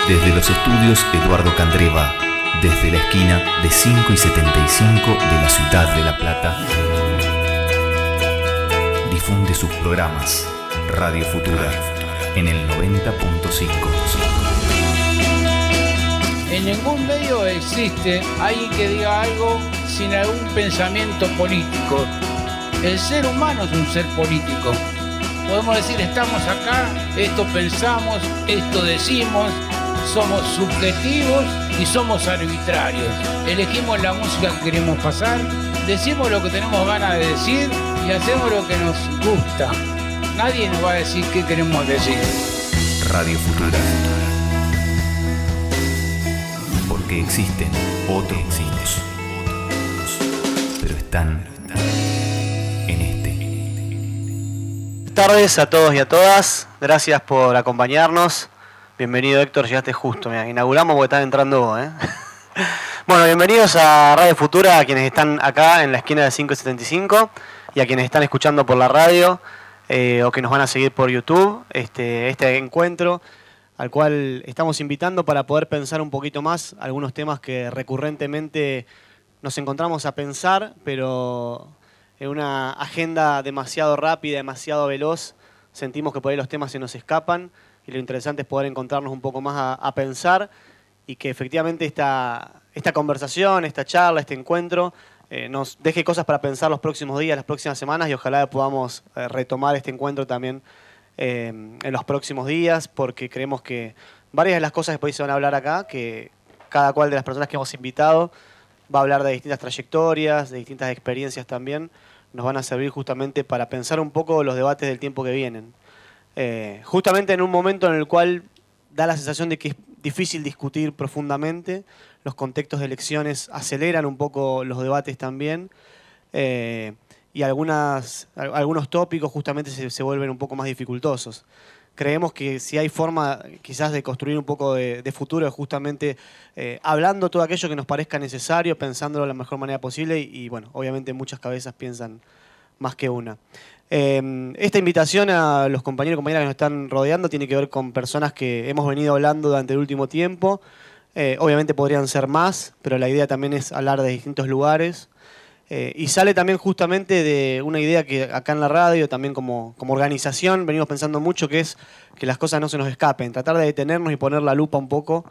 Desde los estudios Eduardo Candreva, desde la esquina de 5 y 75 de la ciudad de La Plata, difunde sus programas Radio Futura en el 90.5. En ningún medio existe alguien que diga algo sin algún pensamiento político. El ser humano es un ser político. Podemos decir, estamos acá, esto pensamos, esto decimos, somos subjetivos y somos arbitrarios. Elegimos la música que queremos pasar, decimos lo que tenemos ganas de decir y hacemos lo que nos gusta. Nadie nos va a decir qué queremos decir. Radio Futura. Porque existen otros mundos, pero están en este. Buenas tardes a todos y a todas. Gracias por acompañarnos. Bienvenido, Héctor, llegaste justo. Mira, inauguramos porque están entrando vos, ¿eh? Bueno, bienvenidos a Radio Futura, a quienes están acá en la esquina de 575 y a quienes están escuchando por la radio o que nos van a seguir por YouTube. Este encuentro al cual estamos invitando para poder pensar un poquito más algunos temas que recurrentemente nos encontramos a pensar, pero en una agenda demasiado rápida, demasiado veloz, sentimos que por ahí los temas se nos escapan y lo interesante es poder encontrarnos un poco más a pensar y que efectivamente esta conversación, esta charla, este encuentro nos deje cosas para pensar los próximos días, las próximas semanas y ojalá podamos retomar este encuentro también en los próximos días, porque creemos que varias de las cosas que hoy se van a hablar acá, que cada cual de las personas que hemos invitado va a hablar de distintas trayectorias, de distintas experiencias también, nos van a servir justamente para pensar un poco los debates del tiempo que vienen. Justamente en un momento en el cual da la sensación de que es difícil discutir profundamente, los contextos de elecciones aceleran un poco los debates también, y algunos tópicos justamente se vuelven un poco más dificultosos. Creemos que si hay forma quizás de construir un poco de futuro es justamente hablando todo aquello que nos parezca necesario, pensándolo de la mejor manera posible y bueno, obviamente muchas cabezas piensan más que una. Esta invitación a los compañeros y compañeras que nos están rodeando tiene que ver con personas que hemos venido hablando durante el último tiempo. Obviamente podrían ser más, pero la idea también es hablar de distintos lugares. Y sale también justamente de una idea que acá en la radio, también como organización, venimos pensando mucho, que es que las cosas no se nos escapen. Tratar de detenernos y poner la lupa un poco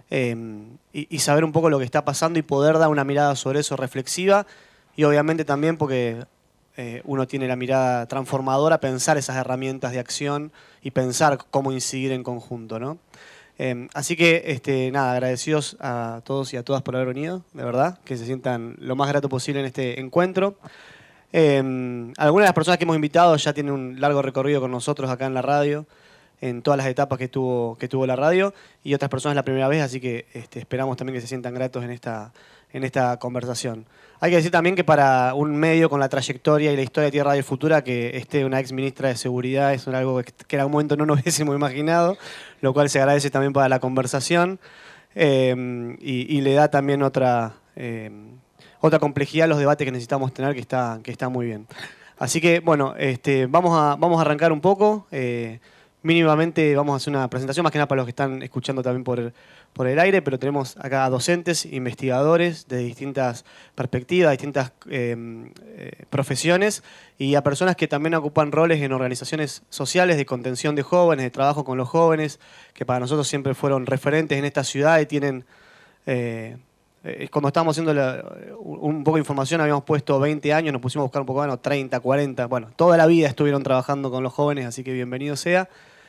y saber un poco lo que está pasando y poder dar una mirada sobre eso reflexiva. Y obviamente también porque uno tiene la mirada transformadora, pensar esas herramientas de acción y pensar cómo incidir en conjunto, ¿no? Así que, nada, agradecidos a todos y a todas por haber venido, de verdad, que se sientan lo más grato posible en este encuentro. Algunas de las personas que hemos invitado ya tienen un largo recorrido con nosotros acá en la radio, en todas las etapas que tuvo la radio, y otras personas la primera vez, así que esperamos también que se sientan gratos en esta conversación. Hay que decir también que para un medio con la trayectoria y la historia de Tierra del Futura, que esté una ex ministra de Seguridad es algo que en algún momento no nos hubiésemos imaginado, lo cual se agradece también para la conversación y le da también otra complejidad a los debates que necesitamos tener, que está muy bien. Así que, bueno, vamos a arrancar un poco. Mínimamente vamos a hacer una presentación, más que nada para los que están escuchando también por el aire, pero tenemos acá a docentes, investigadores de distintas perspectivas, distintas profesiones y a personas que también ocupan roles en organizaciones sociales de contención de jóvenes, de trabajo con los jóvenes, que para nosotros siempre fueron referentes en esta ciudad y tienen... cuando estábamos haciendo un poco de información habíamos puesto 20 años, nos pusimos a buscar un poco, 30, 40, bueno, toda la vida estuvieron trabajando con los jóvenes, así que bienvenido sea.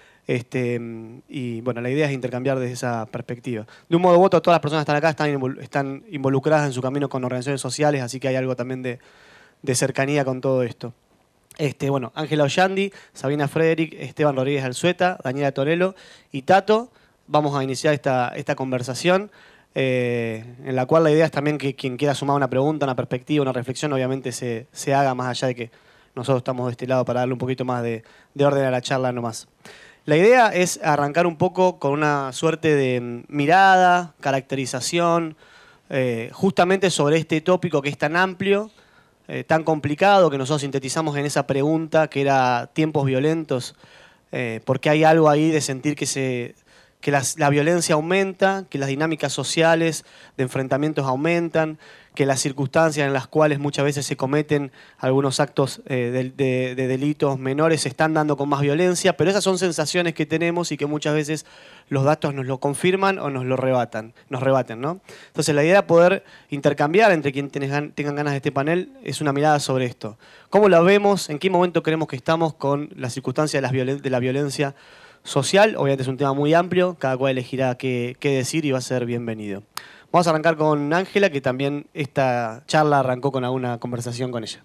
Y bueno, la idea es intercambiar desde esa perspectiva. De un modo u otro, todas las personas que están acá están involucradas en su camino con organizaciones sociales, así que hay algo también de cercanía con todo esto. Bueno, Ángela Ollandi, Sabina Frederick, Esteban Rodríguez Alzueta, Daniela Torello y Tato. Vamos a iniciar esta conversación. En la cual la idea es también que quien quiera sumar una pregunta, una perspectiva, una reflexión, obviamente se haga más allá de que nosotros estamos de este lado para darle un poquito más de orden a la charla nomás. La idea es arrancar un poco con una suerte de mirada, caracterización, justamente sobre este tópico que es tan amplio, tan complicado, que nosotros sintetizamos en esa pregunta que era tiempos violentos, porque hay algo ahí de sentir que que la violencia aumenta, que las dinámicas sociales de enfrentamientos aumentan, que las circunstancias en las cuales muchas veces se cometen algunos actos de delitos menores se están dando con más violencia, pero esas son sensaciones que tenemos y que muchas veces los datos nos lo confirman o nos rebaten, ¿no? Entonces la idea de poder intercambiar entre quienes tengan ganas de este panel es una mirada sobre esto. ¿Cómo la vemos? ¿En qué momento creemos que estamos con la circunstancia de la violencia social? Obviamente es un tema muy amplio, cada cual elegirá qué decir y va a ser bienvenido. Vamos a arrancar con Ángela, que también esta charla arrancó con alguna conversación con ella.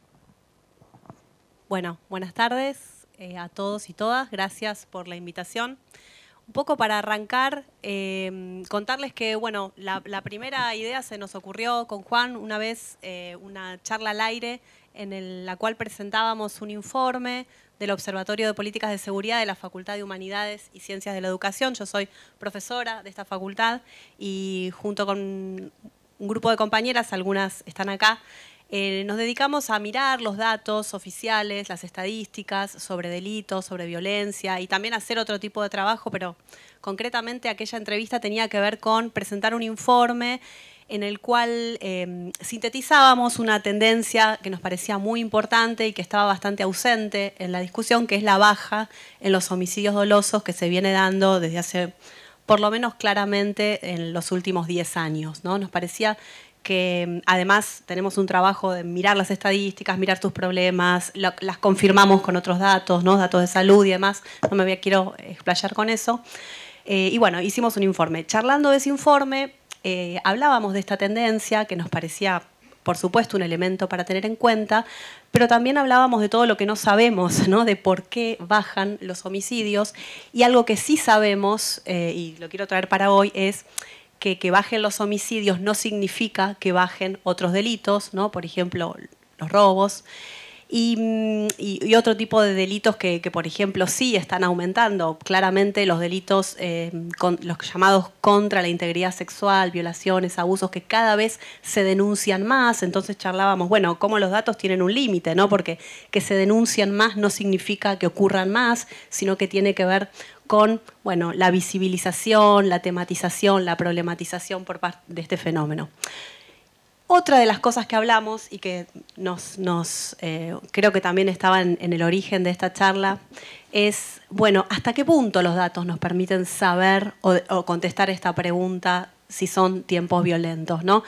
Bueno, buenas tardes a todos y todas. Gracias por la invitación. Un poco para arrancar, contarles que bueno, la primera idea se nos ocurrió con Juan una vez, una charla al aire en la cual presentábamos un informe del Observatorio de Políticas de Seguridad de la Facultad de Humanidades y Ciencias de la Educación. Yo soy profesora de esta facultad y junto con un grupo de compañeras, algunas están acá, nos dedicamos a mirar los datos oficiales, las estadísticas sobre delitos, sobre violencia y también hacer otro tipo de trabajo, pero concretamente aquella entrevista tenía que ver con presentar un informe en el cual sintetizábamos una tendencia que nos parecía muy importante y que estaba bastante ausente en la discusión, que es la baja en los homicidios dolosos que se viene dando desde hace, por lo menos claramente, en los últimos 10 años, ¿no? Nos parecía que además tenemos un trabajo de mirar las estadísticas, mirar tus problemas, las confirmamos con otros datos, ¿no? Datos de salud y demás, no me quiero explayar con eso. Y bueno, hicimos un informe. Charlando de ese informe, hablábamos de esta tendencia que nos parecía, por supuesto, un elemento para tener en cuenta, pero también hablábamos de todo lo que no sabemos, ¿no? De por qué bajan los homicidios. Y algo que sí sabemos, y lo quiero traer para hoy, es que bajen los homicidios no significa que bajen otros delitos, ¿no? Por ejemplo, los robos. Y otro tipo de delitos que, por ejemplo, sí están aumentando. Claramente los delitos, los llamados contra la integridad sexual, violaciones, abusos, que cada vez se denuncian más. Entonces charlábamos, bueno, cómo los datos tienen un límite, ¿no? Porque que se denuncian más no significa que ocurran más, sino que tiene que ver con, bueno, la visibilización, la tematización, la problematización por parte de este fenómeno. Otra de las cosas que hablamos y que creo que también estaba en el origen de esta charla es, bueno, ¿hasta qué punto los datos nos permiten saber o contestar esta pregunta si son tiempos violentos, ¿no?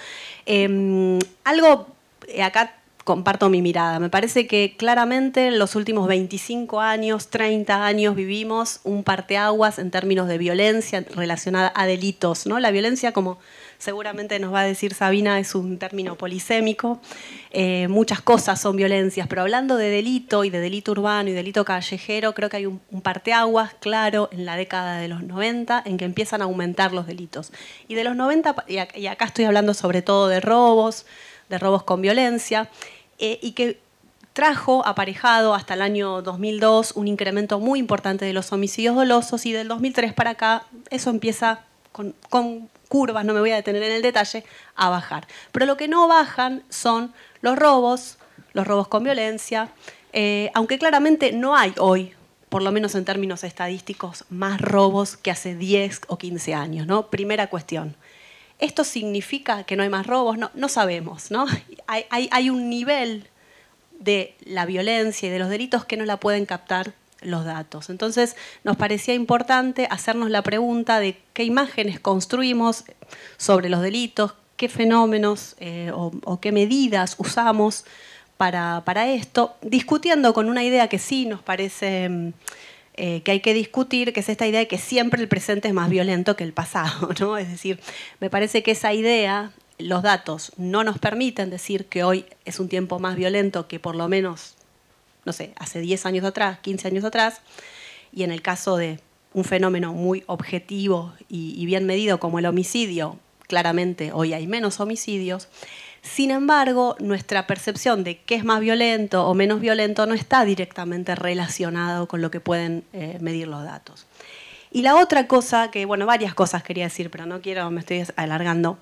Acá comparto mi mirada. Me parece que claramente en los últimos 25 años, 30 años vivimos un parteaguas en términos de violencia relacionada a delitos, ¿no? La violencia, como seguramente nos va a decir Sabina, es un término polisémico. Muchas cosas son violencias, pero hablando de delito y de delito urbano y delito callejero, creo que hay un parteaguas claro en la década de los 90 en que empiezan a aumentar los delitos. Y de los 90, y acá estoy hablando sobre todo de robos con violencia, y que trajo aparejado hasta el año 2002 un incremento muy importante de los homicidios dolosos, y del 2003 para acá eso empieza con curvas, no me voy a detener en el detalle, a bajar. Pero lo que no bajan son los robos con violencia, aunque claramente no hay hoy, por lo menos en términos estadísticos, más robos que hace 10 o 15 años, ¿no? Primera cuestión. ¿Esto significa que no hay más robos? No sabemos, ¿no? Hay un nivel de la violencia y de los delitos que no la pueden captar los datos. Entonces nos parecía importante hacernos la pregunta de qué imágenes construimos sobre los delitos, qué fenómenos o qué medidas usamos para esto, discutiendo con una idea que sí nos parece que hay que discutir, que es esta idea de que siempre el presente es más violento que el pasado, ¿no? Es decir, me parece que esa idea, los datos no nos permiten decir que hoy es un tiempo más violento que por lo menos, no sé, hace 10 años atrás, 15 años atrás, y en el caso de un fenómeno muy objetivo y bien medido como el homicidio, claramente hoy hay menos homicidios. Sin embargo, nuestra percepción de qué es más violento o menos violento no está directamente relacionado con lo que pueden medir los datos. Y la otra cosa, que bueno, varias cosas quería decir, pero no quiero, me estoy alargando.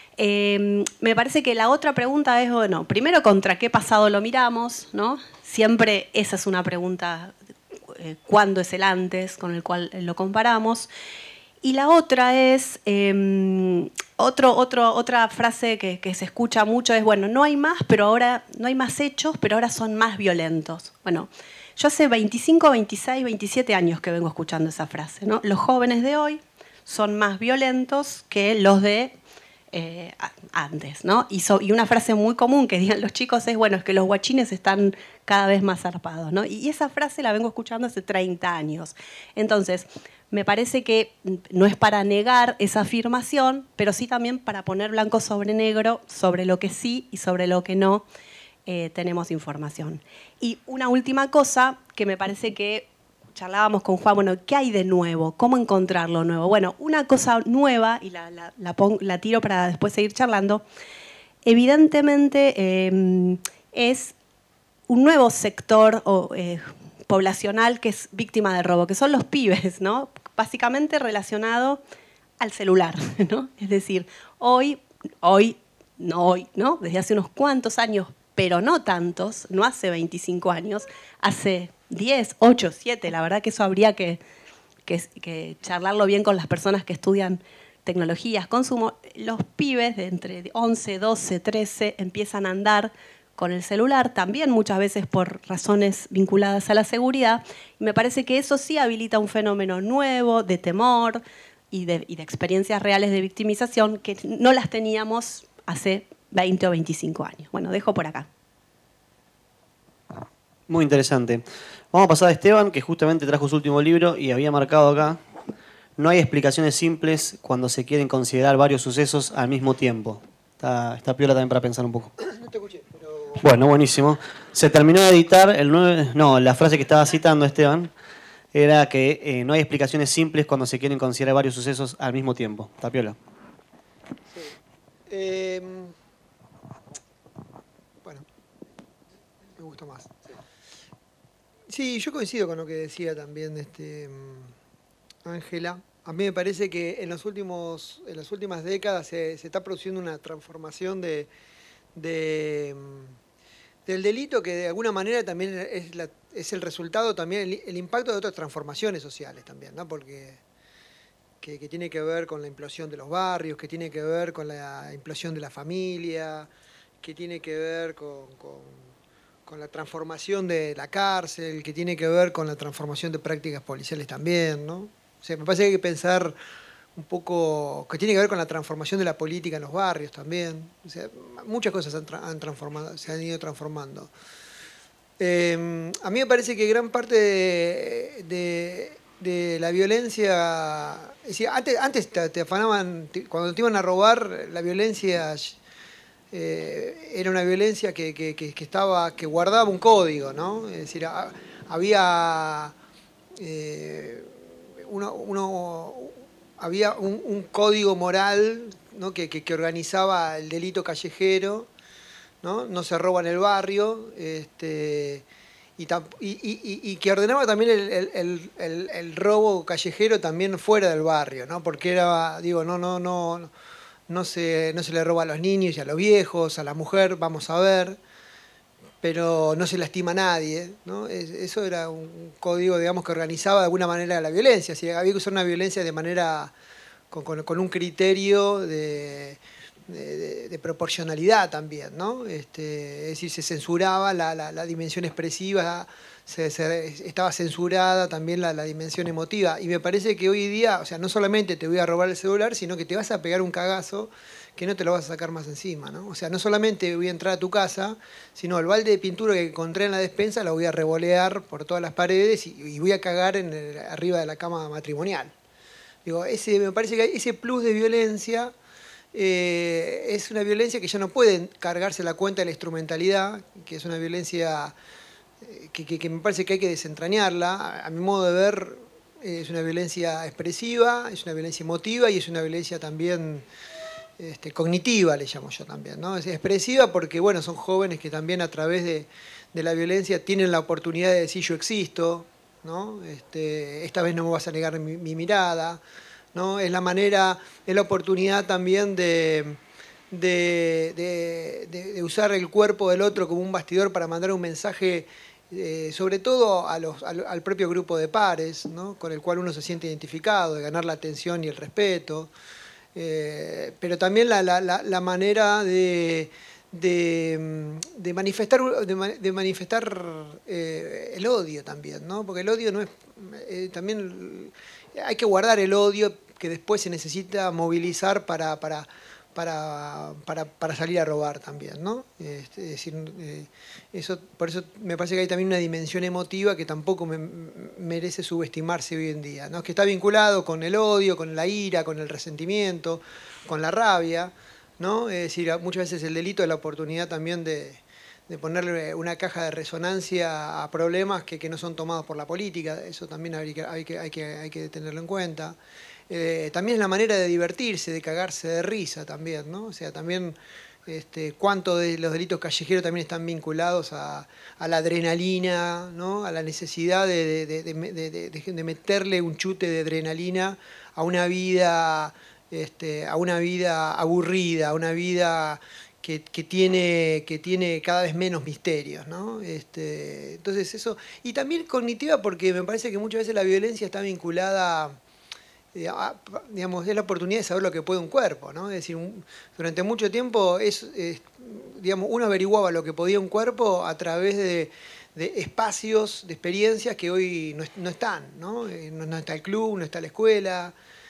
Me parece que la otra pregunta es, bueno, primero, ¿contra qué pasado lo miramos?, ¿no? Siempre esa es una pregunta, ¿cuándo es el antes con el cual lo comparamos? Y la otra es, otra frase que se escucha mucho es, bueno, no hay más, pero ahora no hay más hechos, pero ahora son más violentos. Bueno, yo hace 25, 26, 27 años que vengo escuchando esa frase, ¿no? Los jóvenes de hoy son más violentos que los de antes, ¿no? Y una frase muy común que digan los chicos es, bueno, es que los guachines están cada vez más zarpados, ¿no? Y esa frase la vengo escuchando hace 30 años. Entonces, me parece que no es para negar esa afirmación, pero sí también para poner blanco sobre negro sobre lo que sí y sobre lo que no tenemos información. Y una última cosa que me parece que charlábamos con Juan, bueno, ¿qué hay de nuevo? ¿Cómo encontrar lo nuevo? Bueno, una cosa nueva, y la tiro para después seguir charlando, evidentemente es un nuevo sector poblacional que es víctima de robo, que son los pibes, ¿no? Básicamente relacionado al celular, ¿no? Es decir, hoy, ¿no? Desde hace unos cuantos años, pero no tantos, no hace 25 años, hace 10, 8, 7, la verdad que eso habría que charlarlo bien con las personas que estudian tecnologías, consumo. Los pibes de entre 11, 12, 13 empiezan a andar con el celular, también muchas veces por razones vinculadas a la seguridad, y me parece que eso sí habilita un fenómeno nuevo de temor y de experiencias reales de victimización que no las teníamos hace 20 o 25 años. Bueno, dejo por acá. Muy interesante. Vamos a pasar a Esteban, que justamente trajo su último libro y había marcado acá: no hay explicaciones simples cuando se quieren considerar varios sucesos al mismo tiempo. Está piola también para pensar un poco. No te escuché, pero... Bueno, buenísimo. Se terminó de editar la frase que estaba citando Esteban era que no hay explicaciones simples cuando se quieren considerar varios sucesos al mismo tiempo. Está piola. Sí. Bueno, me gustó más. Sí, yo coincido con lo que decía también Ángela. A mí me parece que en las últimas décadas se está produciendo una transformación del delito que de alguna manera también es el resultado, también el impacto de otras transformaciones sociales también, ¿no? Porque que tiene que ver con la implosión de los barrios, que tiene que ver con la implosión de la familia, que tiene que ver con la transformación de la cárcel, que tiene que ver con la transformación de prácticas policiales también, ¿no? O sea, me parece que hay que pensar un poco, que tiene que ver con la transformación de la política en los barrios también. O sea, muchas cosas se han ido transformando. A mí me parece que gran parte de la violencia... Es decir, antes te afanaban, cuando te iban a robar, la violencia era una violencia que guardaba un código, ¿no? Es decir, había... había un código moral, ¿no? que organizaba el delito callejero, ¿no? No se roba en el barrio, y que ordenaba también el robo callejero también fuera del barrio, ¿no? Porque era, digo, no se le roba a los niños y a los viejos, a la mujer, vamos a ver, pero no se lastima a nadie, ¿no? Eso era un código, digamos, que organizaba de alguna manera la violencia. Así, había que usar una violencia de manera con un criterio de proporcionalidad también, ¿no? Es decir, se censuraba la dimensión expresiva, estaba censurada también la dimensión emotiva. Y me parece que hoy día, o sea, no solamente te voy a robar el celular, sino que te vas a pegar un cagazo que no te lo vas a sacar más encima, ¿no? O sea, no solamente voy a entrar a tu casa, sino el balde de pintura que encontré en la despensa lo voy a revolear por todas las paredes y voy a cagar arriba de la cama matrimonial. Digo, me parece que ese plus de violencia es una violencia que ya no puede cargarse la cuenta de la instrumentalidad, que es una violencia que me parece que hay que desentrañarla. A mi modo de ver, es una violencia expresiva, es una violencia emotiva y es una violencia también cognitiva, le llamo yo también, ¿no? Es expresiva porque, bueno, son jóvenes que también a través de la violencia tienen la oportunidad de decir yo existo, ¿no? Esta vez no me vas a negar mi mirada, ¿no? Es la oportunidad también de usar el cuerpo del otro como un bastidor para mandar un mensaje sobre todo al propio grupo de pares, ¿no? Con el cual uno se siente identificado, de ganar la atención y el respeto, pero también la manera de manifestar, el odio también, ¿no? Porque el odio no es, también hay que guardar el odio que después se necesita movilizar para salir a robar también, ¿no? Es decir, por eso me parece que hay también una dimensión emotiva que tampoco merece subestimarse hoy en día, ¿no? Que está vinculado con el odio, con la ira, con el resentimiento, con la rabia, ¿no? Es decir, muchas veces el delito es la oportunidad también de ponerle una caja de resonancia a problemas que no son tomados por la política. Eso también hay que tenerlo en cuenta. También es la manera de divertirse, de cagarse de risa también, ¿no? O sea, también cuánto de los delitos callejeros también están vinculados a la adrenalina, ¿no? A la necesidad de meterle un chute de adrenalina a una vida aburrida, a una vida que tiene cada vez menos misterios, ¿no? Entonces eso, y también cognitiva, porque me parece que muchas veces la violencia está vinculada, digamos, es la oportunidad de saber lo que puede un cuerpo, ¿no? Es decir, durante mucho tiempo digamos, uno averiguaba lo que podía un cuerpo a través de espacios, de experiencias que hoy no están, ¿no? No está el club, no está la escuela.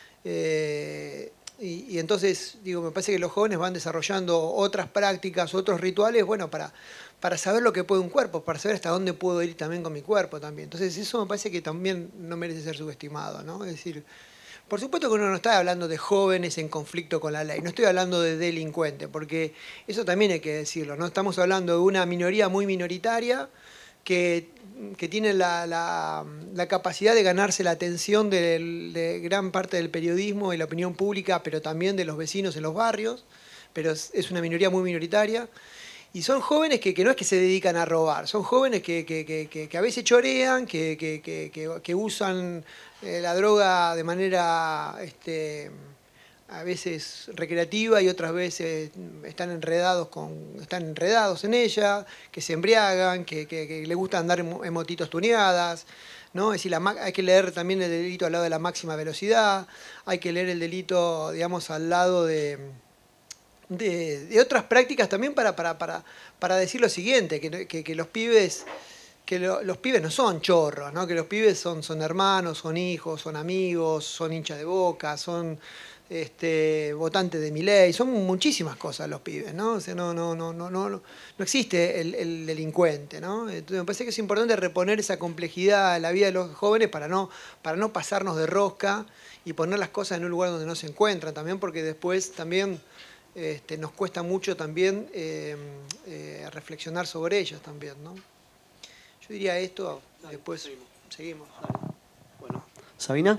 Y entonces, digo, me parece que los jóvenes van desarrollando otras prácticas, otros rituales, bueno, para saber lo que puede un cuerpo, para saber hasta dónde puedo ir también con mi cuerpo también. Entonces eso me parece que también no merece ser subestimado, ¿no? Es decir, por supuesto que uno no está hablando de jóvenes en conflicto con la ley, no estoy hablando de delincuentes, porque eso también hay que decirlo, ¿no? Estamos hablando de una minoría muy minoritaria que tiene la capacidad de ganarse la atención de gran parte del periodismo y la opinión pública, pero también de los vecinos en los barrios, pero es una minoría muy minoritaria. Y son jóvenes que no es que se dedican a robar, son jóvenes que a veces chorean, que usan la droga de manera a veces recreativa y otras veces están enredados en ella, que se embriagan, que les gusta andar en motitos tuneadas, ¿no? Es decir, hay que leer también el delito al lado de la máxima velocidad, hay que leer el delito, digamos, al lado de otras prácticas también para decir lo siguiente, que los pibes... los pibes no son chorros, ¿no? Que los pibes son hermanos, son hijos, son amigos, son hinchas de Boca, son votantes de Milei, son muchísimas cosas los pibes, ¿no? O sea, no existe el delincuente, ¿no? Entonces me parece que es importante reponer esa complejidad en la vida de los jóvenes para no pasarnos de rosca y poner las cosas en un lugar donde no se encuentran también, porque después también nos cuesta mucho también reflexionar sobre ellas también, ¿no? Yo diría esto, después seguimos. Bueno, ¿Sabina?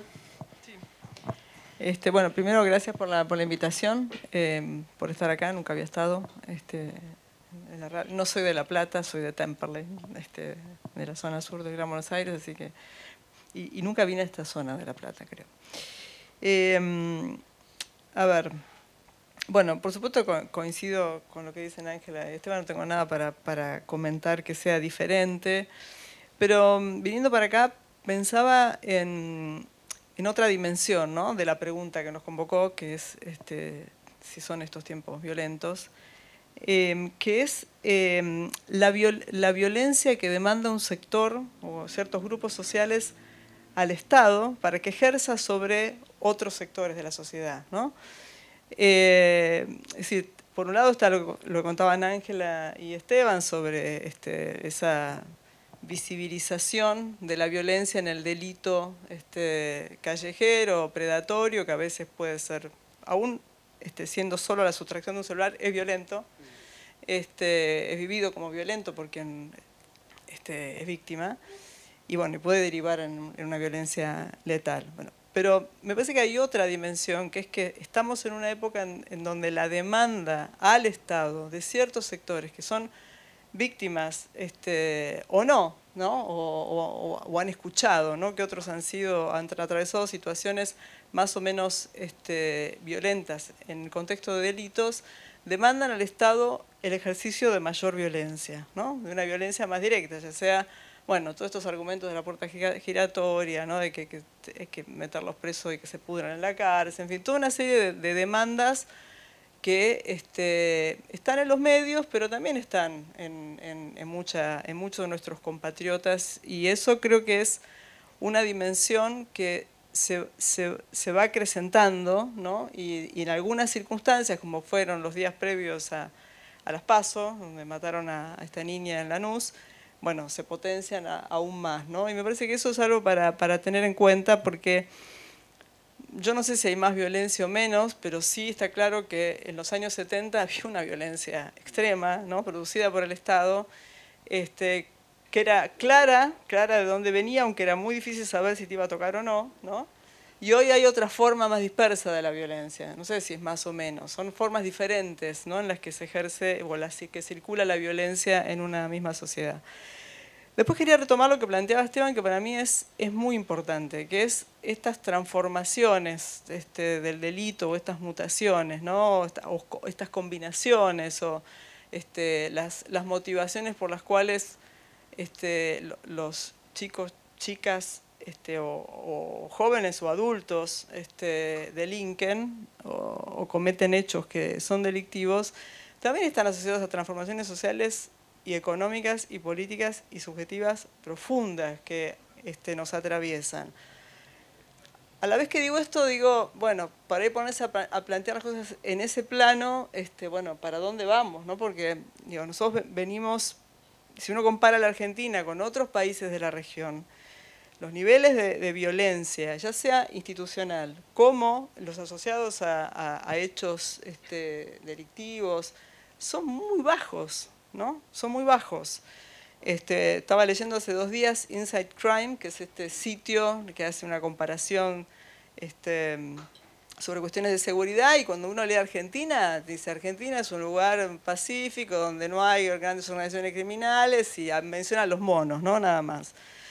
Bueno, primero gracias por la invitación, por estar acá, nunca había estado. No soy de La Plata, soy de Temperley, de la zona sur del Gran Buenos Aires, así que... Y nunca vine a esta zona de La Plata, creo. A ver, bueno, por supuesto coincido con lo que dicen Ángela y Esteban, no tengo nada para comentar que sea diferente, pero viniendo para acá pensaba en otra dimensión, ¿no? De la pregunta que nos convocó, que es si son estos tiempos violentos, que es la violencia que demanda un sector o ciertos grupos sociales al Estado para que ejerza sobre otros sectores de la sociedad, ¿no? Es decir, por un lado está lo que contaban Ángela y Esteban sobre esa visibilización de la violencia en el delito callejero, predatorio, que a veces puede ser, aún siendo solo la sustracción de un celular, es violento, es vivido como violento por quien es víctima, y bueno, puede derivar en una violencia letal. Bueno, pero me parece que hay otra dimensión, que es que estamos en una época en donde la demanda al Estado de ciertos sectores que son víctimas o no, o han escuchado, ¿no? Que otros han atravesado situaciones más o menos violentas en el contexto de delitos, demandan al Estado el ejercicio de mayor violencia, ¿no? De una violencia más directa, ya sea bueno, todos estos argumentos de la puerta giratoria, ¿no? De que hay que meterlos presos y que se pudran en la cárcel, en fin, toda una serie de demandas que están en los medios, pero también están en muchos de nuestros compatriotas, y eso creo que es una dimensión que se va acrecentando, ¿no? Y en algunas circunstancias, como fueron los días previos a las PASO, donde mataron a esta niña en Lanús, bueno, se potencian aún más, ¿no? Y me parece que eso es algo para tener en cuenta, porque yo no sé si hay más violencia o menos, pero sí está claro que en los años 70 había una violencia extrema, ¿no? Producida por el Estado, que era clara de dónde venía, aunque era muy difícil saber si te iba a tocar o no, ¿no? Y hoy hay otra forma más dispersa de la violencia, no sé si es más o menos, son formas diferentes, ¿no? En las que se ejerce o las que circula la violencia en una misma sociedad. Después quería retomar lo que planteaba Esteban, que para mí es muy importante, que es estas transformaciones del delito o estas mutaciones, ¿no? O estas combinaciones o las motivaciones por las cuales los chicos, chicas o jóvenes o adultos delinquen o cometen hechos que son delictivos, también están asociados a transformaciones sociales y económicas y políticas y subjetivas profundas que nos atraviesan. A la vez que digo esto, digo, bueno, para ir ponerse a plantear las cosas en ese plano, bueno, ¿para dónde vamos? ¿No? Porque digo, nosotros venimos, si uno compara la Argentina con otros países de la región, los niveles de violencia, ya sea institucional, como los asociados a hechos delictivos, son muy bajos, ¿no? Son muy bajos. Estaba leyendo hace 2 días Inside Crime, que es este sitio que hace una comparación sobre cuestiones de seguridad, y cuando uno lee Argentina, dice Argentina es un lugar pacífico donde no hay grandes organizaciones criminales, y menciona los monos, ¿no? Nada más.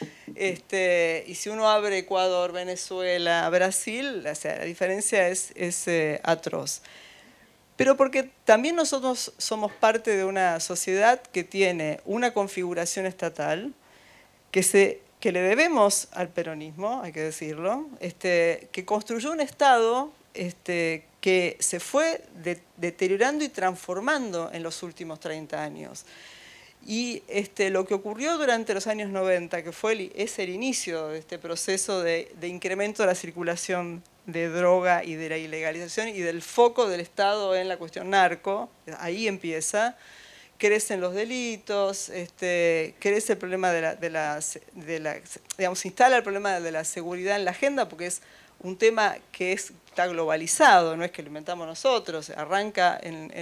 Y si uno abre Ecuador, Venezuela, Brasil, o sea, la diferencia es atroz. Pero porque también nosotros somos parte de una sociedad que tiene una configuración estatal que le debemos al peronismo, hay que decirlo, que construyó un Estado que se fue deteriorando y transformando en los últimos 30 años. Y lo que ocurrió durante los años 90, que es el inicio de este proceso de incremento de la circulación de droga y de la ilegalización y del foco del Estado en la cuestión narco, ahí empieza, crecen los delitos, crece el problema digamos, se instala el problema de la seguridad en la agenda, porque es un tema que está globalizado, no es que lo inventamos nosotros, arranca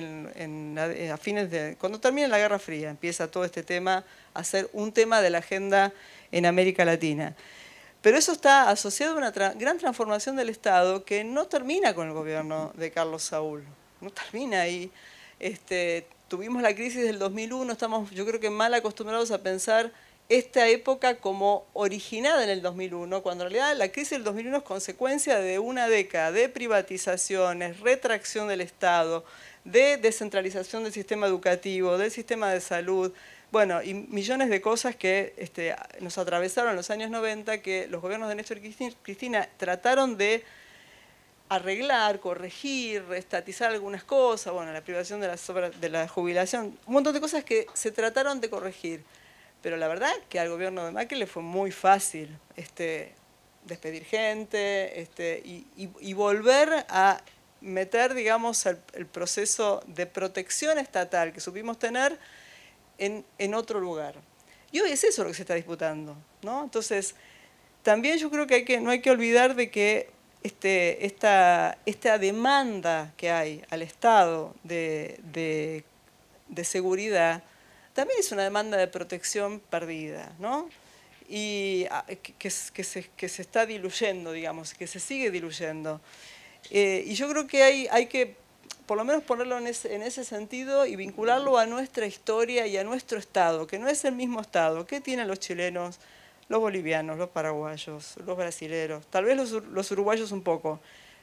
a fines de... Cuando termina la Guerra Fría, empieza todo este tema a ser un tema de la agenda en América Latina. Pero eso está asociado a una gran transformación del Estado que no termina con el gobierno de Carlos Saúl, no termina ahí. Tuvimos la crisis del 2001, estamos yo creo que mal acostumbrados a pensar esta época como originada en el 2001, cuando en realidad la crisis del 2001 es consecuencia de una década de privatizaciones, retracción del Estado, de descentralización del sistema educativo, del sistema de salud, bueno, y millones de cosas que nos atravesaron en los años 90, que los gobiernos de Néstor y Cristina trataron de arreglar, corregir, reestatizar algunas cosas, bueno, la privación de la jubilación, un montón de cosas que se trataron de corregir. Pero la verdad que al gobierno de Macri le fue muy fácil despedir gente y volver a meter, digamos, el proceso de protección estatal que supimos tener en otro lugar. Y hoy es eso lo que se está disputando, ¿no? Entonces, también yo creo que no hay que olvidar de que esta demanda que hay al Estado de seguridad también es una demanda de protección perdida, ¿no? Y que se está diluyendo, digamos, que se sigue diluyendo. Y yo creo que hay que por lo menos ponerlo en ese sentido y vincularlo a nuestra historia y a nuestro Estado, que no es el mismo Estado que tienen los chilenos, los bolivianos, los paraguayos, los brasileros, tal vez los uruguayos un poco.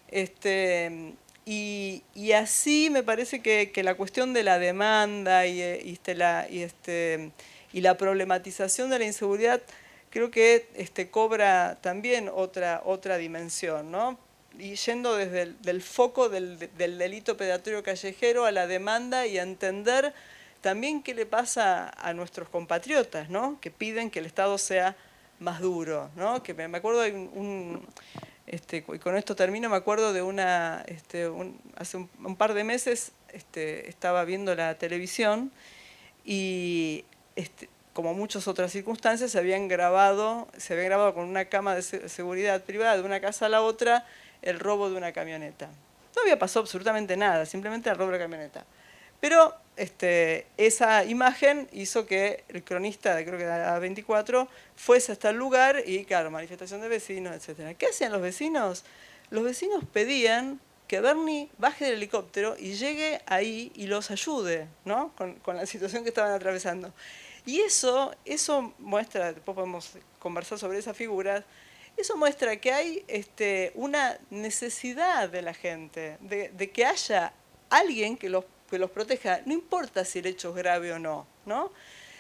Y así me parece que la cuestión de la demanda y y la problematización de la inseguridad creo que cobra también otra dimensión, ¿no? Y yendo desde del foco del delito predatorio callejero a la demanda y a entender también qué le pasa a nuestros compatriotas, ¿no? Que piden que el Estado sea más duro, ¿no? Que me acuerdo de y con esto termino, me acuerdo de hace un par de meses estaba viendo la televisión y como muchas otras circunstancias se había grabado con una cámara de seguridad privada de una casa a la otra el robo de una camioneta. No había pasado absolutamente nada, simplemente el robo de la camioneta. Pero esa imagen hizo que el cronista, creo que era 24, fuese hasta el lugar y, claro, manifestación de vecinos, etc. ¿Qué hacían los vecinos? Los vecinos pedían que Bernie baje del helicóptero y llegue ahí y los ayude, ¿no? con la situación que estaban atravesando. Y eso muestra, después podemos conversar sobre esas figuras, eso muestra que hay una necesidad de la gente, de que haya alguien que los proteja, no importa si el hecho es grave o no, ¿no?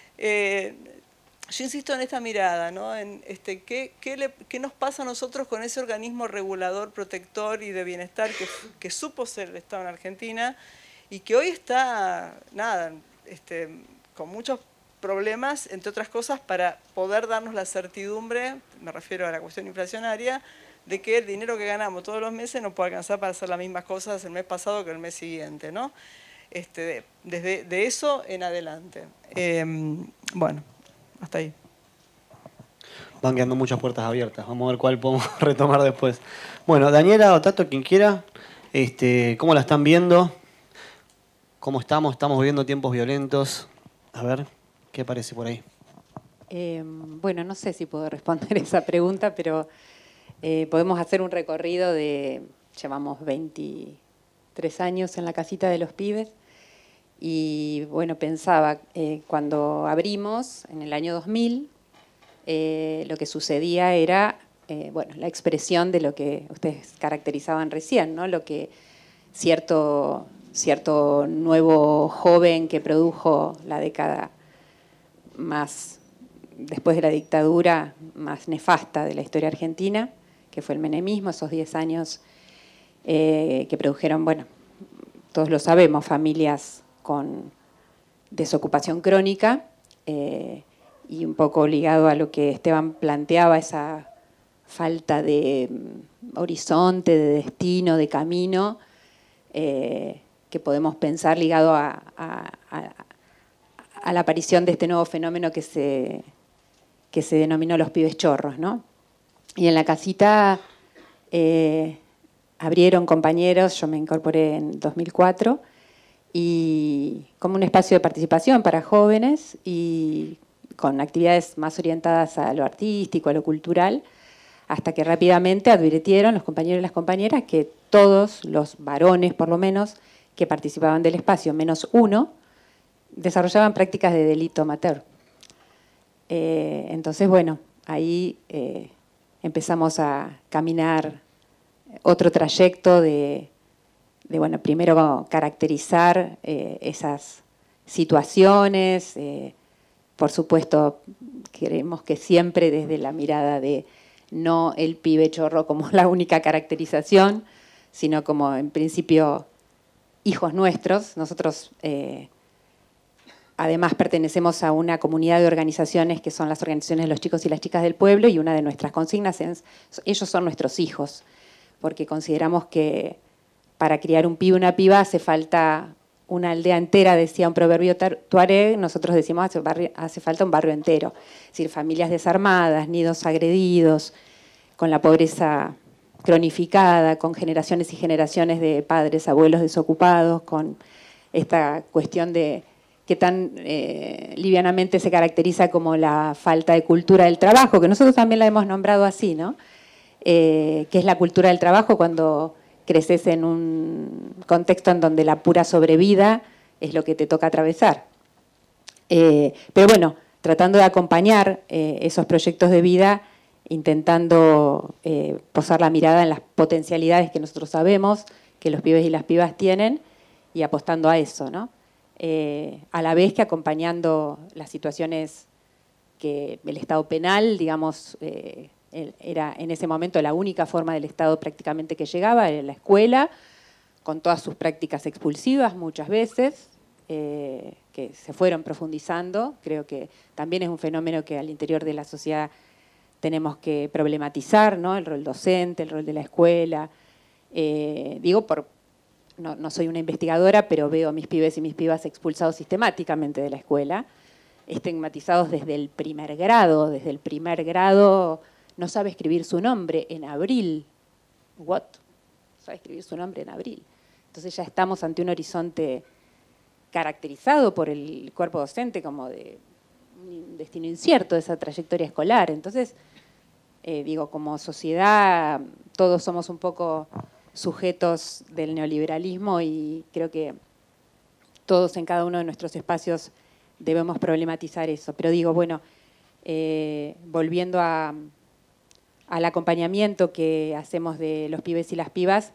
Yo insisto en esta mirada, ¿no? En qué nos pasa a nosotros con ese organismo regulador, protector y de bienestar que supo ser el Estado en Argentina y que hoy está, con muchos problemas, entre otras cosas, para poder darnos la certidumbre, me refiero a la cuestión inflacionaria, de que el dinero que ganamos todos los meses no puede alcanzar para hacer las mismas cosas el mes pasado que el mes siguiente, ¿no? Desde eso en adelante. Bueno, hasta ahí. Van quedando muchas puertas abiertas. Vamos a ver cuál podemos retomar después. Bueno, Daniela o Tato, quien quiera, ¿cómo la están viendo? ¿Cómo estamos? Estamos viviendo tiempos violentos. A ver, ¿qué parece por ahí? Bueno, no sé si puedo responder esa pregunta, pero podemos hacer un recorrido llevamos 23 años en la casita de los pibes. Y bueno, pensaba, cuando abrimos, en el año 2000, lo que sucedía era la expresión de lo que ustedes caracterizaban recién, ¿no? Lo que cierto nuevo joven que produjo la década más, después de la dictadura, más nefasta de la historia argentina, que fue el menemismo, esos 10 años que produjeron, bueno, todos lo sabemos, familias con desocupación crónica y un poco ligado a lo que Esteban planteaba, esa falta de horizonte, de destino, de camino, que podemos pensar ligado a la aparición de este nuevo fenómeno que se denominó los pibes chorros, ¿no? Y en la casita abrieron compañeros, yo me incorporé en 2004, y como un espacio de participación para jóvenes y con actividades más orientadas a lo artístico, a lo cultural, hasta que rápidamente advirtieron los compañeros y las compañeras que todos los varones, por lo menos, que participaban del espacio, menos uno, desarrollaban prácticas de delito amateur. Entonces, bueno, ahí empezamos a caminar otro trayecto de primero caracterizar esas situaciones. Por supuesto, queremos que siempre desde la mirada de no el pibe chorro como la única caracterización, sino como en principio hijos nuestros. Nosotros además pertenecemos a una comunidad de organizaciones que son las organizaciones de los chicos y las chicas del pueblo, y una de nuestras consignas es: ellos son nuestros hijos, porque consideramos que para criar un pibe o una piba hace falta una aldea entera, decía un proverbio tuareg. Nosotros decimos hace falta un barrio entero. Es decir, familias desarmadas, nidos agredidos, con la pobreza cronificada, con generaciones y generaciones de padres, abuelos desocupados, con esta cuestión de que tan livianamente se caracteriza como la falta de cultura del trabajo, que nosotros también la hemos nombrado así, ¿no? Que es la cultura del trabajo cuando creces en un contexto en donde la pura sobrevida es lo que te toca atravesar. Pero bueno, tratando de acompañar esos proyectos de vida, intentando posar la mirada en las potencialidades que nosotros sabemos que los pibes y las pibas tienen y apostando a eso, ¿no? a la vez que acompañando las situaciones que el Estado penal, digamos, era en ese momento la única forma del Estado prácticamente que llegaba, era la escuela, con todas sus prácticas expulsivas muchas veces, que se fueron profundizando. Creo que también es un fenómeno que al interior de la sociedad tenemos que problematizar, ¿no? El rol docente, el rol de la escuela. No soy una investigadora, pero veo a mis pibes y mis pibas expulsados sistemáticamente de la escuela, estigmatizados desde el primer grado. Desde el primer grado no sabe escribir su nombre en abril. ¿What? No sabe escribir su nombre en abril. Entonces ya estamos ante un horizonte caracterizado por el cuerpo docente como de un destino incierto de esa trayectoria escolar. Entonces, como sociedad todos somos un poco sujetos del neoliberalismo y creo que todos en cada uno de nuestros espacios debemos problematizar eso. Pero volviendo al acompañamiento que hacemos de los pibes y las pibas,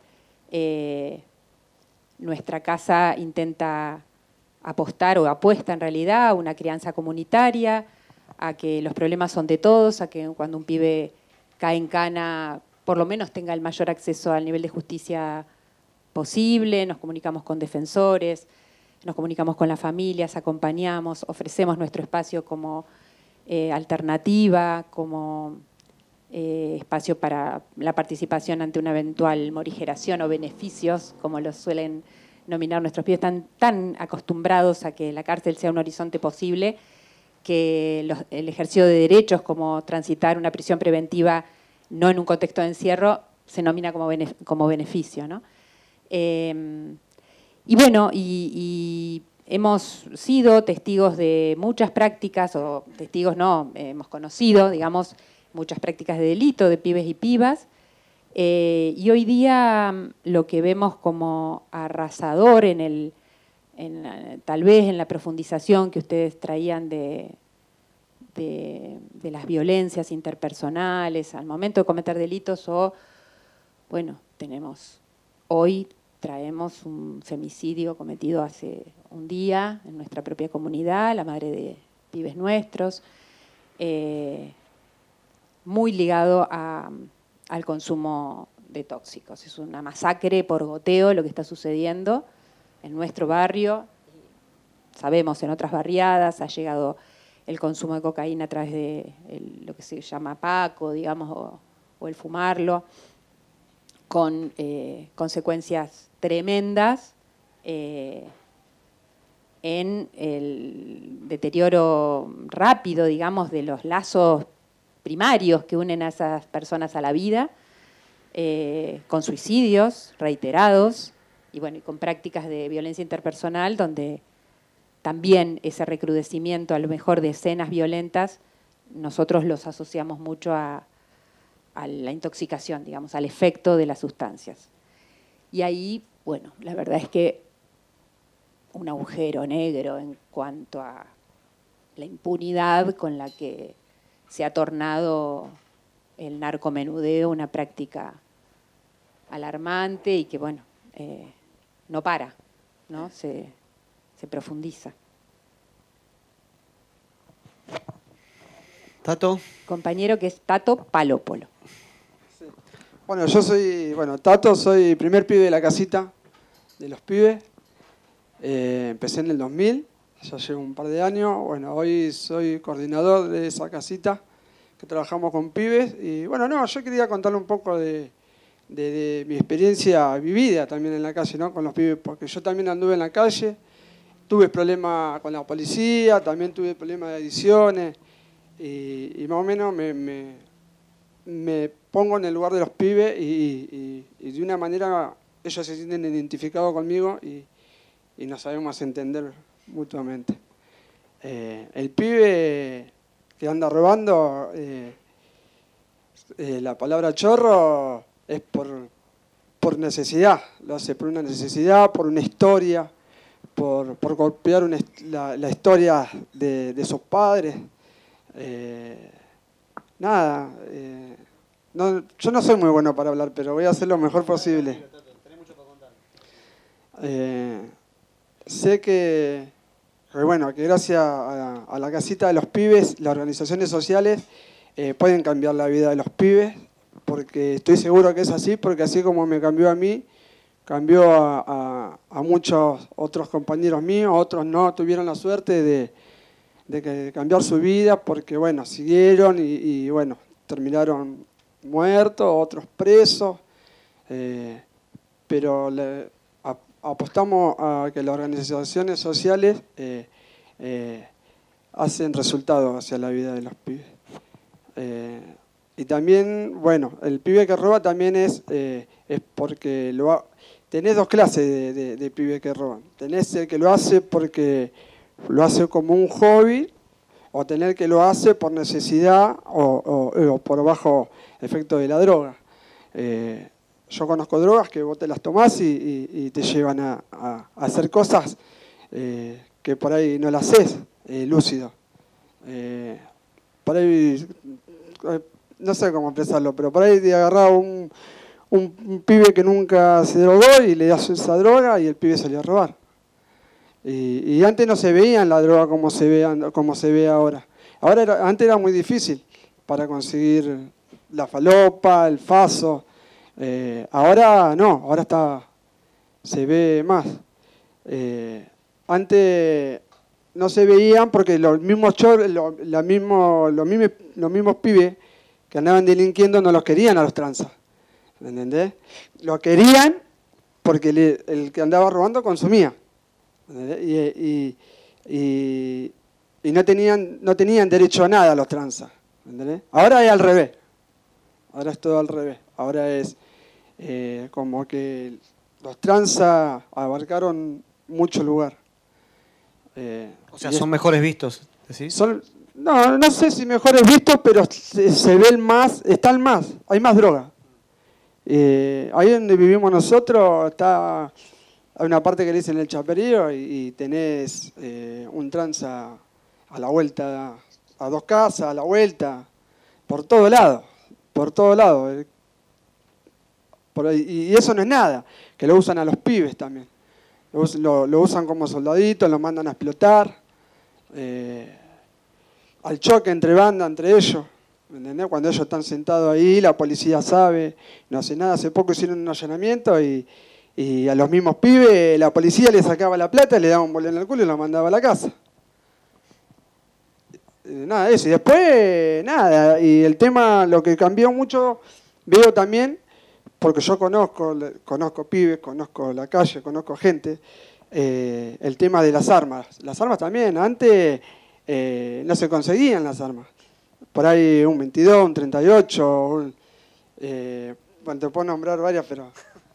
nuestra casa intenta apostar o apuesta en realidad a una crianza comunitaria, a que los problemas son de todos, a que cuando un pibe cae en cana por lo menos tenga el mayor acceso al nivel de justicia posible. Nos comunicamos con defensores, nos comunicamos con las familias, acompañamos, ofrecemos nuestro espacio como alternativa, como espacio para la participación ante una eventual morigeración o beneficios, como lo suelen nominar nuestros pibes. Están tan acostumbrados a que la cárcel sea un horizonte posible que el ejercicio de derechos, como transitar una prisión preventiva no en un contexto de encierro, se nomina como beneficio, ¿no? Y hemos sido testigos de muchas prácticas, o testigos no, hemos conocido, digamos, muchas prácticas de delito de pibes y pibas, y hoy día lo que vemos como arrasador tal vez en la profundización que ustedes traían de las violencias interpersonales al momento de cometer delitos, hoy traemos un femicidio cometido hace un día en nuestra propia comunidad, la madre de pibes nuestros, muy ligado al consumo de tóxicos. Es una masacre por goteo lo que está sucediendo en nuestro barrio. Sabemos, en otras barriadas ha llegado el consumo de cocaína a través de lo que se llama Paco, digamos, o el fumarlo, con consecuencias tremendas en el deterioro rápido, digamos, de los lazos primarios que unen a esas personas a la vida, con suicidios reiterados y con prácticas de violencia interpersonal, donde también ese recrudecimiento a lo mejor de escenas violentas nosotros los asociamos mucho a la intoxicación, digamos, al efecto de las sustancias. Y ahí, la verdad es que un agujero negro en cuanto a la impunidad con la que se ha tornado el narcomenudeo una práctica alarmante y que, no para, ¿no? Se profundiza. Tato. Compañero que es Tato Palópolo. Sí. Yo soy, Tato, soy primer pibe de la casita de los pibes. Empecé en el 2000, ya llevo un par de años. Hoy soy coordinador de esa casita que trabajamos con pibes. Y yo quería contarle un poco de mi experiencia vivida también en la calle, ¿no? Con los pibes, porque yo también anduve en la calle, tuve problemas con la policía, también tuve problemas de adicciones. Y más o menos me pongo en el lugar de los pibes y de una manera ellos se sienten identificados conmigo y nos sabemos entender mutuamente. El pibe que anda robando, la palabra chorro es por necesidad, lo hace por una necesidad, por una historia, por copiar la historia de sus padres. Yo no soy muy bueno para hablar, pero voy a hacer lo mejor posible. Sé que bueno, que gracias a la casita de los pibes, las organizaciones sociales pueden cambiar la vida de los pibes, porque estoy seguro que es así, porque así como me cambió a mí, cambió a muchos otros compañeros míos, otros no tuvieron la suerte de cambiar su vida, porque bueno, siguieron y bueno, terminaron muertos, otros presos, pero apostamos a que las organizaciones sociales hacen resultados hacia la vida de los pibes. Y también, bueno, el pibe que roba también es porque tenés dos clases de pibe que roban. Tenés el que lo hace porque lo hace como un hobby, o tener que lo hace por necesidad o por bajo efecto de la droga. Yo conozco drogas que vos te las tomás y te llevan a hacer cosas que por ahí no las haces lúcido. Por ahí, no sé cómo expresarlo, pero por ahí te agarraba un pibe que nunca se drogó y le das esa droga y el pibe salió a robar. Y antes no se veía en la droga como se ve ahora. Antes era muy difícil para conseguir la falopa, el faso. Ahora no, ahora se ve más. Antes no se veían porque los mismos pibes que andaban delinquiendo no los querían a los tranzas. ¿Me entendés? Lo querían porque el que andaba robando consumía. Y no tenían derecho a nada los tranzas. ¿Entendés? Ahora es al revés. Ahora es todo al revés. Ahora es como que los tranzas abarcaron mucho lugar. O sea, son mejores vistos, ¿decís? No sé si mejores vistos, pero se ven más, están más, hay más droga. Ahí donde vivimos nosotros hay una parte que le dicen el chaperío y tenés un tranza a la vuelta, a 2 casas, a la vuelta, por todo lado. Y eso no es nada, que lo usan a los pibes también. Lo usan como soldaditos, lo mandan a explotar, al choque entre bandas, entre ellos. ¿Me entendés? Cuando ellos están sentados ahí, la policía sabe, no hace nada. Hace poco hicieron un allanamiento y a los mismos pibes la policía les sacaba la plata, le daba un bolón al culo y lo mandaba a la casa. Nada de eso. Y después, nada. Y el tema, lo que cambió mucho, veo también, porque yo conozco pibes, conozco la calle, conozco gente, el tema de las armas. Las armas también, antes no se conseguían las armas. Por ahí un 22, un 38, bueno, te puedo nombrar varias, pero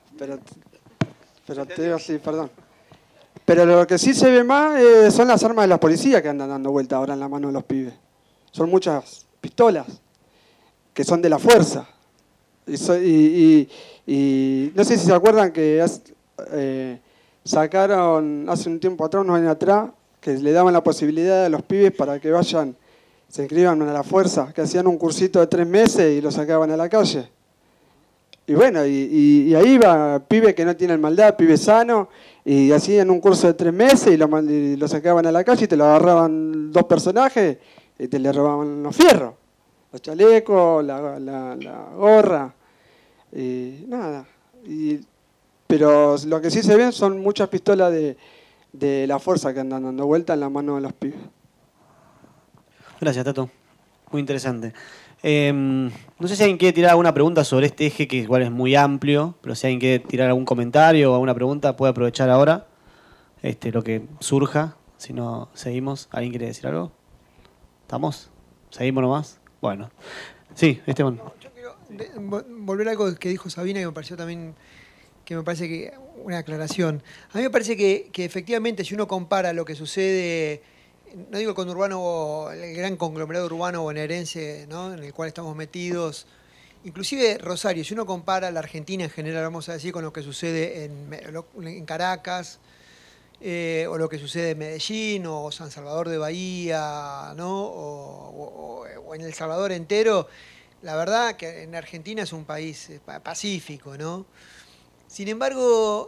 te digo así, perdón. Pero lo que sí se ve más son las armas de la policía que andan dando vuelta ahora en la mano de los pibes. Son muchas pistolas que son de la fuerza. Y no sé si se acuerdan que sacaron hace un tiempo atrás, unos años atrás, que le daban la posibilidad a los pibes para que se inscriban a la fuerza, que hacían un cursito de 3 meses y lo sacaban a la calle. Y bueno, y ahí va pibe que no tienen maldad, pibe sano, y hacían un curso de 3 meses y lo sacaban a la calle y te lo agarraban 2 personajes y te le robaban los fierros, los chalecos, la gorra, y nada. Pero lo que sí se ven son muchas pistolas de la fuerza que andan dando vuelta en la mano de los pibes. Gracias, Tato. Muy interesante. No sé si alguien quiere tirar alguna pregunta sobre este eje, que igual es muy amplio, pero si alguien quiere tirar algún comentario o alguna pregunta, puede aprovechar ahora lo que surja. Si no, seguimos. ¿Alguien quiere decir algo? ¿Estamos? ¿Seguimos nomás? Bueno. Sí, Esteban. Yo quiero volver a algo que dijo Sabina, que me pareció también, que me parece que una aclaración. A mí me parece que efectivamente, si uno compara lo que sucede, no digo el conurbano, el gran conglomerado urbano bonaerense, ¿no?, en el cual estamos metidos, inclusive Rosario, si uno compara la Argentina en general, vamos a decir, con lo que sucede en Caracas, o lo que sucede en Medellín, o San Salvador de Bahía, ¿no?, o en El Salvador entero, la verdad que en Argentina es un país pacífico, ¿no? Sin embargo,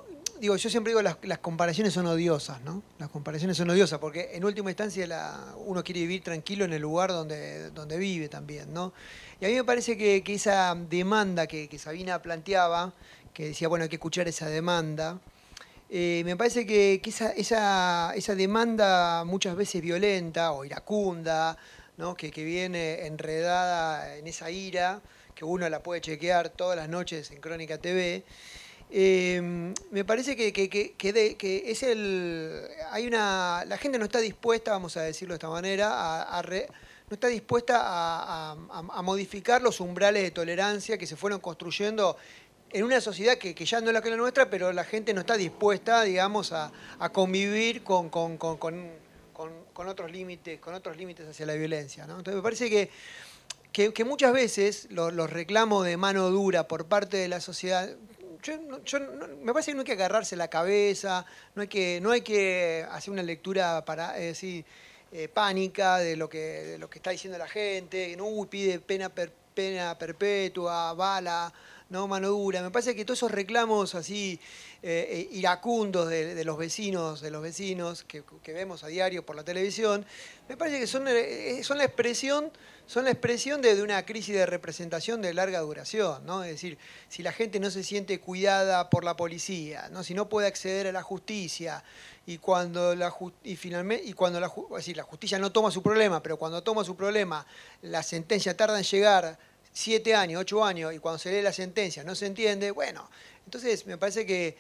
yo siempre digo las comparaciones son odiosas, ¿no? Las comparaciones son odiosas porque en última instancia uno quiere vivir tranquilo en el lugar donde vive también, ¿no? Y a mí me parece que esa demanda que Sabina planteaba, que decía, bueno, hay que escuchar esa demanda, me parece que esa demanda muchas veces violenta o iracunda, ¿no? que viene enredada en esa ira, que uno la puede chequear todas las noches en Crónica TV, me parece que es la gente no está dispuesta, vamos a decirlo de esta manera, no está dispuesta a modificar los umbrales de tolerancia que se fueron construyendo en una sociedad que ya no es la que es la nuestra, pero la gente no está dispuesta, digamos, a convivir con otros límites hacia la violencia, ¿no? Entonces me parece que muchas veces los reclamos de mano dura por parte de la sociedad, me parece que no hay que agarrarse la cabeza, no hay que hacer una lectura pánica de lo que está diciendo la gente, no pide pena perpetua, bala, no mano dura. Me parece que todos esos reclamos así iracundos de los vecinos que vemos a diario por la televisión, me parece que son la expresión de una crisis de representación de larga duración, ¿no? Es decir, si la gente no se siente cuidada por la policía, ¿no? Si no puede acceder a la justicia, y cuando la justicia no toma su problema, pero cuando toma su problema, la sentencia tarda en llegar 7 años, 8 años, y cuando se lee la sentencia no se entiende, bueno, entonces me parece que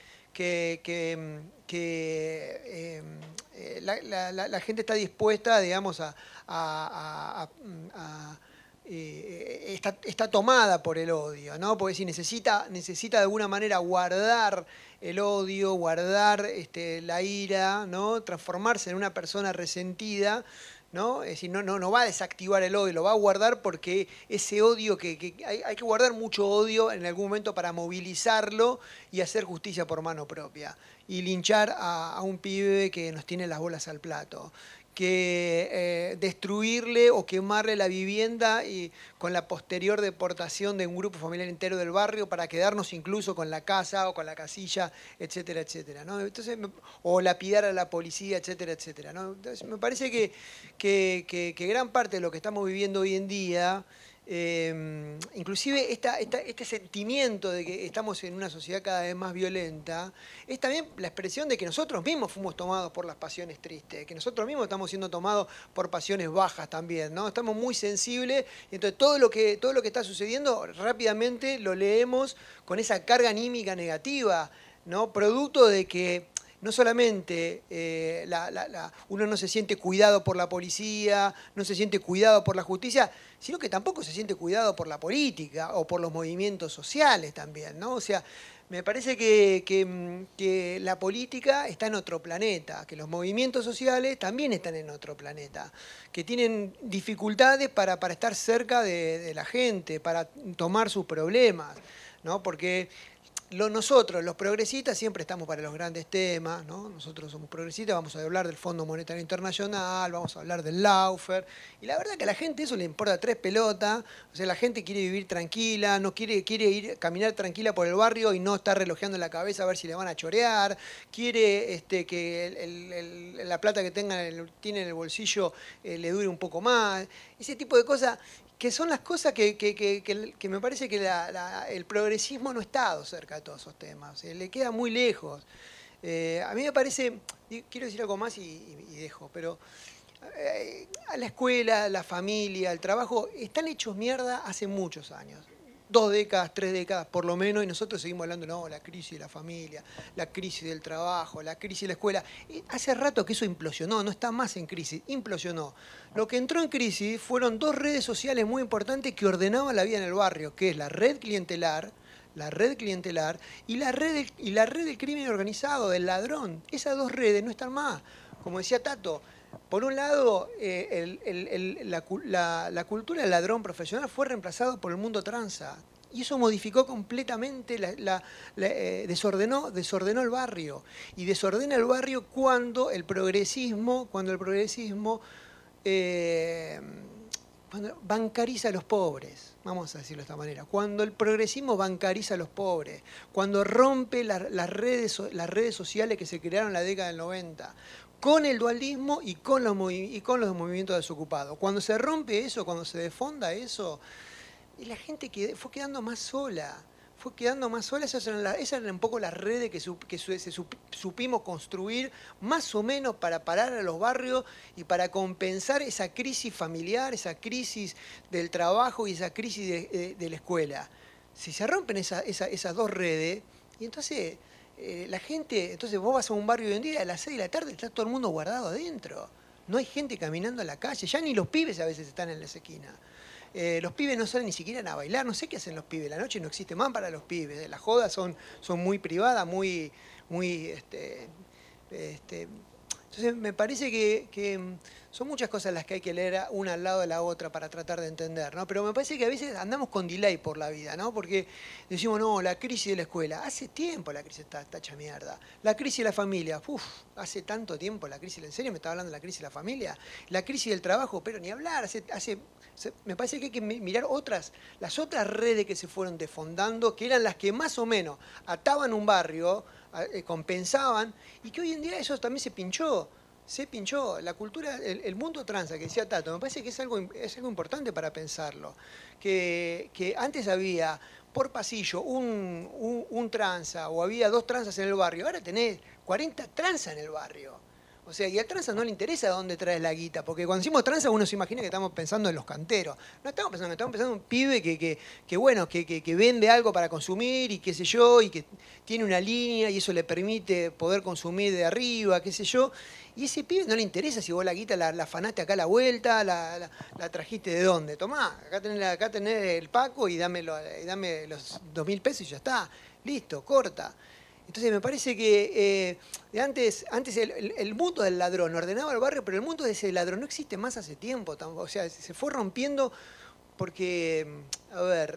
la gente está dispuesta, digamos, está tomada por el odio, ¿no? Porque si necesita de alguna manera guardar el odio, guardar la ira, ¿no? Transformarse en una persona resentida, ¿no? Es decir, no va a desactivar el odio, lo va a guardar porque ese odio hay que guardar mucho odio en algún momento para movilizarlo y hacer justicia por mano propia. Y linchar a un pibe que nos tiene las bolas al plato. Que destruirle o quemarle la vivienda y con la posterior deportación de un grupo familiar entero del barrio para quedarnos incluso con la casa o con la casilla, etcétera, etcétera, ¿no? Entonces, o lapidar a la policía, etcétera, etcétera, ¿no? Entonces, me parece que gran parte de lo que estamos viviendo hoy en día, inclusive este sentimiento de que estamos en una sociedad cada vez más violenta, es también la expresión de que nosotros mismos fuimos tomados por las pasiones tristes, que nosotros mismos estamos siendo tomados por pasiones bajas también, ¿no? Estamos muy sensibles, y entonces todo lo que está sucediendo rápidamente lo leemos con esa carga anímica negativa, ¿no? Producto de que no solamente uno no se siente cuidado por la policía, no se siente cuidado por la justicia, sino que tampoco se siente cuidado por la política o por los movimientos sociales también, ¿no? O sea, me parece que la política está en otro planeta, que los movimientos sociales también están en otro planeta, que tienen dificultades para estar cerca de la gente, para tomar sus problemas, ¿no? Porque nosotros, los progresistas, siempre estamos para los grandes temas, ¿no? Nosotros somos progresistas, vamos a hablar del Fondo Monetario Internacional, vamos a hablar del Lawfare, y la verdad que a la gente eso le importa 3 pelotas, o sea, la gente quiere vivir tranquila, no quiere ir caminar tranquila por el barrio y no estar relojeando en la cabeza a ver si le van a chorear, quiere que la plata que tiene en el bolsillo le dure un poco más, ese tipo de cosas que son las cosas que me parece que el progresismo no ha estado cerca de todos esos temas, le queda muy lejos. A mí me parece, quiero decir algo más y dejo, pero a la escuela, la familia, el trabajo, están hechos mierda hace muchos años. 2 décadas, 3 décadas por lo menos, y nosotros seguimos hablando, no, la crisis de la familia, la crisis del trabajo, la crisis de la escuela. Hace rato que eso implosionó, no está más en crisis, implosionó. Lo que entró en crisis fueron 2 redes sociales muy importantes que ordenaban la vida en el barrio, que es la red clientelar y la red del crimen organizado, del ladrón. Esas 2 redes no están más. Como decía Tato, por un lado, la cultura del ladrón profesional fue reemplazado por el mundo tranza. Y eso modificó completamente, desordenó el barrio. Y desordena el barrio cuando el progresismo cuando bancariza a los pobres, vamos a decirlo de esta manera, cuando el progresismo bancariza a los pobres, cuando rompe las redes sociales que se crearon en la década del 90, con el dualismo y con los movimientos desocupados. Cuando se rompe eso, cuando se desfonda eso, y la gente fue quedando más sola. Esas eran un poco las redes que supimos construir más o menos para parar a los barrios y para compensar esa crisis familiar, esa crisis del trabajo y esa crisis de la escuela. Si se rompen esas dos redes, y entonces la gente, entonces vos vas a un barrio hoy en día a las 6 de la tarde está todo el mundo guardado adentro. No hay gente caminando a la calle, ya ni los pibes a veces están en las esquinas. Los pibes no salen ni siquiera a bailar, no sé qué hacen los pibes, la noche no existe más para los pibes, las jodas son muy privadas, entonces me parece que son muchas cosas las que hay que leer una al lado de la otra para tratar de entender, ¿no? Pero me parece que a veces andamos con delay por la vida, ¿no? Porque decimos, no, la crisis de la escuela, hace tiempo la crisis está hecha mierda. La crisis de la familia, hace tanto tiempo la crisis, ¿en serio me estaba hablando de la crisis de la familia? La crisis del trabajo, pero ni hablar, me parece que hay que mirar las otras redes que se fueron desfondando, que eran las que más o menos ataban un barrio, compensaban, y que hoy en día eso también se pinchó. La cultura, el mundo tranza, que decía Tato, me parece que es algo importante para pensarlo. Que antes había por pasillo un tranza, o había 2 tranzas en el barrio, ahora tenés 40 tranzas en el barrio. O sea, y al tranza no le interesa dónde traes la guita, porque cuando decimos tranza uno se imagina que estamos pensando en los canteros. No estamos pensando en un pibe que vende algo para consumir y qué sé yo, y que tiene una línea y eso le permite poder consumir de arriba, qué sé yo. Y ese pibe no le interesa si vos la guita la afanaste acá a la vuelta, la trajiste de dónde. Tomá, acá tenés el Paco y dame los 2.000 pesos y ya está. Listo, corta. Entonces me parece que antes el mundo del ladrón ordenaba el barrio, pero el mundo de ese ladrón no existe más hace tiempo. O sea, se fue rompiendo porque, a ver,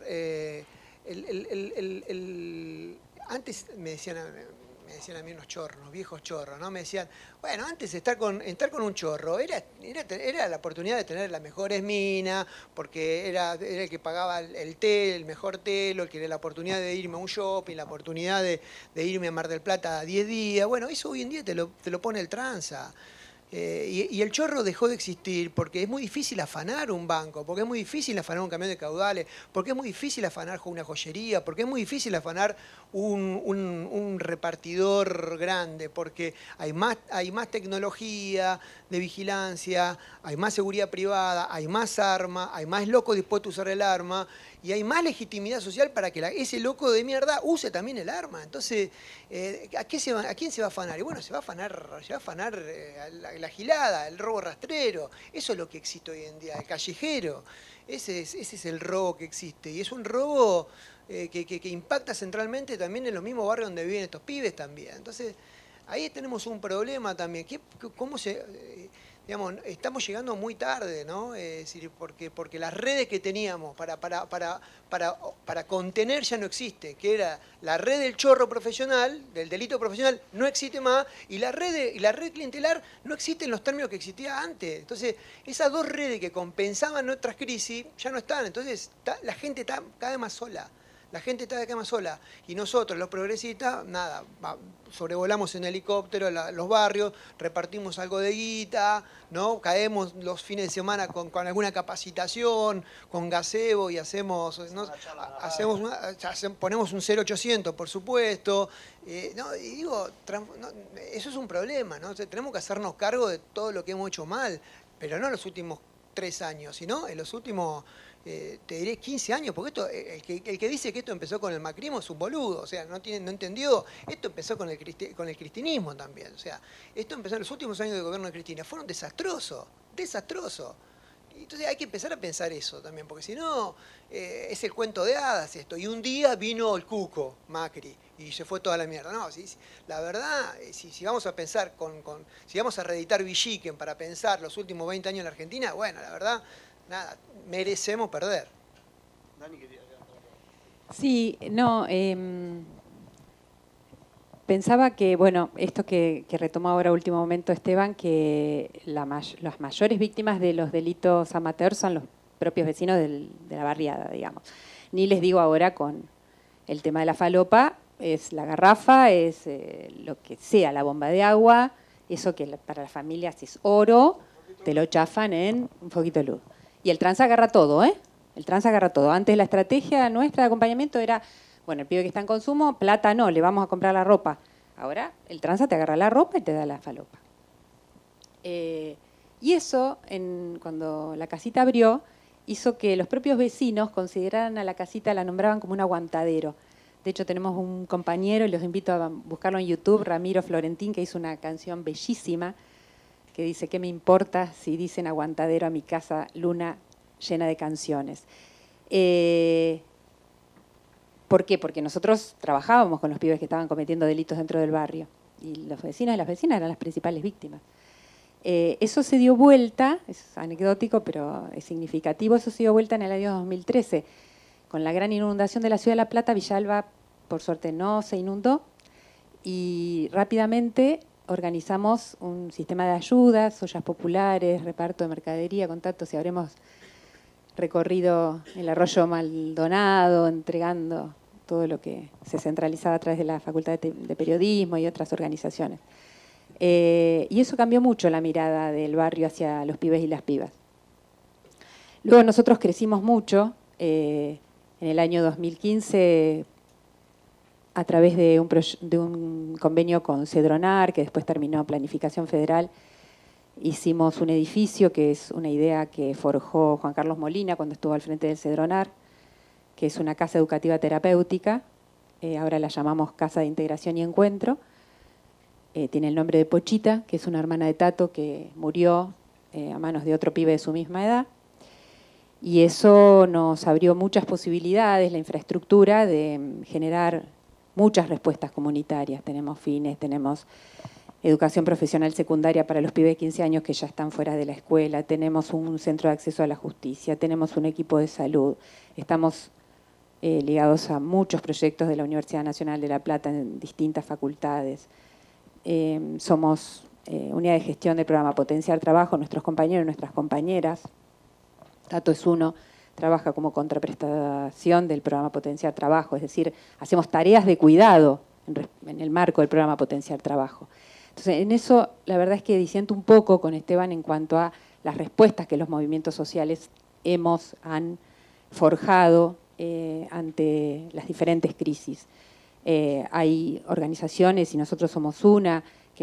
antes me decían a mí unos chorros, unos viejos chorros, ¿no? Me decían, bueno, antes estar con un chorro era la oportunidad de tener las mejores minas, porque era el que pagaba el mejor telo, el que era la oportunidad de irme a un shopping, la oportunidad de irme a Mar del Plata 10 días. Bueno, eso hoy en día te lo pone el tranza. Y el chorro dejó de existir porque es muy difícil afanar un banco, porque es muy difícil afanar un camión de caudales, porque es muy difícil afanar una joyería, porque es muy difícil afanar un repartidor grande, porque hay más tecnología de vigilancia, hay más seguridad privada, hay más arma, hay más locos dispuestos a usar el arma y hay más legitimidad social para que ese loco de mierda use también el arma. Entonces, ¿a quién se va a afanar? Y bueno, se va a afanar la gilada, el robo rastrero. Eso es lo que existe hoy en día, el callejero. Ese es el robo que existe. Y es un robo que impacta centralmente también en los mismos barrios donde viven estos pibes también. Entonces, ahí tenemos un problema también. Estamos llegando muy tarde, ¿no? Es decir, porque las redes que teníamos para contener ya no existe, que era la red del chorro profesional, del delito profesional, no existe más, y la red clientelar no existe en los términos que existía antes. Entonces, esas dos redes que compensaban otras crisis ya no están. Entonces, la gente está cada vez más sola. La gente está de cama sola y nosotros, los progresistas, nada, sobrevolamos en helicóptero los barrios, repartimos algo de guita, ¿no? Caemos los fines de semana con alguna capacitación, con gazebo y ponemos un 0800, por supuesto. Eso es un problema, ¿no? O sea, tenemos que hacernos cargo de todo lo que hemos hecho mal, pero no en los últimos 3 años, sino en los últimos... te diré 15 años, porque el que dice que esto empezó con el macrismo es un boludo, o sea, no entendió, esto empezó con el cristinismo también, o sea, esto empezó en los últimos años de gobierno de Cristina, fueron desastrosos. Entonces hay que empezar a pensar eso también, porque si no, es el cuento de hadas esto, y un día vino el cuco, Macri, y se fue toda la mierda. No, la verdad, si vamos a pensar, si vamos a reeditar Villiquen para pensar los últimos 20 años en la Argentina, bueno, la verdad... nada, merecemos perder. Dani quería... Sí, no, pensaba que, bueno, esto que retomó ahora último momento Esteban, que las mayores víctimas de los delitos amateur son propios vecinos de la barriada, digamos. Ni les digo ahora con el tema de la falopa, es la garrafa, es lo que sea, la bomba de agua, eso que para las familias es oro, te lo chafan en un poquito de luz. Y el trans agarra todo, ¿eh? El trans agarra todo. Antes la estrategia nuestra de acompañamiento era, bueno, el pibe que está en consumo, plata no, le vamos a comprar la ropa. Ahora el tranza te agarra la ropa y te da la falopa. Y eso, cuando la casita abrió, hizo que los propios vecinos consideraran a la casita, la nombraban como un aguantadero. De hecho, tenemos un compañero, y los invito a buscarlo en YouTube, Ramiro Florentín, que hizo una canción bellísima, que dice, ¿qué me importa si dicen aguantadero a mi casa, luna llena de canciones? ¿Por qué? Porque nosotros trabajábamos con los pibes que estaban cometiendo delitos dentro del barrio, y los vecinos y las vecinas eran las principales víctimas. Eso se dio vuelta, es anecdótico, pero es significativo, eso se dio vuelta en el año 2013. Con la gran inundación de la ciudad de La Plata, Villalba, por suerte, no se inundó, y rápidamente organizamos un sistema de ayudas, ollas populares, reparto de mercadería, contactos, y habremos recorrido el arroyo Maldonado, entregando todo lo que se centralizaba a través de la Facultad de Periodismo y otras organizaciones. Y eso cambió mucho la mirada del barrio hacia los pibes y las pibas. Luego nosotros crecimos mucho, en el año 2015, a través de un convenio con Cedronar, que después terminó Planificación Federal, hicimos un edificio que es una idea que forjó Juan Carlos Molina cuando estuvo al frente del Cedronar, que es una casa educativa terapéutica, ahora la llamamos Casa de Integración y Encuentro. Tiene el nombre de Pochita, que es una hermana de Tato que murió a manos de otro pibe de su misma edad. Y eso nos abrió muchas posibilidades, la infraestructura, de generar muchas respuestas comunitarias. Tenemos fines, tenemos educación profesional secundaria para los pibes de 15 años que ya están fuera de la escuela, tenemos un centro de acceso a la justicia, tenemos un equipo de salud, estamos ligados a muchos proyectos de la Universidad Nacional de La Plata en distintas facultades. Somos unidad de gestión del programa Potenciar Trabajo, nuestros compañeros y nuestras compañeras. Tato es uno, trabaja como contraprestación del programa Potenciar Trabajo, es decir, hacemos tareas de cuidado en el marco del programa Potenciar Trabajo. Entonces, en eso la verdad es que disiento un poco con Esteban en cuanto a las respuestas que los movimientos sociales han forjado ante las diferentes crisis. Hay organizaciones, y nosotros somos una, que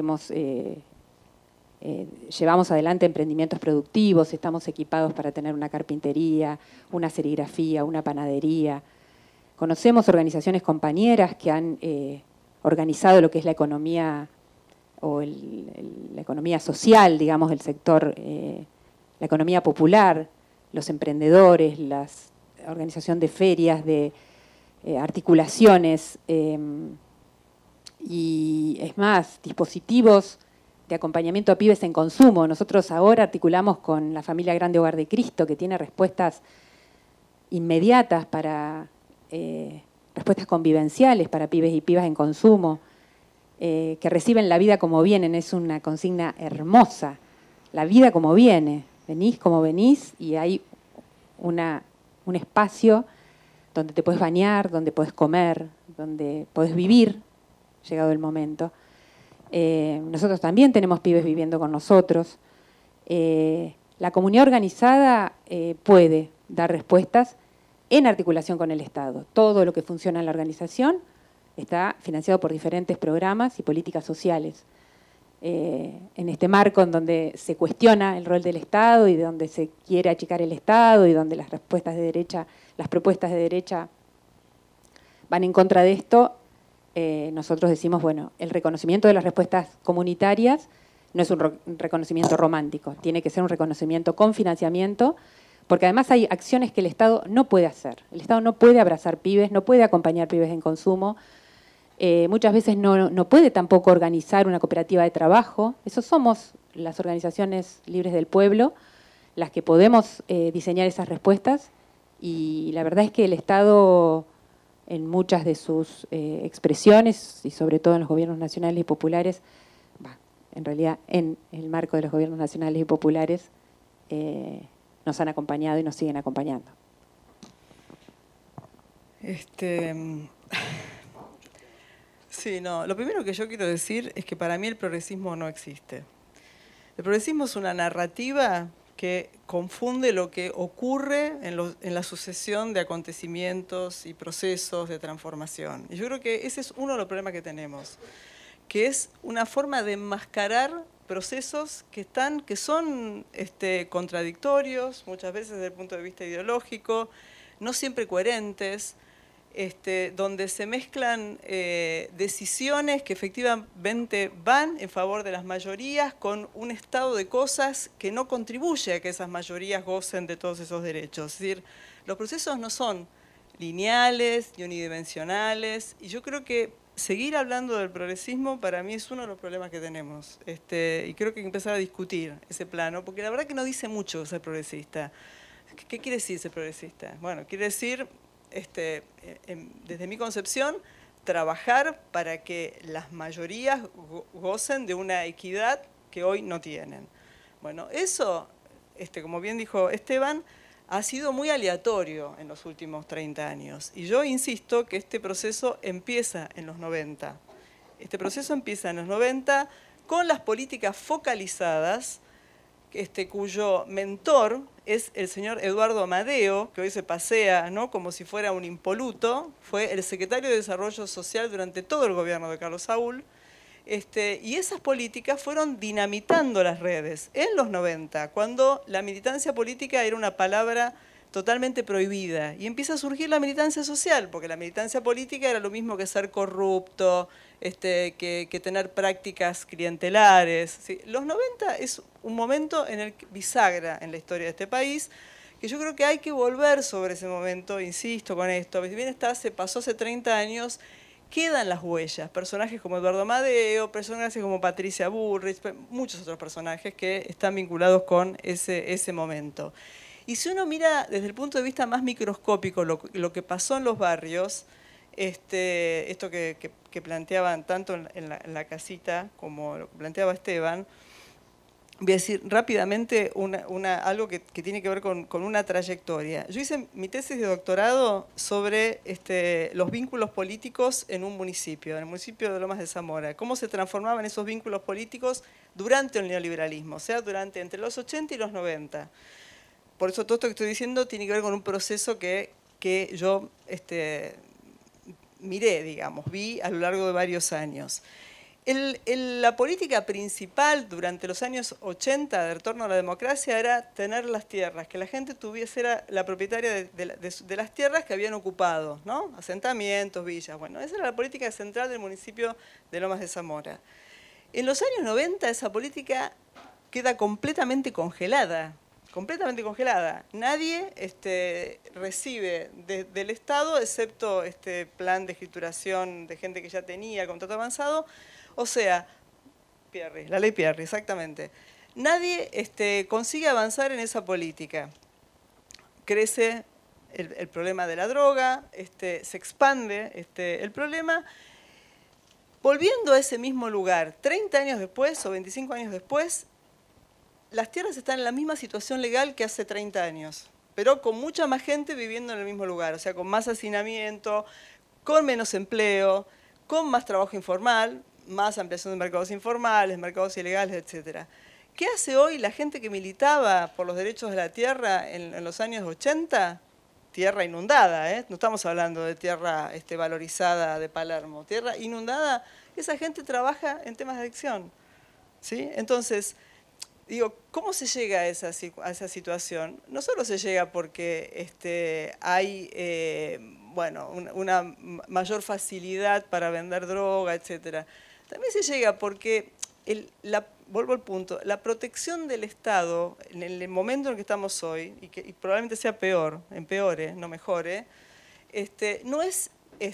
llevamos adelante emprendimientos productivos, estamos equipados para tener una carpintería, una serigrafía, una panadería. Conocemos organizaciones compañeras que han organizado lo que es la economía o la economía social, digamos, del sector, la economía popular, los emprendedores, la organización de ferias, de articulaciones, y es más, dispositivos de acompañamiento a pibes en consumo. Nosotros ahora articulamos con la familia Grande Hogar de Cristo, que tiene respuestas inmediatas respuestas convivenciales para pibes y pibas en consumo, que reciben la vida como vienen. Es una consigna hermosa, la vida como viene, venís como venís, y hay un espacio donde te puedes bañar, donde puedes comer, donde puedes vivir, llegado el momento. Nosotros también tenemos pibes viviendo con nosotros. La comunidad organizada puede dar respuestas en articulación con el Estado. Todo lo que funciona en la organización está financiado por diferentes programas y políticas sociales. En este marco en donde se cuestiona el rol del Estado y donde se quiere achicar el Estado y donde las propuestas de derecha van en contra de esto, nosotros decimos, bueno, el reconocimiento de las respuestas comunitarias no es un reconocimiento romántico, tiene que ser un reconocimiento con financiamiento, porque además hay acciones que el Estado no puede hacer. El Estado no puede abrazar pibes, no puede acompañar pibes en consumo, muchas veces no puede tampoco organizar una cooperativa de trabajo. Eso somos las organizaciones libres del pueblo, las que podemos diseñar esas respuestas, y la verdad es que el Estado, en muchas de sus expresiones, y sobre todo en los gobiernos nacionales y populares, en realidad en el marco de los gobiernos nacionales y populares, nos han acompañado y nos siguen acompañando. Sí, no. Lo primero que yo quiero decir es que para mí el progresismo no existe. El progresismo es una narrativa que confunde lo que ocurre en la sucesión de acontecimientos y procesos de transformación. Y yo creo que ese es uno de los problemas que tenemos, que es una forma de enmascarar procesos que son contradictorios, muchas veces desde el punto de vista ideológico, no siempre coherentes, donde se mezclan decisiones que efectivamente van en favor de las mayorías con un estado de cosas que no contribuye a que esas mayorías gocen de todos esos derechos. Es decir, los procesos no son lineales ni unidimensionales, y yo creo que seguir hablando del progresismo para mí es uno de los problemas que tenemos, y creo que hay que empezar a discutir ese plano, porque la verdad que no dice mucho ser progresista. ¿Qué quiere decir ser progresista? Bueno, quiere decir, desde mi concepción, trabajar para que las mayorías gocen de una equidad que hoy no tienen. Bueno, eso, como bien dijo Esteban, ha sido muy aleatorio en los últimos 30 años. Y yo insisto que este proceso empieza en los 90. Este proceso empieza en los 90 con las políticas focalizadas, cuyo mentor es el señor Eduardo Amadeo, que hoy se pasea, ¿no?, como si fuera un impoluto. Fue el secretario de Desarrollo Social durante todo el gobierno de Carlos Saúl. Y esas políticas fueron dinamitando las redes en los 90, cuando la militancia política era una palabra totalmente prohibida. Y empieza a surgir la militancia social, porque la militancia política era lo mismo que ser corrupto, que tener prácticas clientelares. ¿Sí? Los 90 es un momento en el que bisagra en la historia de este país, que yo creo que hay que volver sobre ese momento, insisto con esto. Si bien pasó hace 30 años, quedan las huellas. Personajes como Eduardo Amadeo, personajes como Patricia Bullrich, muchos otros personajes que están vinculados con ese momento. Y si uno mira desde el punto de vista más microscópico lo que pasó en los barrios, esto que planteaban tanto en la casita como lo que planteaba Esteban, voy a decir rápidamente algo que tiene que ver con una trayectoria. Yo hice mi tesis de doctorado sobre los vínculos políticos en un municipio, en el municipio de Lomas de Zamora. Cómo se transformaban esos vínculos políticos durante el neoliberalismo, o sea, entre los 80 y los 90. Por eso todo esto que estoy diciendo tiene que ver con un proceso que yo miré, digamos, vi a lo largo de varios años. La política principal durante los años 80 de retorno a la democracia era tener las tierras, que la gente era la propietaria de las tierras que habían ocupado, ¿no? Asentamientos, villas. Bueno, esa era la política central del municipio de Lomas de Zamora. En los años 90 esa política queda completamente congelada. Completamente congelada. Nadie recibe del Estado, excepto este plan de escrituración de gente que ya tenía contrato avanzado, o sea, Pierri, la ley Pierri, exactamente. Nadie consigue avanzar en esa política. Crece el problema de la droga, se expande el problema. Volviendo a ese mismo lugar, 30 años después o 25 años después, las tierras están en la misma situación legal que hace 30 años, pero con mucha más gente viviendo en el mismo lugar, o sea, con más hacinamiento, con menos empleo, con más trabajo informal, más ampliación de mercados informales, mercados ilegales, etc. ¿Qué hace hoy la gente que militaba por los derechos de la tierra en los años 80? Tierra inundada, ¿eh? No estamos hablando de tierra valorizada de Palermo. Tierra inundada, esa gente trabaja en temas de adicción, ¿sí? Entonces, digo, ¿cómo se llega a esa situación? No solo se llega porque hay una mayor facilidad para vender droga, etc. También se llega porque, vuelvo al punto, la protección del Estado en el momento en el que estamos hoy, y probablemente sea empeore, no mejore, no es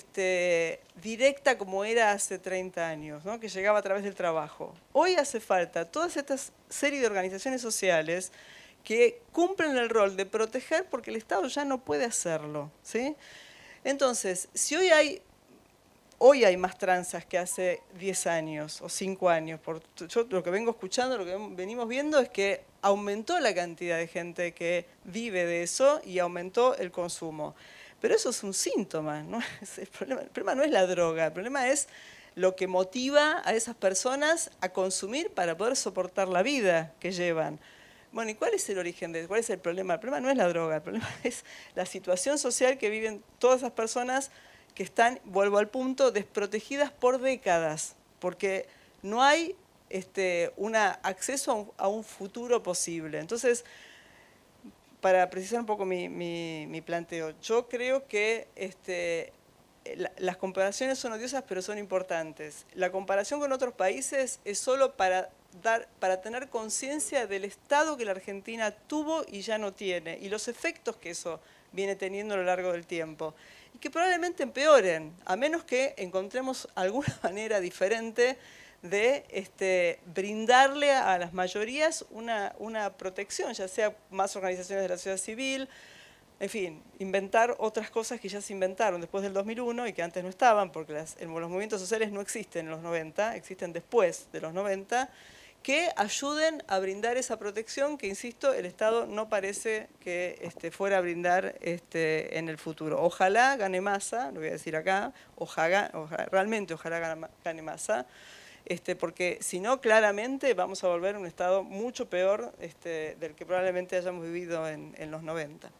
directa como era hace 30 años, ¿no?, que llegaba a través del trabajo. Hoy hace falta toda esta serie de organizaciones sociales que cumplen el rol de proteger porque el Estado ya no puede hacerlo, ¿sí? Entonces, si hoy hay hoy hay más tranzas que hace 10 años o 5 años. Yo lo que vengo escuchando, lo que venimos viendo es que aumentó la cantidad de gente que vive de eso y aumentó el consumo. Pero eso es un síntoma, ¿no? El problema no es la droga, el problema es lo que motiva a esas personas a consumir para poder soportar la vida que llevan. Bueno, ¿y cuál es el origen de eso? ¿Cuál es el problema? El problema no es la droga, el problema es la situación social que viven todas esas personas que están, vuelvo al punto, desprotegidas por décadas, porque no hay un acceso a un futuro posible. Entonces, para precisar un poco mi planteo, yo creo que las comparaciones son odiosas, pero son importantes. La comparación con otros países es solo para tener conciencia del estado que la Argentina tuvo y ya no tiene, y los efectos que eso viene teniendo a lo largo del tiempo, y que probablemente empeoren, a menos que encontremos alguna manera diferente de brindarle a las mayorías una protección, ya sea más organizaciones de la sociedad civil, en fin, inventar otras cosas que ya se inventaron después del 2001 y que antes no estaban, porque los movimientos sociales no existen en los 90, existen después de los 90, que ayuden a brindar esa protección que, insisto, el Estado no parece que fuera a brindar en el futuro. Ojalá gane Massa, lo voy a decir acá, realmente ojalá gane Massa, porque si no, claramente vamos a volver a un estado mucho peor del que probablemente hayamos vivido en los 90.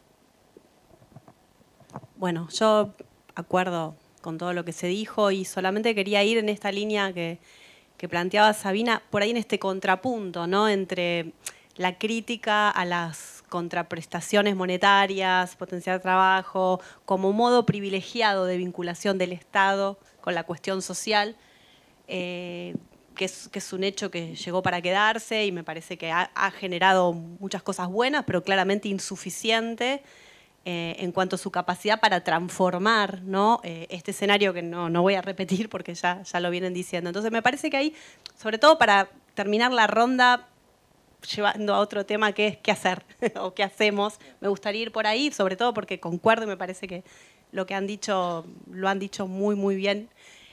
Bueno, yo acuerdo con todo lo que se dijo y solamente quería ir en esta línea que planteaba Sabina, por ahí en este contrapunto, ¿no? Entre la crítica a las contraprestaciones monetarias, potenciar trabajo, como modo privilegiado de vinculación del Estado con la cuestión social, que es un hecho que llegó para quedarse y me parece que ha generado muchas cosas buenas, pero claramente insuficiente en cuanto a su capacidad para transformar, ¿no? Este escenario que no voy a repetir porque ya lo vienen diciendo. Entonces me parece que ahí, sobre todo para terminar la ronda, llevando a otro tema que es qué hacer o qué hacemos, me gustaría ir por ahí, sobre todo porque concuerdo y me parece que lo que han dicho lo han dicho muy, muy bien.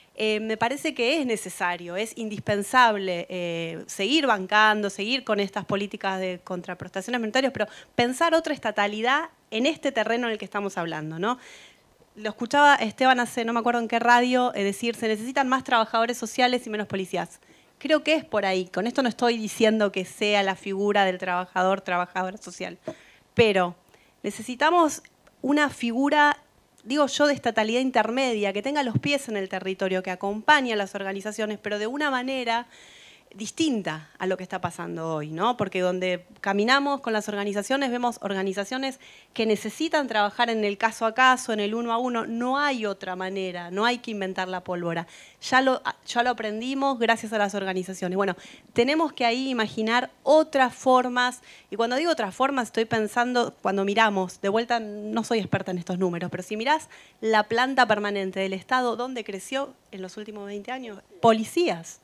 Me parece que es necesario, es indispensable seguir bancando, seguir con estas políticas de contraprestaciones monetarias, pero pensar otra estatalidad en este terreno en el que estamos hablando, ¿no? Lo escuchaba Esteban hace, no me acuerdo en qué radio, decir, se necesitan más trabajadores sociales y menos policías. Creo que es por ahí. Con esto no estoy diciendo que sea la figura del trabajadora social, pero necesitamos una figura, digo yo, de estatalidad intermedia, que tenga los pies en el territorio, que acompañe a las organizaciones, pero de una manera distinta a lo que está pasando hoy, ¿no? Porque donde caminamos con las organizaciones, vemos organizaciones que necesitan trabajar en el caso a caso, en el uno a uno. No hay otra manera, no hay que inventar la pólvora. Ya lo aprendimos gracias a las organizaciones. Bueno, tenemos que ahí imaginar otras formas, y cuando digo otras formas estoy pensando, cuando miramos, de vuelta no soy experta en estos números, pero si mirás la planta permanente del Estado, ¿dónde creció en los últimos 20 años? Policías.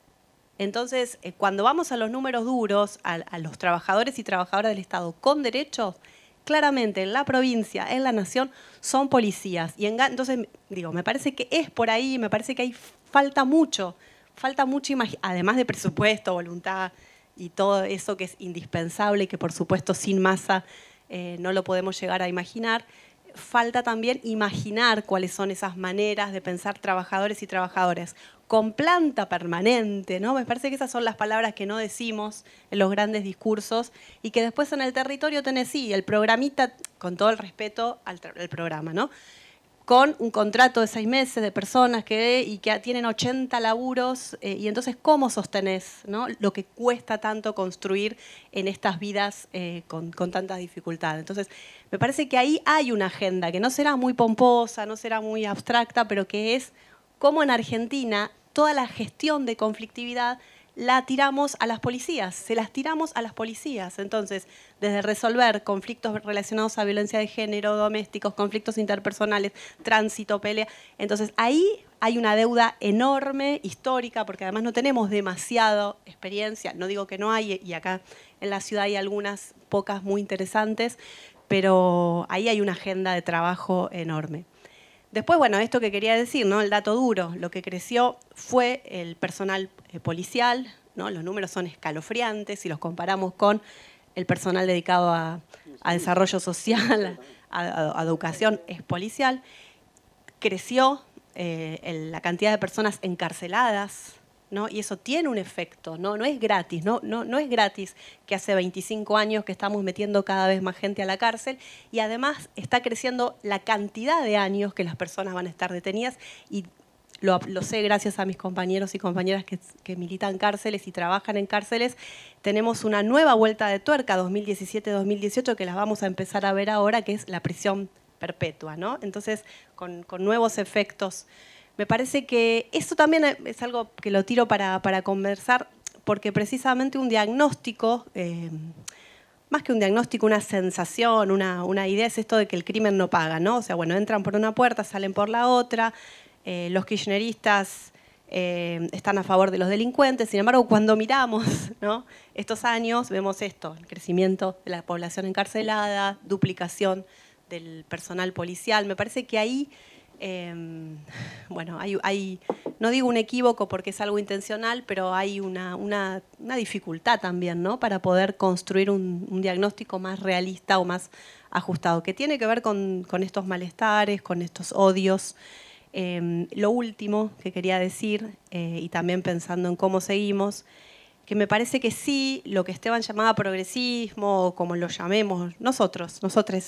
Entonces, cuando vamos a los números duros, a los trabajadores y trabajadoras del Estado con derechos, claramente en la provincia, en la nación, son policías. Y entonces, digo, me parece que es por ahí, me parece que ahí falta mucho, además de presupuesto, voluntad y todo eso que es indispensable y que por supuesto sin Massa no lo podemos llegar a imaginar. Falta también imaginar cuáles son esas maneras de pensar trabajadores y trabajadoras con planta permanente, ¿no? Me parece que esas son las palabras que no decimos en los grandes discursos y que después en el territorio tenés, sí, el programita, con todo el respeto al programa, ¿no? Con un contrato de 6 meses de personas que tienen 80 laburos y entonces ¿cómo sostenés, ¿no? Lo que cuesta tanto construir en estas vidas con tantas dificultades? Entonces me parece que ahí hay una agenda que no será muy pomposa, no será muy abstracta, pero que es cómo en Argentina toda la gestión de conflictividad la tiramos a las policías, se las tiramos a las policías. Entonces, desde resolver conflictos relacionados a violencia de género, domésticos, conflictos interpersonales, tránsito, pelea. Entonces, ahí hay una deuda enorme, histórica, porque además no tenemos demasiada experiencia. No digo que no hay, y acá en la ciudad hay algunas pocas muy interesantes, pero ahí hay una agenda de trabajo enorme. Después, bueno, esto que quería decir, ¿no? El dato duro, lo que creció fue el personal policial, ¿no? Los números son escalofriantes si los comparamos con el personal dedicado a desarrollo social, a educación, es policial. Creció la cantidad de personas encarceladas, ¿no? Y eso tiene un efecto, no es gratis, no es gratis que hace 25 años que estamos metiendo cada vez más gente a la cárcel, y además está creciendo la cantidad de años que las personas van a estar detenidas, y lo sé gracias a mis compañeros y compañeras que militan en cárceles y trabajan en cárceles. Tenemos una nueva vuelta de tuerca 2017-2018 que las vamos a empezar a ver ahora, que es la prisión perpetua, ¿no? Entonces, con nuevos efectos. Me parece que esto también es algo que lo tiro para conversar, porque precisamente un diagnóstico, más que un diagnóstico, una sensación, una idea, es esto de que el crimen no paga, ¿no? O sea, bueno, entran por una puerta, salen por la otra, los kirchneristas están a favor de los delincuentes. Sin embargo, cuando miramos, ¿no?, estos años, vemos esto, el crecimiento de la población encarcelada, duplicación del personal policial. Me parece que ahí... bueno, hay, no digo un equívoco porque es algo intencional, pero hay una dificultad también, ¿no?, para poder construir un diagnóstico más realista o más ajustado, que tiene que ver con estos malestares, con estos odios. Lo último que quería decir, y también pensando en cómo seguimos, que me parece que sí, lo que Esteban llamaba progresismo, o como lo llamemos nosotros,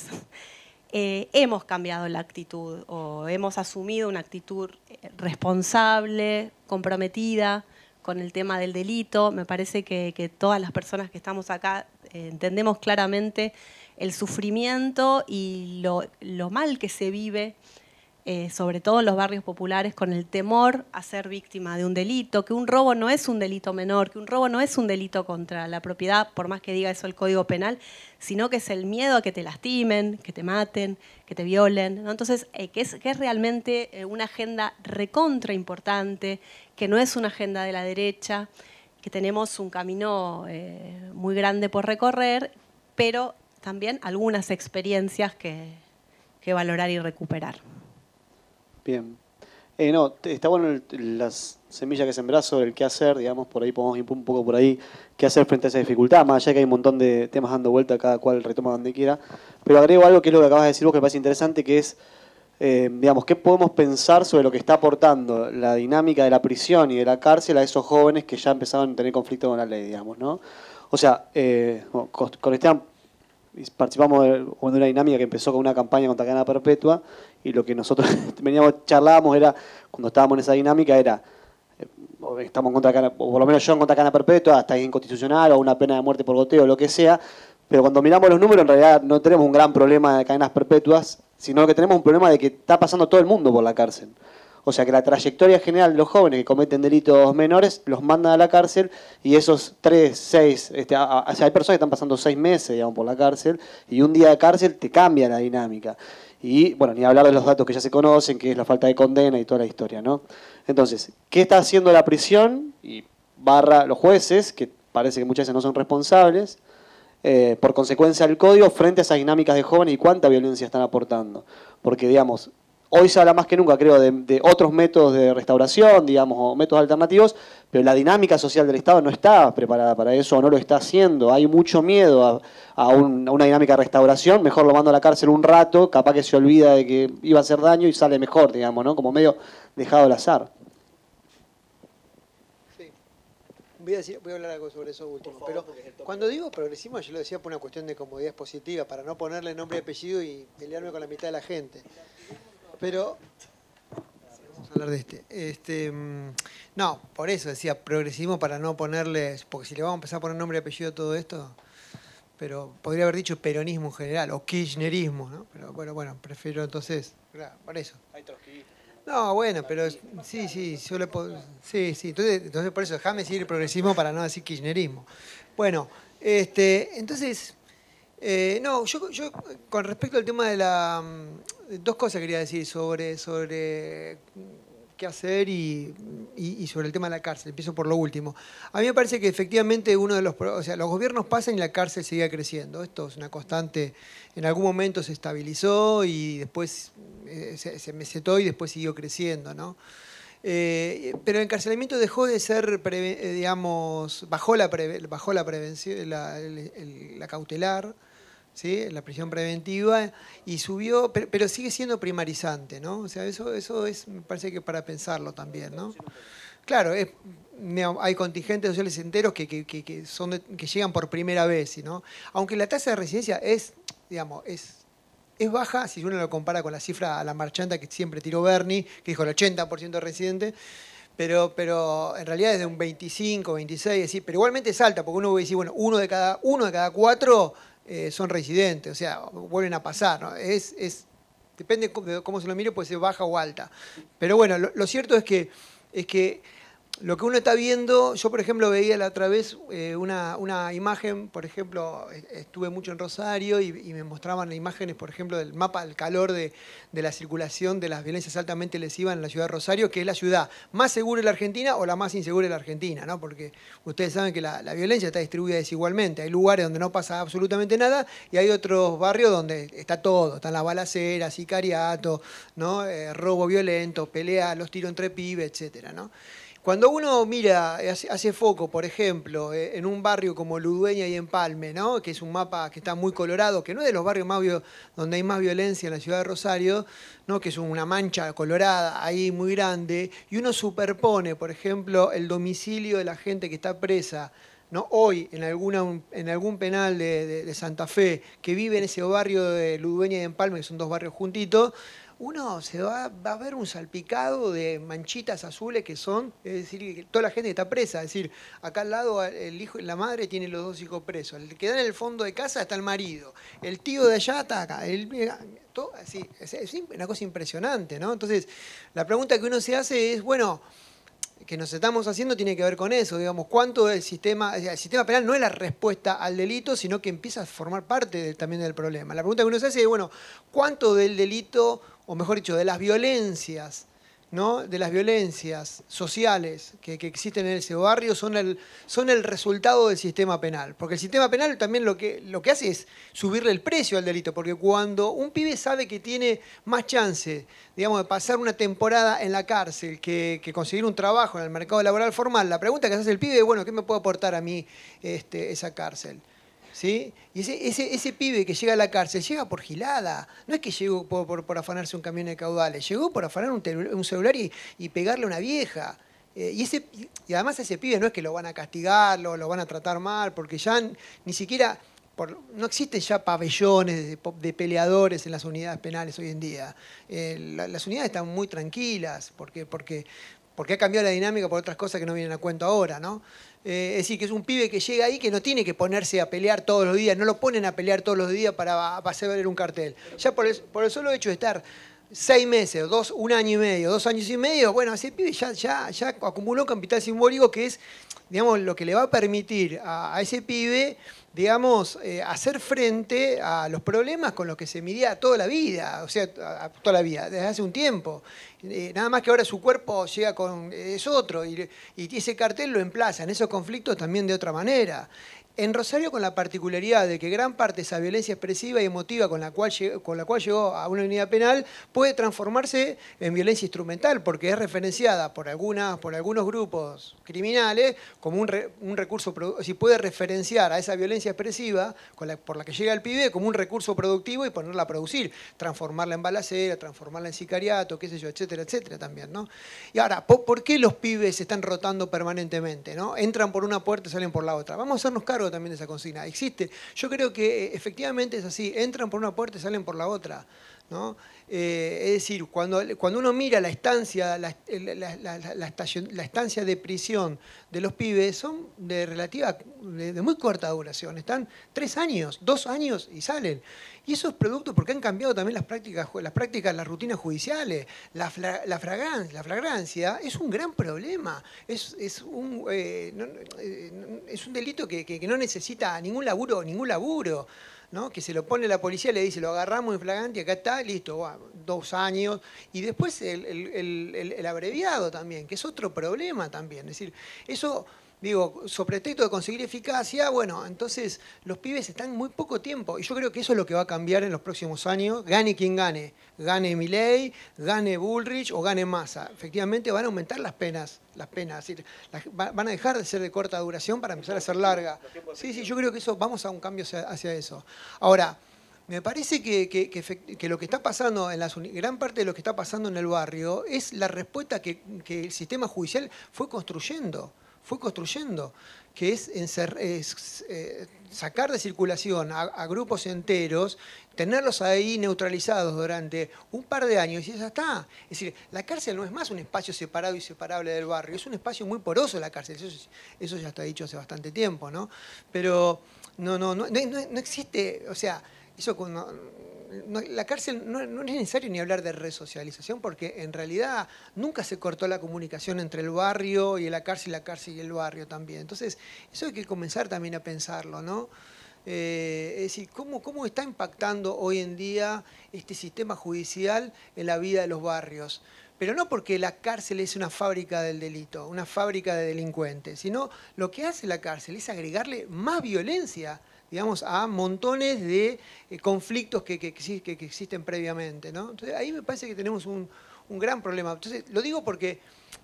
hemos cambiado la actitud o hemos asumido una actitud responsable, comprometida con el tema del delito. Me parece que todas las personas que estamos acá entendemos claramente el sufrimiento y lo mal que se vive, sobre todo en los barrios populares, con el temor a ser víctima de un delito, que un robo no es un delito menor, que un robo no es un delito contra la propiedad, por más que diga eso el Código Penal, sino que es el miedo a que te lastimen, que te maten, que te violen, ¿no? Entonces, que es realmente una agenda recontra importante, que no es una agenda de la derecha, que tenemos un camino muy grande por recorrer, pero también algunas experiencias que valorar y recuperar. Bien. No, está bueno las semillas que sembrás sobre el qué hacer, digamos, por ahí podemos ir un poco por ahí, qué hacer frente a esa dificultad, más allá que hay un montón de temas dando vuelta, cada cual retoma donde quiera, pero agrego algo que es lo que acabas de decir vos, que me parece interesante, que es, digamos, qué podemos pensar sobre lo que está aportando la dinámica de la prisión y de la cárcel a esos jóvenes que ya empezaron a tener conflicto con la ley, digamos, ¿no? O sea, con Esteban participamos de una dinámica que empezó con una campaña contra cadena perpetua, y lo que nosotros charlábamos era, cuando estábamos en esa dinámica, era estamos en contra de cadena, o por lo menos yo en contra de cadena perpetua, hasta es inconstitucional, o una pena de muerte por goteo, o lo que sea, pero cuando miramos los números en realidad no tenemos un gran problema de cadenas perpetuas, sino que tenemos un problema de que está pasando todo el mundo por la cárcel. O sea que la trayectoria general de los jóvenes que cometen delitos menores los mandan a la cárcel, y esos 3, 6, o sea, hay personas que están pasando 6 meses, digamos, por la cárcel, y un día de cárcel te cambia la dinámica. Y bueno, ni hablar de los datos que ya se conocen, que es la falta de condena y toda la historia, ¿no? Entonces, ¿qué está haciendo la prisión y barra los jueces, que parece que muchas veces no son responsables, por consecuencia del código, frente a esas dinámicas de jóvenes, y cuánta violencia están aportando? Porque, digamos, hoy se habla más que nunca, creo, de otros métodos de restauración, digamos, o métodos alternativos, pero la dinámica social del Estado no está preparada para eso, o no lo está haciendo. Hay mucho miedo a una dinámica de restauración. Mejor lo mando a la cárcel un rato, capaz que se olvida de que iba a hacer daño y sale mejor, digamos, ¿no? Como medio dejado al azar. Sí. Voy a hablar algo sobre eso último. Pero cuando digo progresismo, yo lo decía por una cuestión de comodidad expositiva, para no ponerle nombre y apellido y pelearme con la mitad de la gente. Pero vamos a hablar de no, por eso decía progresismo, para no ponerle, porque si le vamos a empezar a poner nombre y apellido a todo esto, pero podría haber dicho peronismo en general, o kirchnerismo, ¿no? Pero bueno, prefiero entonces, claro, por eso. No, bueno, pero sí, yo le puedo, sí, entonces por eso déjame decir progresismo para no decir kirchnerismo. Bueno, entonces, no, yo con respecto al tema de dos cosas quería decir sobre qué hacer y sobre el tema de la cárcel. Empiezo por lo último. A mí me parece que efectivamente los gobiernos pasan y la cárcel sigue creciendo. Esto es una constante. En algún momento se estabilizó y después se mesetó y después siguió creciendo, ¿no? Pero el encarcelamiento dejó de ser, digamos, bajó la prevención, la cautelar, ¿sí? La prisión preventiva, y subió, pero sigue siendo primarizante, ¿no? O sea, eso es, me parece que para pensarlo también, ¿no? Claro, hay contingentes sociales enteros que llegan por primera vez, ¿no? Aunque la tasa de residencia es baja si uno lo compara con la cifra a la marchanta que siempre tiró Bernie, que dijo el 80% de residentes, pero en realidad es de un 25, 26, así, pero igualmente es alta, porque uno puede decir, bueno, uno de cada 4 son residentes, o sea, vuelven a pasar, ¿no? Depende de cómo se lo mire, puede ser baja o alta. Pero bueno, lo cierto es que lo que uno está viendo, yo por ejemplo veía la otra vez una imagen, por ejemplo, estuve mucho en Rosario y me mostraban imágenes, por ejemplo, del mapa del calor de la circulación de las violencias altamente lesivas en la ciudad de Rosario, que es la ciudad más segura de la Argentina o la más insegura de la Argentina, ¿no? Porque ustedes saben que la violencia está distribuida desigualmente. Hay lugares donde no pasa absolutamente nada y hay otros barrios donde está todo. Están las balaceras, sicariato, ¿no? Robo violento, pelea, los tiros entre pibes, etcétera, ¿no? Cuando uno mira, hace foco, por ejemplo, en un barrio como Ludueña y Empalme, ¿no? Que es un mapa que está muy colorado, que no es de los barrios donde hay más violencia en la ciudad de Rosario, ¿no? Que es una mancha colorada ahí muy grande, y uno superpone, por ejemplo, el domicilio de la gente que está presa, ¿no? Hoy en algún penal de Santa Fe, que vive en ese barrio de Ludueña y Empalme, que son 2 barrios juntitos, uno se va a ver un salpicado de manchitas azules que son, es decir, que toda la gente que está presa. Es decir, acá al lado el hijo y la madre tienen los 2 hijos presos. El que da en el fondo de casa está el marido. El tío de allá está acá. Todo así, es una cosa impresionante, ¿no? Entonces, la pregunta que uno se hace es, bueno, que nos estamos haciendo tiene que ver con eso, digamos, cuánto del sistema penal no es la respuesta al delito, sino que empieza a formar parte también del problema. La pregunta que uno se hace es, bueno, ¿cuánto del delito, o mejor dicho, de las violencias, ¿no? De las violencias sociales que existen en ese barrio son el resultado del sistema penal? Porque el sistema penal también lo que hace es subirle el precio al delito, porque cuando un pibe sabe que tiene más chance, digamos, de pasar una temporada en la cárcel que conseguir un trabajo en el mercado laboral formal, la pregunta que se hace el pibe es, bueno, ¿qué me puede aportar a mí esa cárcel? ¿Sí? Y ese pibe que llega a la cárcel llega por gilada. No es que llegó por afanarse un camión de caudales, llegó por afanar un celular y pegarle a una vieja. Y además a ese pibe no es que lo van a castigar, lo van a tratar mal, porque ya ni siquiera... no existen ya pabellones de peleadores en las unidades penales hoy en día. Las unidades están muy tranquilas porque ha cambiado la dinámica por otras cosas que no vienen a cuento ahora, ¿no? Es decir, que es un pibe que llega ahí que no tiene que ponerse a pelear todos los días, no lo ponen a pelear todos los días para hacer ver un cartel. Ya por el solo hecho de estar 6 meses, 1 año y medio, 2 años y medio, bueno, ese pibe ya acumuló capital simbólico, que es, digamos, lo que le va a permitir a ese pibe, digamos, hacer frente a los problemas con los que se midía toda la vida, o sea, toda la vida, desde hace un tiempo. Nada más que ahora su cuerpo llega es otro, y ese cartel lo emplaza en esos conflictos también de otra manera. En Rosario, con la particularidad de que gran parte de esa violencia expresiva y emotiva con la cual llegó a una unidad penal puede transformarse en violencia instrumental, porque es referenciada por algunos grupos criminales como un recurso, si puede referenciar a esa violencia expresiva por la que llega el pibe como un recurso productivo y ponerla a producir, transformarla en balacera, transformarla en sicariato, qué sé yo, etcétera, etcétera también, ¿no? Y ahora, ¿por qué los pibes se están rotando permanentemente, ¿no? Entran por una puerta y salen por la otra. Vamos a hacernos cargo también de esa consigna. Existe. Yo creo que efectivamente es así. Entran por una puerta y salen por la otra, ¿no? Es decir, cuando uno mira la estancia de prisión de los pibes, son de muy corta duración. Están 3 años, 2 años y salen. Y eso es producto porque han cambiado también las prácticas, las rutinas judiciales. La flagrancia es un gran problema. Es un delito que no necesita ningún laburo, ¿no? Que se lo pone la policía, le dice, lo agarramos en flagrante, acá está, listo, 2 años, y después el abreviado también, que es otro problema también. Es decir, eso, digo, sobre pretexto de conseguir eficacia, bueno, entonces los pibes están muy poco tiempo, y yo creo que eso es lo que va a cambiar en los próximos años, gane quien gane. Gane Milei, gane Bullrich o gane Massa. Efectivamente van a aumentar las penas. Es decir, van a dejar de ser de corta duración para empezar a ser larga. Sí, yo creo que eso, vamos a un cambio hacia eso. Ahora, me parece que lo que está pasando, gran parte de lo que está pasando en el barrio es la respuesta que el sistema judicial fue construyendo, que es sacar de circulación a grupos enteros, tenerlos ahí neutralizados durante un par de años y ya está. Es decir, la cárcel no es más un espacio separado y separable del barrio, es un espacio muy poroso la cárcel, eso ya está dicho hace bastante tiempo, ¿no? Pero no existe, o sea, eso la cárcel no es necesario ni hablar de resocialización porque en realidad nunca se cortó la comunicación entre el barrio y la cárcel y el barrio también. Entonces, eso hay que comenzar también a pensarlo, ¿no? Es decir, ¿cómo está impactando hoy en día este sistema judicial en la vida de los barrios? Pero no porque la cárcel es una fábrica del delito, una fábrica de delincuentes, sino lo que hace la cárcel es agregarle más violencia, digamos, a montones de conflictos que existen previamente, ¿no? Entonces, ahí me parece que tenemos un gran problema. Entonces, lo digo porque,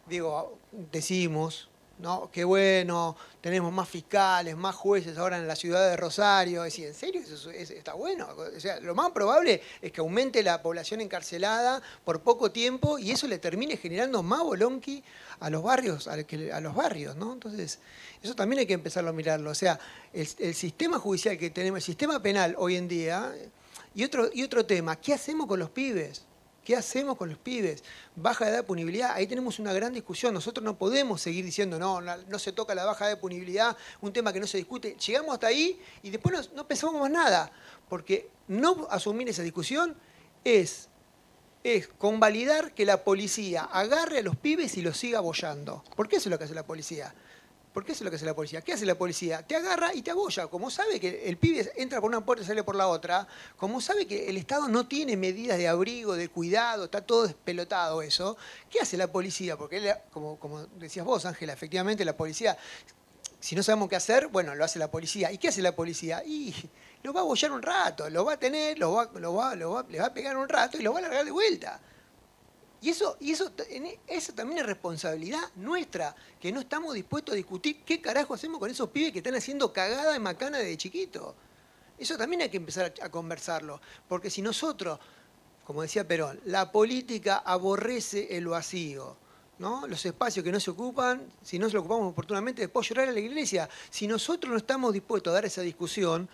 decimos, ¿no? Qué bueno, tenemos más fiscales, más jueces ahora en la ciudad de Rosario. Es decir, ¿en serio eso está bueno? O sea, lo más probable es que aumente la población encarcelada por poco tiempo y eso le termine generando más bolonqui a los barrios, ¿no? Entonces, eso también hay que empezarlo a mirarlo. O sea, el sistema judicial que tenemos, el sistema penal hoy en día, y otro tema, ¿qué hacemos con los pibes? ¿Qué hacemos con los pibes? Baja edad de punibilidad, ahí tenemos una gran discusión. Nosotros no podemos seguir diciendo, no se toca la baja edad de punibilidad, un tema que no se discute. Llegamos hasta ahí y después no pensamos más nada, porque no asumir esa discusión es convalidar que la policía agarre a los pibes y los siga abollando. ¿Por qué eso es lo que hace la policía? ¿Qué hace la policía? Te agarra y te abolla. Como sabe que el pibe entra por una puerta y sale por la otra, como sabe que el Estado no tiene medidas de abrigo, de cuidado, está todo despelotado eso, ¿qué hace la policía? Porque, como decías vos, Ángela, efectivamente la policía, si no sabemos qué hacer, bueno, lo hace la policía. ¿Y qué hace la policía? Y lo va a abollar un rato, lo va a tener, le va a pegar un rato y lo va a largar de vuelta. Y eso también es responsabilidad nuestra, que no estamos dispuestos a discutir qué carajo hacemos con esos pibes que están haciendo cagada y macana desde chiquito. Eso también hay que empezar a conversarlo, porque si nosotros, como decía Perón, la política aborrece el vacío, ¿no? Los espacios que no se ocupan, si no se lo ocupamos oportunamente, después llorar a la iglesia. Si nosotros no estamos dispuestos a dar esa discusión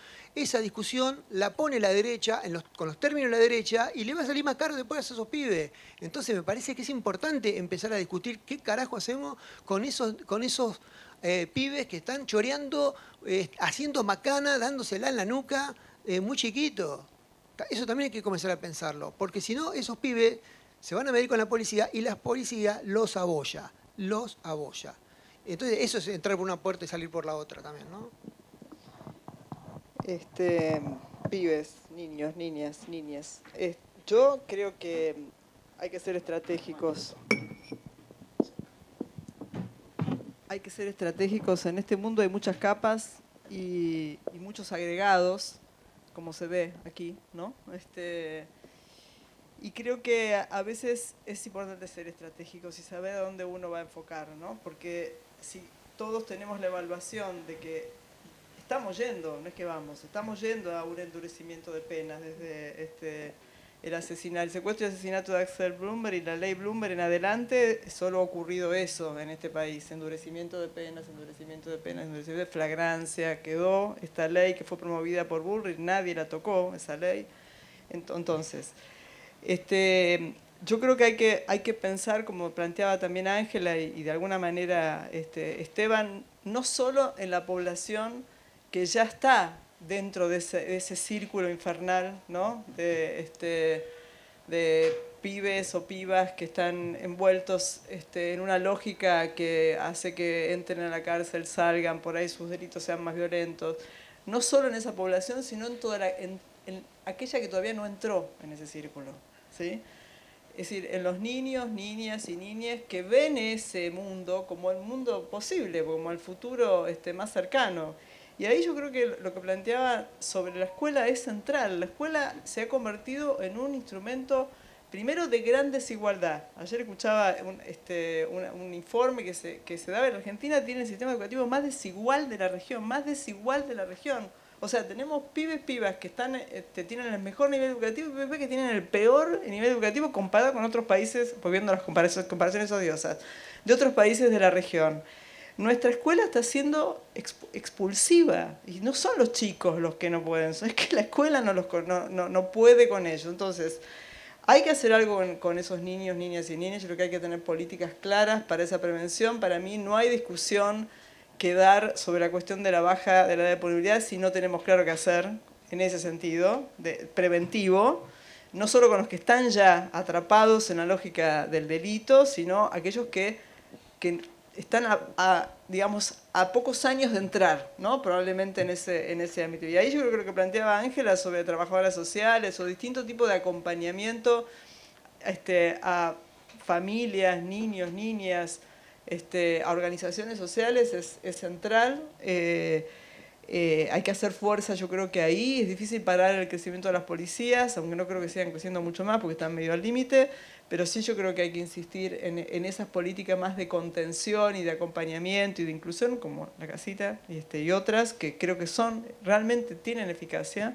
la pone la derecha, con los términos de la derecha, y le va a salir más caro después a esos pibes. Entonces me parece que es importante empezar a discutir qué carajo hacemos con esos pibes que están choreando, haciendo macana, dándosela en la nuca, muy chiquito. Eso también hay que comenzar a pensarlo, porque si no, esos pibes se van a medir con la policía y la policía los abolla. Entonces eso es entrar por una puerta y salir por la otra también, ¿no? Pibes, niños, niñas. Yo creo que hay que ser estratégicos. En este mundo hay muchas capas y muchos agregados, como se ve aquí, ¿no? Y creo que a veces es importante ser estratégicos y saber a dónde uno va a enfocar, ¿no? Porque si todos tenemos la evaluación de que estamos yendo a un endurecimiento de penas desde el secuestro y asesinato de Axel Bloomberg y la ley Bloomberg en adelante, solo ha ocurrido eso en este país, endurecimiento de penas, flagrancia, quedó esta ley que fue promovida por Bullrich, nadie la tocó, esa ley. Entonces, yo creo que hay que pensar, como planteaba también Ángela y de alguna manera Esteban, no solo en la población que ya está dentro de ese círculo infernal, ¿no? de pibes o pibas que están envueltos en una lógica que hace que entren a la cárcel, salgan, por ahí sus delitos sean más violentos. No solo en esa población, sino en aquella que todavía no entró en ese círculo. ¿sí? Es decir, en los niños, niñas y niñas que ven ese mundo como el mundo posible, como el futuro más cercano. Y ahí yo creo que lo que planteaba sobre la escuela es central. La escuela se ha convertido en un instrumento, primero, de gran desigualdad. Ayer escuchaba un informe que se daba en Argentina, tiene el sistema educativo más desigual de la región, O sea, tenemos pibas que tienen el mejor nivel educativo y pibes que tienen el peor nivel educativo comparado con otros países, volviendo a las comparaciones odiosas, de otros países de la región. Nuestra escuela está siendo expulsiva y no son los chicos los que no pueden, es que la escuela no puede con ello. Entonces, hay que hacer algo con esos niños, niñas y niñas. Yo creo que hay que tener políticas claras para esa prevención. Para mí no hay discusión que dar sobre la cuestión de la baja de la edad de punibilidad si no tenemos claro qué hacer en ese sentido, preventivo, no solo con los que están ya atrapados en la lógica del delito, sino aquellos que están digamos, a pocos años de entrar, ¿no? Probablemente en ese ámbito. Y ahí yo creo que lo que planteaba Ángela sobre trabajadoras sociales o distintos tipos de acompañamiento a familias, niños, niñas, a organizaciones sociales es central. Hay que hacer fuerza, yo creo que ahí es difícil parar el crecimiento de las policías, aunque no creo que sigan creciendo mucho más porque están medio al límite, pero sí yo creo que hay que insistir en esas políticas más de contención y de acompañamiento y de inclusión, como la casita y otras, que creo que realmente tienen eficacia.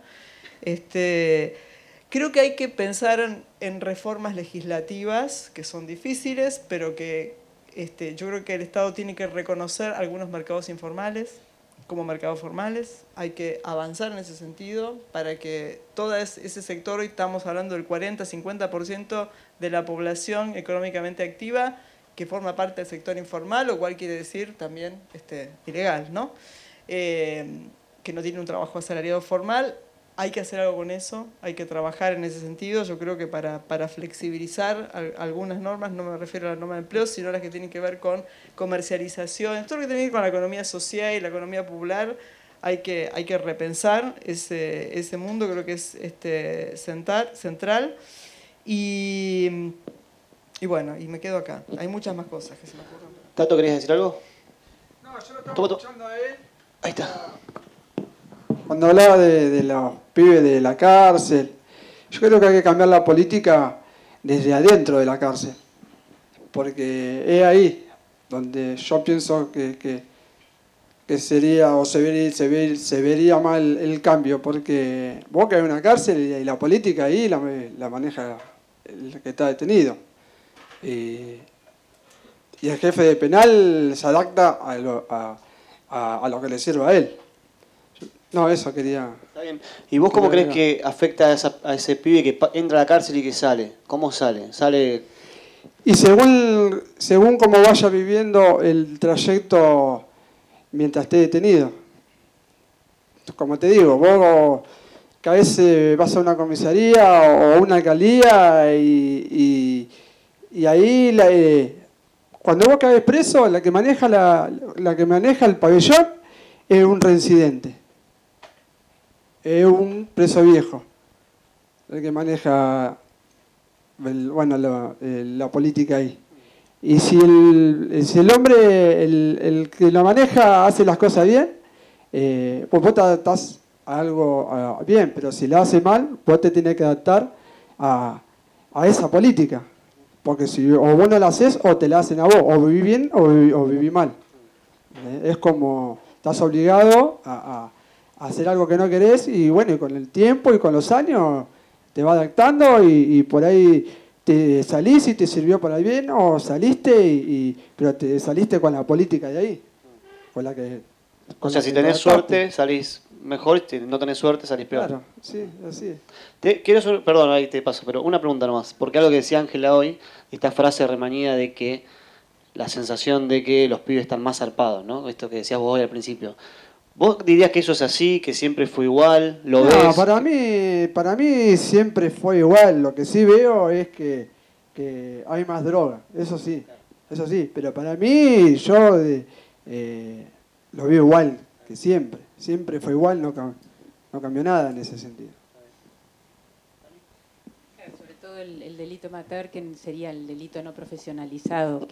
Creo que hay que pensar en reformas legislativas, que son difíciles, pero que yo creo que el Estado tiene que reconocer algunos mercados informales como mercados formales. Hay que avanzar en ese sentido para que todo ese sector, hoy estamos hablando del 40-50% de la población económicamente activa que forma parte del sector informal, lo cual quiere decir también ilegal, ¿no? Que no tiene un trabajo asalariado formal. Hay que hacer algo con eso, hay que trabajar en ese sentido. Yo creo que para flexibilizar algunas normas, no me refiero a la norma de empleo, sino a las que tienen que ver con comercialización, todo lo que tiene que ver con la economía social y la economía popular, hay que repensar ese mundo, creo que es central. Y bueno, y me quedo acá. Hay muchas más cosas que se me ocurren. ¿Tato, querías decir algo? No, yo lo estaba escuchando a él. Ahí está. Cuando hablaba de los pibes de la cárcel, yo creo que hay que cambiar la política desde adentro de la cárcel. Porque es ahí donde yo pienso que sería o se vería mal el cambio. Porque vos que hay una cárcel y la política ahí la maneja el que está detenido. Y el jefe de penal se adapta a lo que le sirva a él. No, eso quería... Está bien. ¿Y vos cómo crees que afecta a ese pibe que entra a la cárcel y que sale? ¿Cómo sale? Y según cómo vaya viviendo el trayecto mientras esté detenido. Como te digo, vos que a veces vas a una comisaría o a una alcaldía y ahí cuando vos caes preso, la que maneja el pabellón es un reincidente. Es un preso viejo, el que maneja la política ahí. Y si el hombre, el que lo maneja, hace las cosas bien, pues vos te adaptás a algo bien, pero si lo hace mal, vos te tenés que adaptar a esa política. Porque si o vos no la haces, o te la hacen a vos, o viví bien o viví mal. Es como, estás obligado a hacer algo que no querés y bueno, y con el tiempo y con los años te va adaptando y por ahí te salís y te sirvió para el bien o saliste pero te saliste con la política de ahí. Con la que, o sea, si tenés suerte salís mejor, si no tenés suerte salís peor. Claro, sí, así es. Perdón, ahí te paso, pero una pregunta nomás, porque algo que decía Ángela hoy, esta frase remanida de que la sensación de que los pibes están más zarpados, ¿no? Esto que decías vos hoy al principio. ¿Vos dirías que eso es así, que siempre fue igual? ¿Lo ves? No, para mí siempre fue igual. Lo que sí veo es que hay más droga, eso sí. Pero para mí yo lo veo igual que siempre. Siempre fue igual, no cambió nada en ese sentido. Sobre todo todo el delito amateur, que sería el delito no profesionalizado,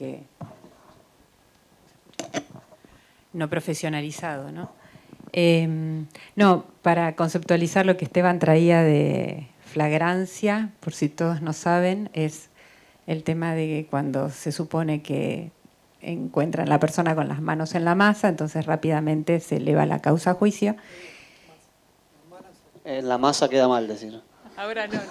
no profesionalizado, ¿no? No, para conceptualizar lo que Esteban traía de flagrancia, por si todos no saben, es el tema de que cuando se supone que encuentran a la persona con las manos en la masa, entonces rápidamente se eleva la causa a juicio. En la masa queda mal decir. Ahora no.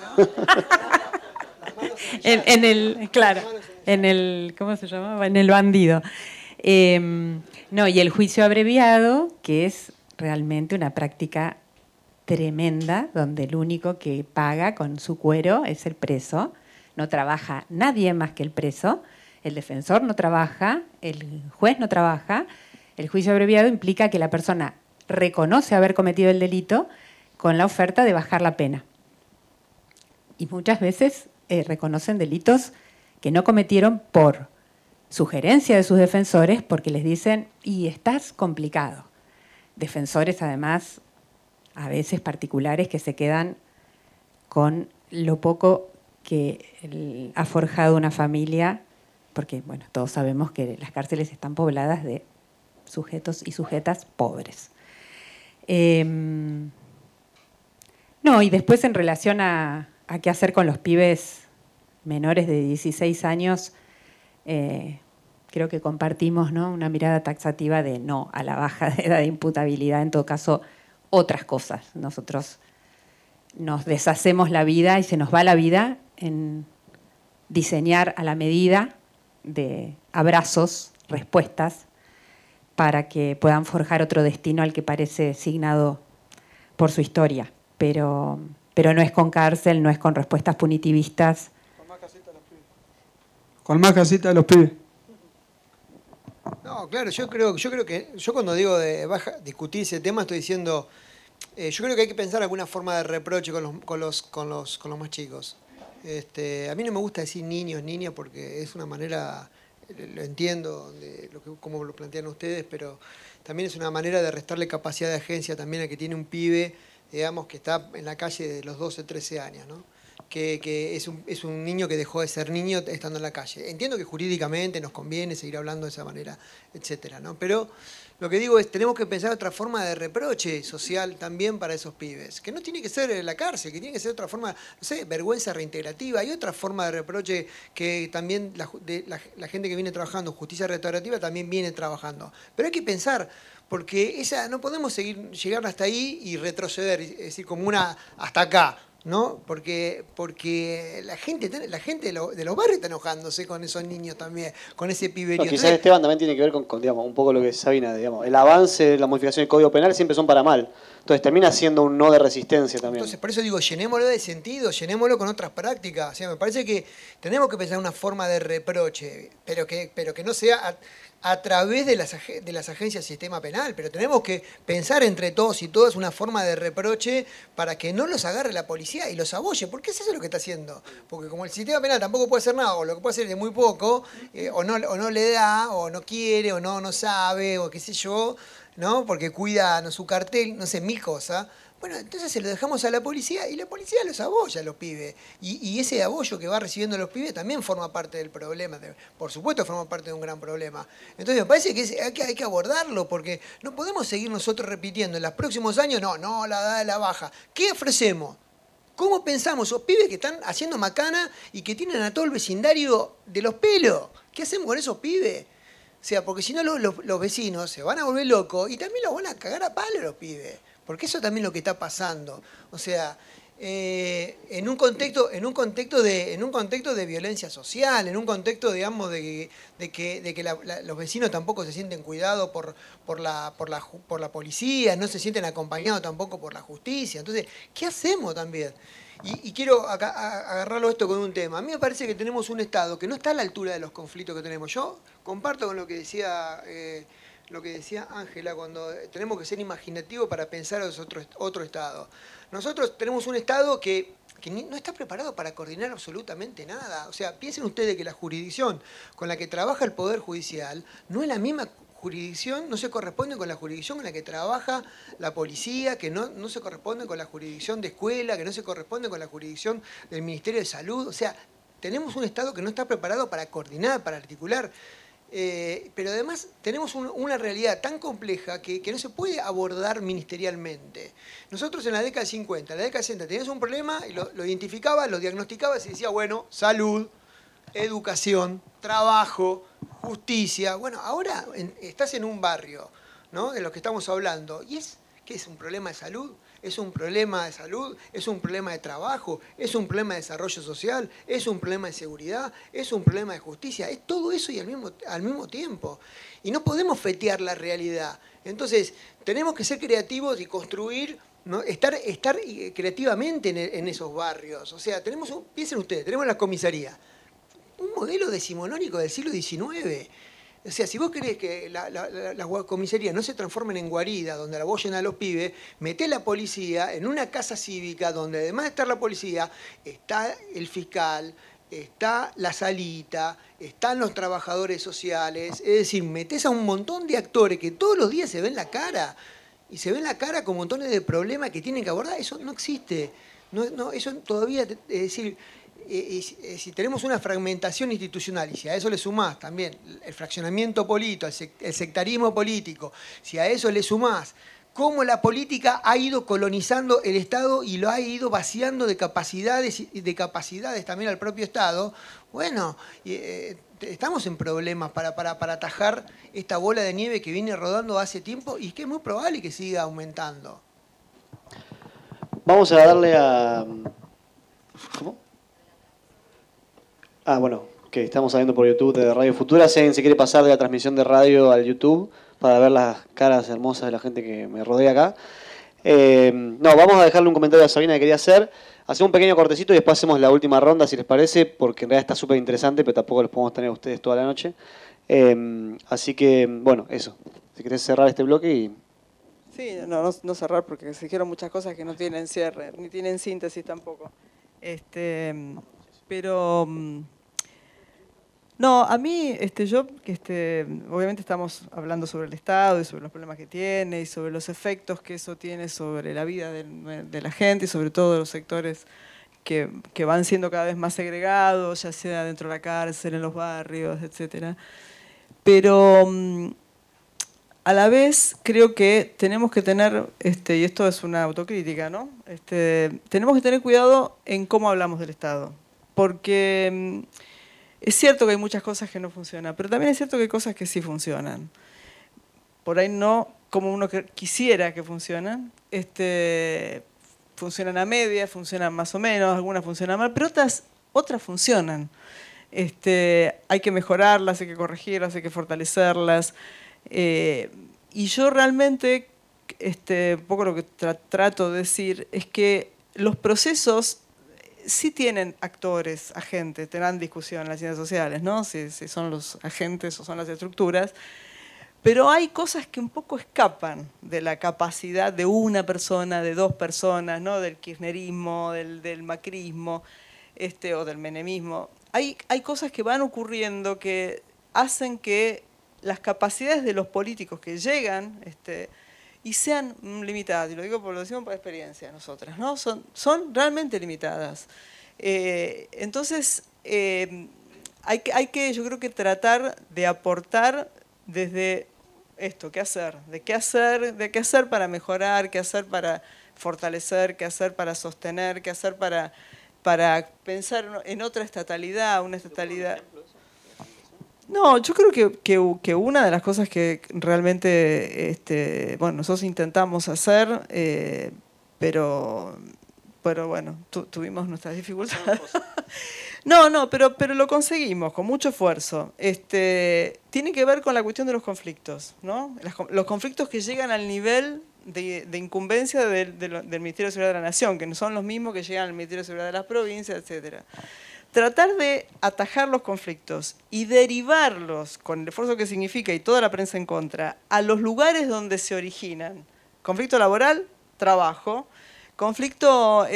Claro, ¿cómo se llamaba? En el bandido. No, y el juicio abreviado, que es realmente una práctica tremenda, donde el único que paga con su cuero es el preso. No trabaja nadie más que el preso, el defensor no trabaja, el juez no trabaja. El juicio abreviado implica que la persona reconoce haber cometido el delito con la oferta de bajar la pena. Y muchas veces reconocen delitos que no cometieron por sugerencia de sus defensores, porque les dicen, y estás complicado. Defensores, además, a veces particulares, que se quedan con lo poco que ha forjado una familia, porque bueno, todos sabemos que las cárceles están pobladas de sujetos y sujetas pobres. No, y después en relación a qué hacer con los pibes menores de 16 años, creo que compartimos, ¿no?, una mirada taxativa de no a la baja de edad de imputabilidad, en todo caso otras cosas. Nosotros nos deshacemos la vida y se nos va la vida en diseñar a la medida de abrazos, respuestas, para que puedan forjar otro destino al que parece signado por su historia. Pero no es con cárcel, no es con respuestas punitivistas. Con más casita de los pibes. Con más casita de los pibes. No, claro, yo creo que yo cuando digo de discutir ese tema estoy diciendo, yo creo que hay que pensar alguna forma de reproche con los más chicos. A mí no me gusta decir niños, niñas, porque es una manera, lo entiendo, cómo lo plantean ustedes, pero también es una manera de restarle capacidad de agencia también a que tiene un pibe, digamos, que está en la calle de los 12, 13 años, ¿no? Que es un niño que dejó de ser niño estando en la calle. Entiendo que jurídicamente nos conviene seguir hablando de esa manera, etcétera, ¿no? Pero lo que digo es, tenemos que pensar otra forma de reproche social también para esos pibes, que no tiene que ser la cárcel, que tiene que ser otra forma, no sé, vergüenza reintegrativa. Hay otra forma de reproche que también la gente que viene trabajando, justicia restaurativa, también viene trabajando. Pero hay que pensar, porque no podemos llegar hasta ahí y retroceder, es decir, como una hasta acá, ¿no? Porque la gente de los barrios está enojándose con esos niños también, con ese piberío. No, quizás Esteban también tiene que ver con digamos, un poco lo que dice Sabina, digamos, el avance, la modificación del Código Penal siempre son para mal. Entonces termina siendo un no de resistencia también. Entonces, por eso digo, llenémoslo de sentido, llenémoslo con otras prácticas. O sea, me parece que tenemos que pensar una forma de reproche, pero que no sea a través de las agencias del sistema penal, pero tenemos que pensar entre todos y todas una forma de reproche para que no los agarre la policía y los abolle, porque es eso lo que está haciendo. Porque como el sistema penal tampoco puede hacer nada, o lo que puede hacer es de muy poco, o no le da, o no quiere, o no sabe, o qué sé yo, ¿no? Porque cuida su cartel, no sé, mil cosas. Bueno, entonces se lo dejamos a la policía y la policía los abolla a los pibes. Y ese abollo que va recibiendo los pibes también forma parte del problema. Por supuesto forma parte de un gran problema. Entonces me parece que hay que abordarlo, porque no podemos seguir nosotros repitiendo en los próximos años, no, la edad de la baja. ¿Qué ofrecemos? ¿Cómo pensamos esos pibes que están haciendo macana y que tienen a todo el vecindario de los pelos? ¿Qué hacemos con esos pibes? O sea, porque si no los vecinos se van a volver locos y también los van a cagar a palo los pibes. Porque eso también es lo que está pasando. O sea, en un contexto de violencia social, en un contexto, digamos, de que los vecinos tampoco se sienten cuidados por la policía, no se sienten acompañados tampoco por la justicia. Entonces, ¿qué hacemos también? Y quiero agarrarlo esto con un tema. A mí me parece que tenemos un Estado que no está a la altura de los conflictos que tenemos. Yo comparto con lo que decía Ángela, cuando tenemos que ser imaginativos para pensar en otro Estado. Nosotros tenemos un Estado que no está preparado para coordinar absolutamente nada. O sea, piensen ustedes que la jurisdicción con la que trabaja el Poder Judicial no es la misma jurisdicción no se corresponden con la jurisdicción en la que trabaja la policía, que no se corresponden con la jurisdicción de escuela, que no se corresponden con la jurisdicción del Ministerio de Salud. O sea, tenemos un Estado que no está preparado para coordinar, para articular. Pero además tenemos una realidad tan compleja que no se puede abordar ministerialmente. Nosotros en la década del 50, en la década del 60 tenías un problema y lo identificabas, lo diagnosticabas y decía, bueno, salud, educación, trabajo, justicia. Bueno, ahora estás en un barrio, ¿no?, de lo que estamos hablando. ¿Y qué es un problema de salud? ¿Es un problema de salud? ¿Es un problema de trabajo? ¿Es un problema de desarrollo social? ¿Es un problema de seguridad? ¿Es un problema de justicia? Es todo eso y al mismo tiempo. Y no podemos fetear la realidad. Entonces, tenemos que ser creativos y construir, ¿no?, estar creativamente en esos barrios. O sea, piensen ustedes, tenemos la comisaría, un modelo decimonónico del siglo XIX. O sea, si vos querés que las comisarías no se transformen en guarida, donde la bollen a los pibes, meté la policía en una casa cívica donde además de estar la policía, está el fiscal, está la salita, están los trabajadores sociales. Es decir, metés a un montón de actores que todos los días se ven la cara. Y se ven la cara con montones de problemas que tienen que abordar. Eso no existe. Eso todavía, es decir... si tenemos una fragmentación institucional y si a eso le sumás también el fraccionamiento político, el sectarismo político, si a eso le sumás cómo la política ha ido colonizando el Estado y lo ha ido vaciando de capacidades también al propio Estado, bueno, estamos en problemas para atajar esta bola de nieve que viene rodando hace tiempo y que es muy probable que siga aumentando. Vamos a darle a... ¿Cómo? Bueno, que estamos saliendo por YouTube de Radio Futura. Si alguien se quiere pasar de la transmisión de radio al YouTube para ver las caras hermosas de la gente que me rodea acá. Vamos a dejarle un comentario a Sabina que quería hacer. Hacemos un pequeño cortecito y después hacemos la última ronda, si les parece, porque en realidad está súper interesante, pero tampoco los podemos tener a ustedes toda la noche. Así que, bueno, eso. Si querés cerrar este bloque y... Sí, no cerrar porque se dijeron muchas cosas que no tienen cierre, ni tienen síntesis tampoco. Pero... No, a mí, obviamente estamos hablando sobre el Estado y sobre los problemas que tiene y sobre los efectos que eso tiene sobre la vida de la gente y sobre todo los sectores que van siendo cada vez más segregados, ya sea dentro de la cárcel, en los barrios, etc. Pero a la vez creo que tenemos que tener, y esto es una autocrítica, ¿no? Tenemos que tener cuidado en cómo hablamos del Estado, porque... Es cierto que hay muchas cosas que no funcionan, pero también es cierto que hay cosas que sí funcionan. Por ahí no como uno quisiera que funcionan. Funcionan a media, funcionan más o menos, algunas funcionan mal, pero otras funcionan. Hay que mejorarlas, hay que corregirlas, hay que fortalecerlas. Y yo realmente, un poco lo que trato de decir es que los procesos sí tienen actores, agentes, tendrán discusión en las ciencias sociales, ¿no? Si son los agentes o son las estructuras, pero hay cosas que un poco escapan de la capacidad de una persona, de dos personas, ¿no? Del kirchnerismo, del macrismo, o del menemismo. Hay cosas que van ocurriendo que hacen que las capacidades de los políticos que llegan y sean limitadas, y lo decimos por experiencia nosotras, ¿no? Son realmente limitadas. Entonces, hay que, yo creo que tratar de aportar desde esto, qué hacer, de qué hacer para mejorar, qué hacer para fortalecer, qué hacer para sostener, qué hacer para pensar en otra estatalidad, una estatalidad... No, yo creo que una de las cosas que realmente nosotros intentamos hacer, pero bueno, tuvimos nuestras dificultades. Pero lo conseguimos con mucho esfuerzo. Tiene que ver con la cuestión de los conflictos, ¿no? Los conflictos que llegan al nivel de incumbencia del Ministerio de Seguridad de la Nación, que no son los mismos que llegan al Ministerio de Seguridad de las provincias, etcétera. Tratar de atajar los conflictos y derivarlos, con el esfuerzo que significa y toda la prensa en contra, a los lugares donde se originan. Conflicto laboral, trabajo. Conflicto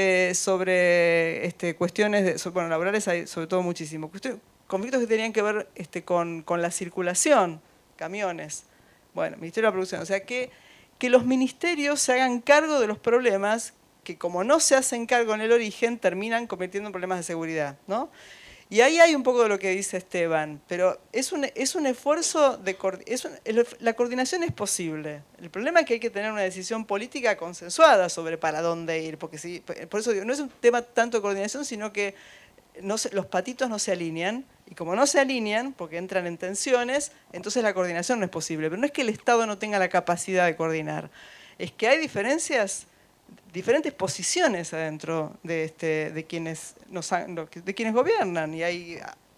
sobre cuestiones, bueno, laborales hay sobre todo muchísimo. Conflictos que tenían que ver con la circulación camiones. Bueno, Ministerio de la Producción. O sea, que los ministerios se hagan cargo de los problemas que, como no se hacen cargo en el origen, terminan convirtiendo en problemas de seguridad, ¿no? Y ahí hay un poco de lo que dice Esteban, pero es un esfuerzo de... la coordinación es posible. El problema es que hay que tener una decisión política consensuada sobre para dónde ir, porque por eso digo, no es un tema tanto de coordinación, sino que los patitos no se alinean, y como no se alinean, porque entran en tensiones, entonces la coordinación no es posible. Pero no es que el Estado no tenga la capacidad de coordinar, es que hay diferentes posiciones adentro de quienes gobiernan, y hay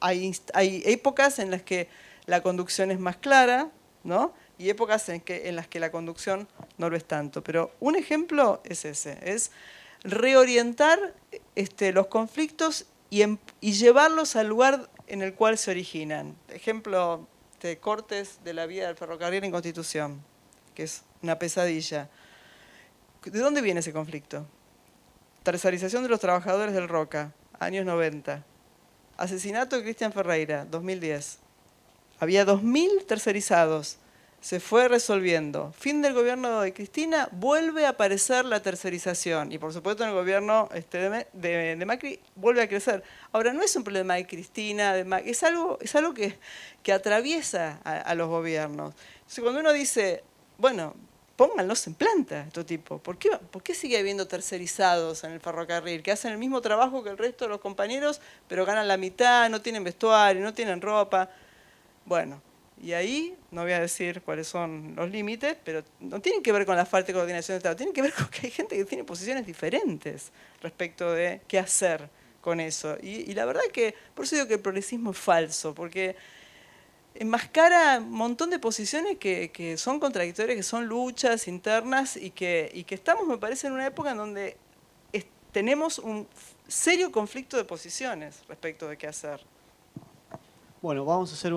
épocas en las que la conducción es más clara, ¿no? Y épocas en las que la conducción no lo es tanto. Pero un ejemplo es ese, es reorientar los conflictos y llevarlos al lugar en el cual se originan. Ejemplo de cortes de la vía del ferrocarril en Constitución, que es una pesadilla. ¿De dónde viene ese conflicto? Tercerización de los trabajadores del Roca, años 90. Asesinato de Cristian Ferreira, 2010. Había 2.000 tercerizados. Se fue resolviendo. Fin del gobierno de Cristina, vuelve a aparecer la tercerización. Y por supuesto en el gobierno de Macri vuelve a crecer. Ahora, no es un problema de Cristina, de Macri, es algo que atraviesa a los gobiernos. Entonces, cuando uno dice, bueno, pónganlos en planta, estos tipos. ¿Por qué sigue habiendo tercerizados en el ferrocarril? Que hacen el mismo trabajo que el resto de los compañeros, pero ganan la mitad, no tienen vestuario, no tienen ropa. Bueno, y ahí, no voy a decir cuáles son los límites, pero no tienen que ver con la falta de coordinación del Estado, tienen que ver con que hay gente que tiene posiciones diferentes respecto de qué hacer con eso. Y la verdad que, por eso digo que el progresismo es falso, porque enmascara un montón de posiciones que son contradictorias, que son luchas internas y que estamos, me parece, en una época en donde tenemos un serio conflicto de posiciones respecto de qué hacer. Bueno, vamos a hacer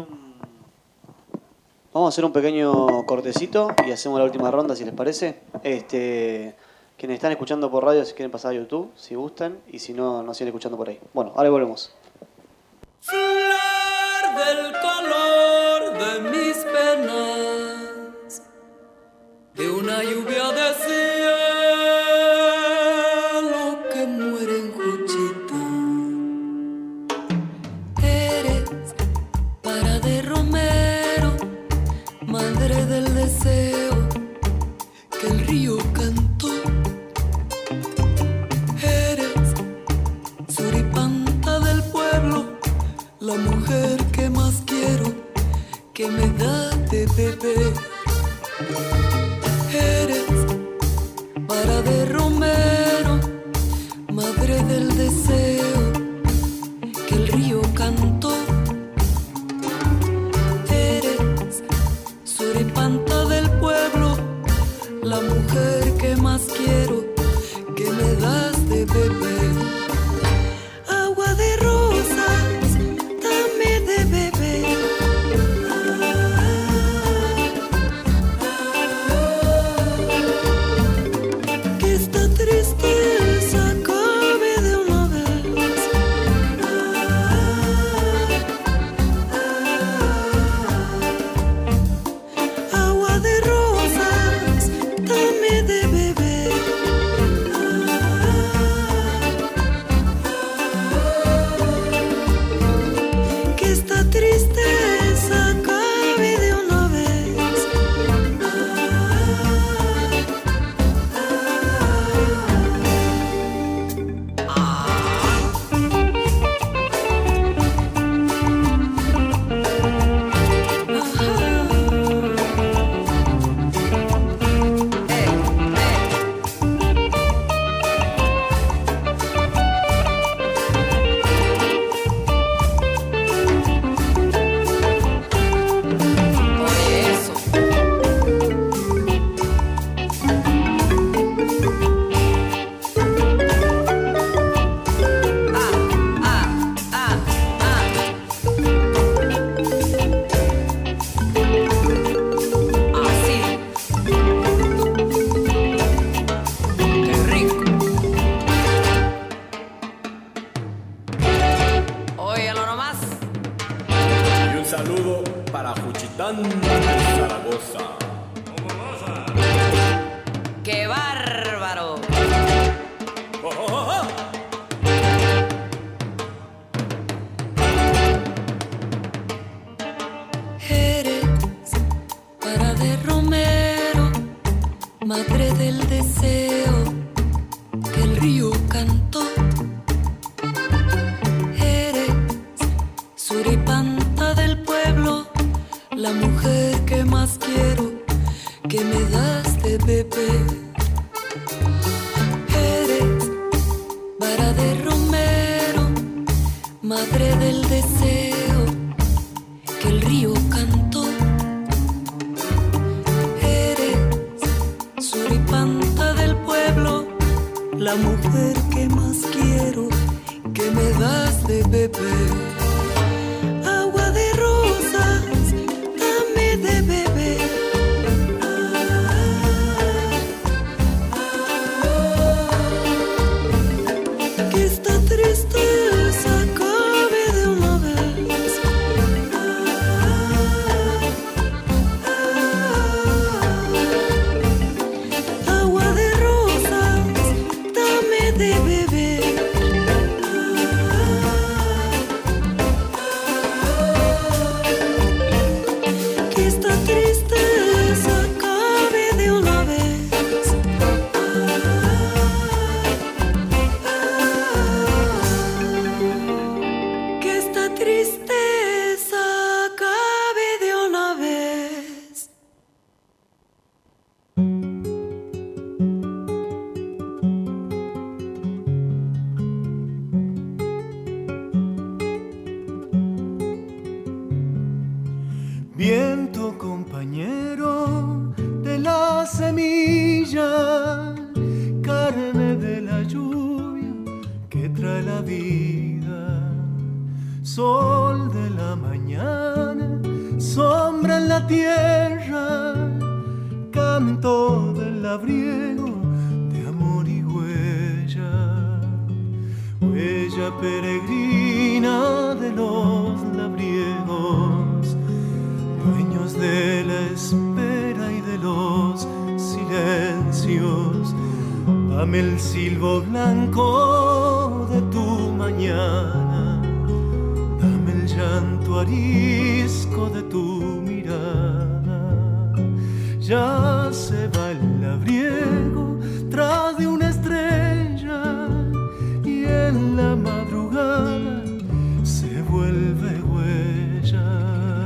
un pequeño cortecito y hacemos la última ronda, si les parece. Quienes están escuchando por radio, si quieren pasar a YouTube, si gustan, y si no, nos siguen escuchando por ahí. Bueno, ahora volvemos. Del color de mis penas, de una lluvia de cielo que muere en Juchita. Eres para de Romero, madre del deseo que el río cantó. Eres suripanta del pueblo, la mujer que más quiero, que me da de beber. Eres para de Romero, madre del deseo que el río cantó. Eres suripanta del pueblo, la mujer que más quiero, que me das de beber. Agua de rosas, dame de beber. Que esta tristeza acabe de una vez. Agua de rosas, dame de beber. madre del deseo que el río cantó. Eres suripanta del pueblo, la mujer que más quiero, que me das de beber. Eres vara de romero, madre del deseo que el río cantó. Eres suripanta del pueblo, la mujer que más quiero, que me das de beber. Agua de rosas, dame de beber. Que esta tristeza acabe de una vez. Agua de rosas, dame de beber. Que esta tristeza acabe de una vez. Que esta tristeza acabe de una vez. Viento compañero de la semilla, carne de la lluvia que trae la vida, sol de la mañana, sombra en la tierra, canto del labriego de amor y huella, huella peregrina de los labriegos, dueños de la espera y de los silencios. Dame el silbo blanco de tu mañana, dame el llanto arisco de tu mirada. Ya se va el labriego tras de una estrella y en la madrugada se vuelve huella.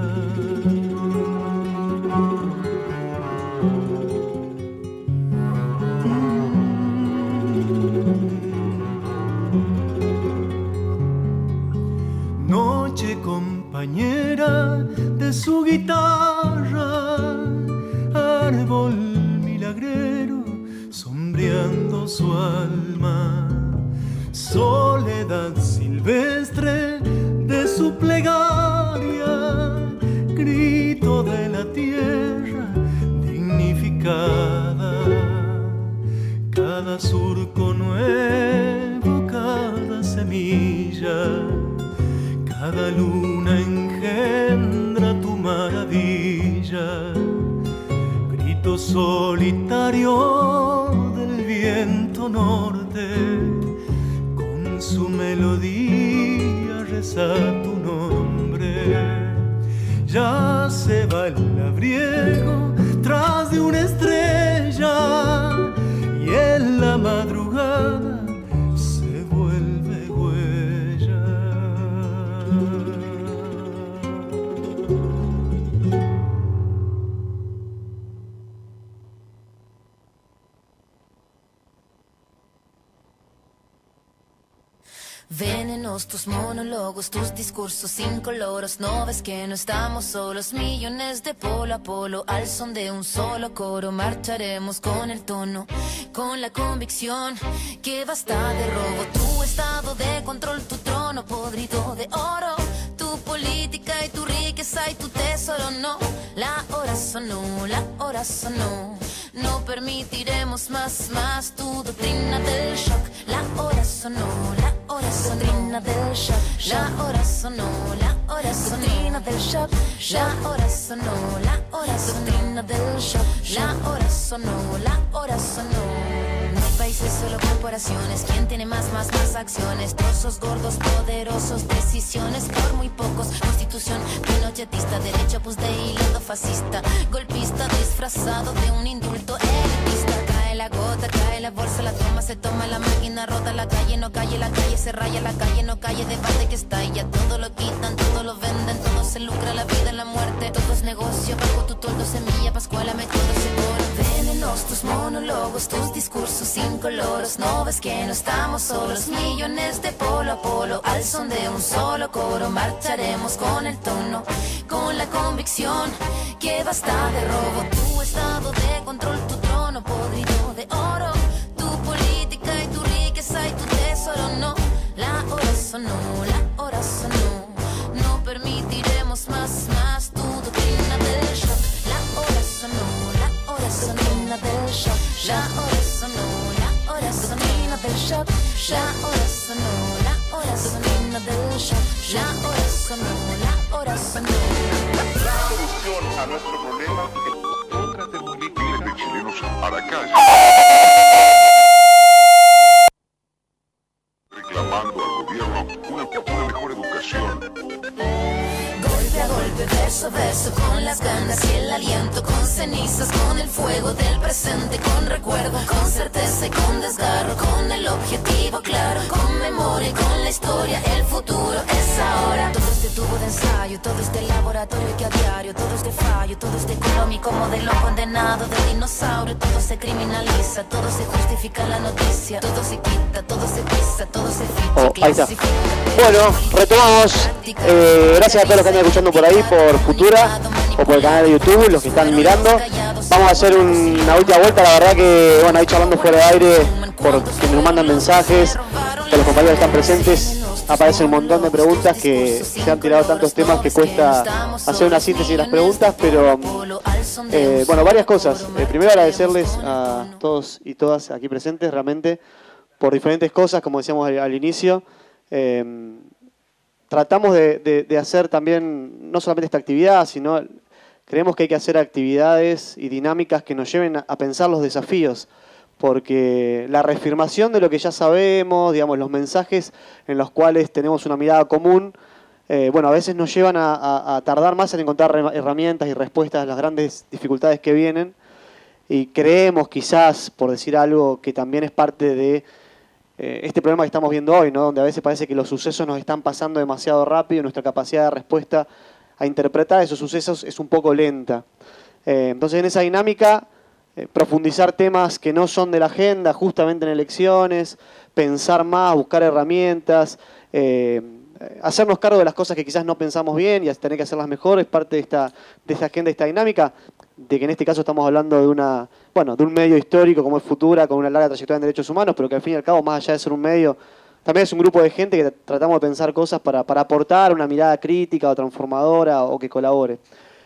Noche compañera de su guitarra, árbol milagrero sombreando su alma, soledad silvestre de su plegaria, grito de la tierra dignificada, cada surco nuevo, cada semilla, cada luna engendra tu maravilla, grito solitario del viento norte, con su melodía reza tu nombre. Ya se va el labriego tras de una estrella y en la madrugada se vuelve huella. Venenos tus monólogos, tus discursos incoloros. No ves que no estamos solos, millones de polo a polo, al son de un solo coro. Marcharemos con el tono, con la convicción que basta de robo. Tu estado de control, tu trono podrido de oro, tu política y tu riqueza y tu tesoro. No, la hora sonó, la hora sonó. No permitiremos más tu doctrina del shock. La hora sonó, la hora sonó. Doctrina del shock. La hora sonó, la hora sonó. Doctrina del shock. La hora sonó, la hora sonó. Doctrina del shock. La hora sonó, la hora sonó. No hay países, solo corporaciones. ¿Quién tiene más acciones? Trozos gordos, poderosos, decisiones por muy pocos. Constitución pinochetista, derecho pues de hilo fascista, golpista disfrazado de un indulto elitista. cae la gota, cae la bolsa, la toma, se toma la máquina rota, la calle no calle, la calle se raya, la calle no calle, debate que está y ya todo lo quitan, todo lo venden, todo se lucra, la vida, la muerte, todo es negocio, bajo tu toldo, semilla, pascuala, me todo seguro. Venenos tus monólogos, tus discursos incoloros, no ves que no estamos solos, millones de polo a polo, al son de un solo coro, marcharemos con el tono, con la convicción que basta de robo, tu estado de control, tu trono podrido de oro, tu política y tu riqueza y tu tesoro, no, la hora sonó, la hora sonó, no permitiremos más tu doctrina del shock, la hora sonó, la hora sonó, del shock, la hora sonó, la hora sonó, del shock, la hora sonó, la hora sonó, del shock, la hora sonó, la hora sonó. La solución a nuestro problema es otra de políticas de chilenos a la calle. Reclamando al gobierno una mejor educación. Golpe a golpe, verso a verso, con las ganas y el aliento, con cenizas, con el fuego del presente, con recuerdo, con certeza y con desgarro, con el objetivo claro, con memoria y con la historia, el futuro es ahora. Todo este tubo de ensayo, todo este laboratorio que a diario, todo este fallo, todo este económico modelo condenado de dinosaurio, todo se criminaliza, todo se justifica en la noticia, todo se quita, todo se pisa, todo se ficha, ahí está. Bueno, retomamos. Gracias a todos los que están escuchando por ahí, por Futura o por el canal de YouTube, los que están mirando. Vamos a hacer una última vuelta. La verdad que, bueno, ahí charlando fuera de aire, por quienes nos mandan mensajes, que los compañeros están presentes, aparecen un montón de preguntas que se han tirado tantos temas que cuesta hacer una síntesis de las preguntas, pero bueno, varias cosas. Primero agradecerles a todos y todas aquí presentes, realmente, por diferentes cosas, como decíamos al inicio. Tratamos de hacer también, no solamente esta actividad, sino creemos que hay que hacer actividades y dinámicas que nos lleven a pensar los desafíos, porque la reafirmación de lo que ya sabemos, digamos, los mensajes en los cuales tenemos una mirada común, bueno, a veces nos llevan a tardar más en encontrar herramientas y respuestas a las grandes dificultades que vienen, y creemos quizás, por decir algo, que también es parte de este problema que estamos viendo hoy, ¿no? Donde a veces parece que los sucesos nos están pasando demasiado rápido y nuestra capacidad de respuesta a interpretar esos sucesos es un poco lenta. Entonces, en esa dinámica, profundizar temas que no son de la agenda, justamente en elecciones, pensar más, buscar herramientas, hacernos cargo de las cosas que quizás no pensamos bien y tener que hacerlas mejor, es parte de esta agenda, de esta dinámica, de que en este caso estamos hablando de de un medio histórico como es Futura, con una larga trayectoria en derechos humanos, pero que al fin y al cabo, más allá de ser un medio, también es un grupo de gente que tratamos de pensar cosas para aportar una mirada crítica o transformadora o que colabore.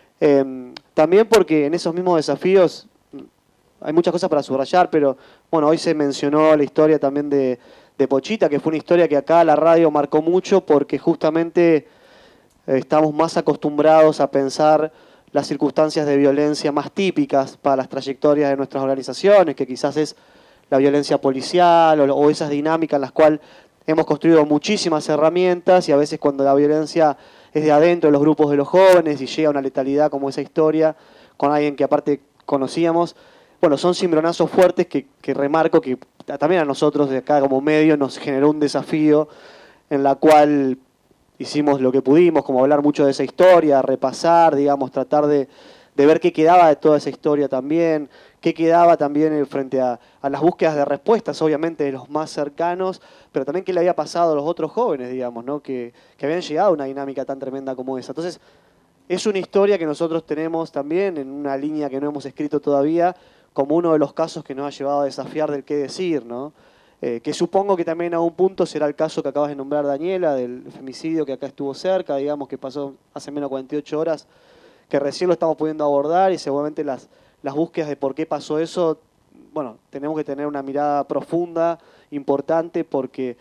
También porque en esos mismos desafíos hay muchas cosas para subrayar, pero bueno, hoy se mencionó la historia también de Pochita, que fue una historia que acá la radio marcó mucho porque justamente estamos más acostumbrados a pensar las circunstancias de violencia más típicas para las trayectorias de nuestras organizaciones, que quizás es la violencia policial o esas dinámicas en las cuales hemos construido muchísimas herramientas y a veces cuando la violencia es de adentro de los grupos de los jóvenes y llega a una letalidad como esa historia, con alguien que aparte conocíamos, bueno, son cimbronazos fuertes que remarco que también a nosotros de acá como medio nos generó un desafío en la cual hicimos lo que pudimos, como hablar mucho de esa historia, repasar, digamos, tratar de ver qué quedaba de toda esa historia también, qué quedaba también frente a las búsquedas de respuestas, obviamente de los más cercanos, pero también qué le había pasado a los otros jóvenes, digamos, ¿no? que habían llegado a una dinámica tan tremenda como esa. Entonces, es una historia que nosotros tenemos también en una línea que no hemos escrito todavía, como uno de los casos que nos ha llevado a desafiar del qué decir, ¿no? Que supongo que también a un punto será el caso que acabas de nombrar, Daniela, del femicidio que acá estuvo cerca, digamos, que pasó hace menos de 48 horas, que recién lo estamos pudiendo abordar y seguramente las búsquedas de por qué pasó eso, bueno, tenemos que tener una mirada profunda, importante, porque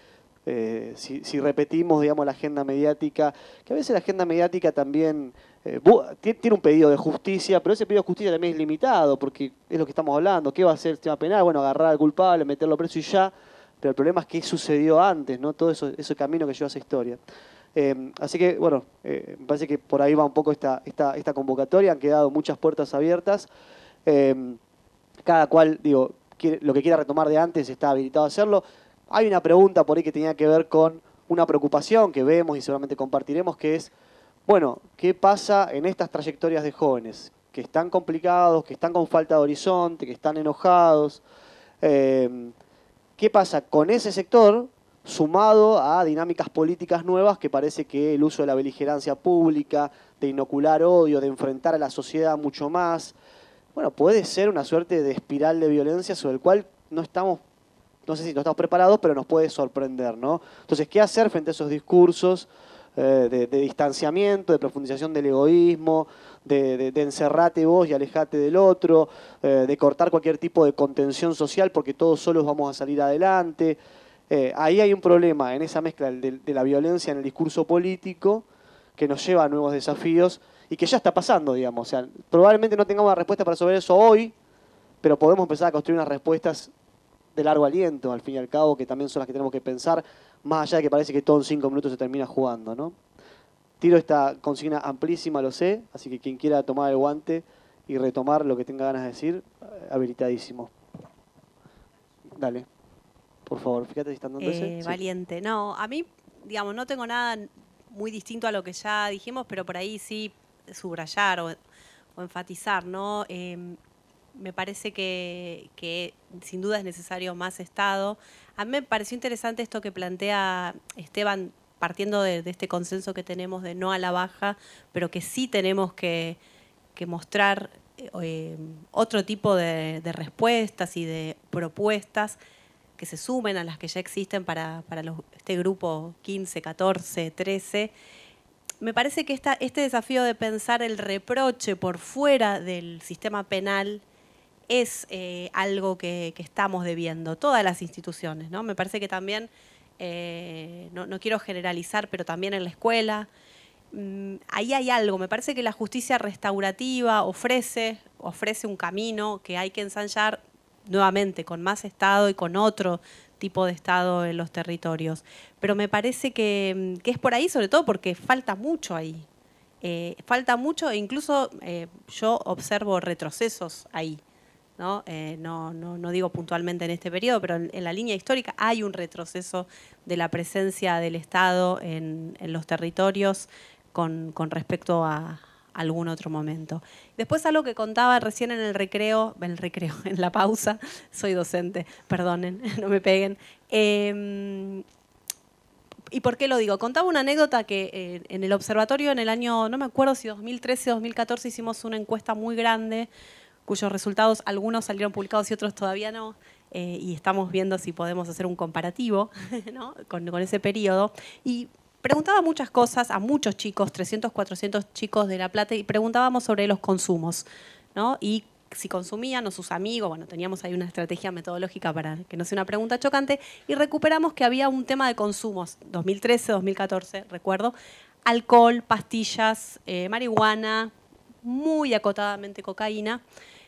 si repetimos, digamos, la agenda mediática, que a veces la agenda mediática también tiene un pedido de justicia, pero ese pedido de justicia también es limitado, porque es lo que estamos hablando. ¿Qué va a hacer el sistema penal? Bueno, agarrar al culpable, meterlo preso y ya, pero el problema es qué sucedió antes, ¿no? Todo ese camino que lleva a esa historia. Así que, bueno, me parece que por ahí va un poco esta convocatoria, han quedado muchas puertas abiertas. Cada cual, digo, lo que quiera retomar de antes está habilitado a hacerlo. Hay una pregunta por ahí que tenía que ver con una preocupación que vemos y seguramente compartiremos, que es, bueno, ¿qué pasa en estas trayectorias de jóvenes que están complicados, que están con falta de horizonte, que están enojados? ¿Qué pasa con ese sector sumado a dinámicas políticas nuevas que parece que el uso de la beligerancia pública, de inocular odio, de enfrentar a la sociedad mucho más, bueno, puede ser una suerte de espiral de violencia sobre el cual no sé si no estamos preparados, pero nos puede sorprender, ¿no? Entonces, ¿qué hacer frente a esos discursos de distanciamiento, de profundización del egoísmo, de encerrate vos y alejate del otro, de cortar cualquier tipo de contención social porque todos solos vamos a salir adelante? Ahí hay un problema en esa mezcla de la violencia en el discurso político que nos lleva a nuevos desafíos y que ya está pasando, digamos. O sea, probablemente no tengamos la respuesta para resolver eso hoy, pero podemos empezar a construir unas respuestas de largo aliento, al fin y al cabo, que también son las que tenemos que pensar, más allá de que parece que todo en 5 minutos se termina jugando, ¿no? Tiro esta consigna amplísima, lo sé, así que quien quiera tomar el guante y retomar lo que tenga ganas de decir, habilitadísimo. Dale, por favor, fíjate si están dándose. Sí. Valiente. No, a mí, digamos, no tengo nada muy distinto a lo que ya dijimos, pero por ahí sí subrayar o enfatizar, ¿no? Me parece que sin duda es necesario más Estado. A mí me pareció interesante esto que plantea Esteban, partiendo de este consenso que tenemos de no a la baja, pero que sí tenemos que mostrar otro tipo de respuestas y de propuestas que se sumen a las que ya existen para este grupo 15, 14, 13. Me parece que este desafío de pensar el reproche por fuera del sistema penal es algo que estamos debiendo, todas las instituciones, ¿no? Me parece que también, no quiero generalizar, pero también en la escuela, ahí hay algo. Me parece que la justicia restaurativa ofrece un camino que hay que ensayar nuevamente con más Estado y con otro tipo de Estado en los territorios. Pero me parece que es por ahí, sobre todo porque falta mucho ahí. Falta mucho e incluso yo observo retrocesos ahí. ¿No? No digo puntualmente en este periodo, pero en la línea histórica hay un retroceso de la presencia del Estado en los territorios con respecto a algún otro momento. Después algo que contaba recién en el recreo, en la pausa, soy docente, perdonen, no me peguen. ¿Y por qué lo digo? Contaba una anécdota que en el observatorio en el año, no me acuerdo si 2013 o 2014, hicimos una encuesta muy grande cuyos resultados, algunos salieron publicados y otros todavía no, y estamos viendo si podemos hacer un comparativo, ¿no? con ese periodo. Y preguntaba muchas cosas a muchos chicos, 300, 400 chicos de La Plata, y preguntábamos sobre los consumos, ¿no? Y si consumían o sus amigos, bueno, teníamos ahí una estrategia metodológica para que no sea una pregunta chocante, y recuperamos que había un tema de consumos, 2013, 2014, recuerdo, alcohol, pastillas, marihuana, muy acotadamente cocaína,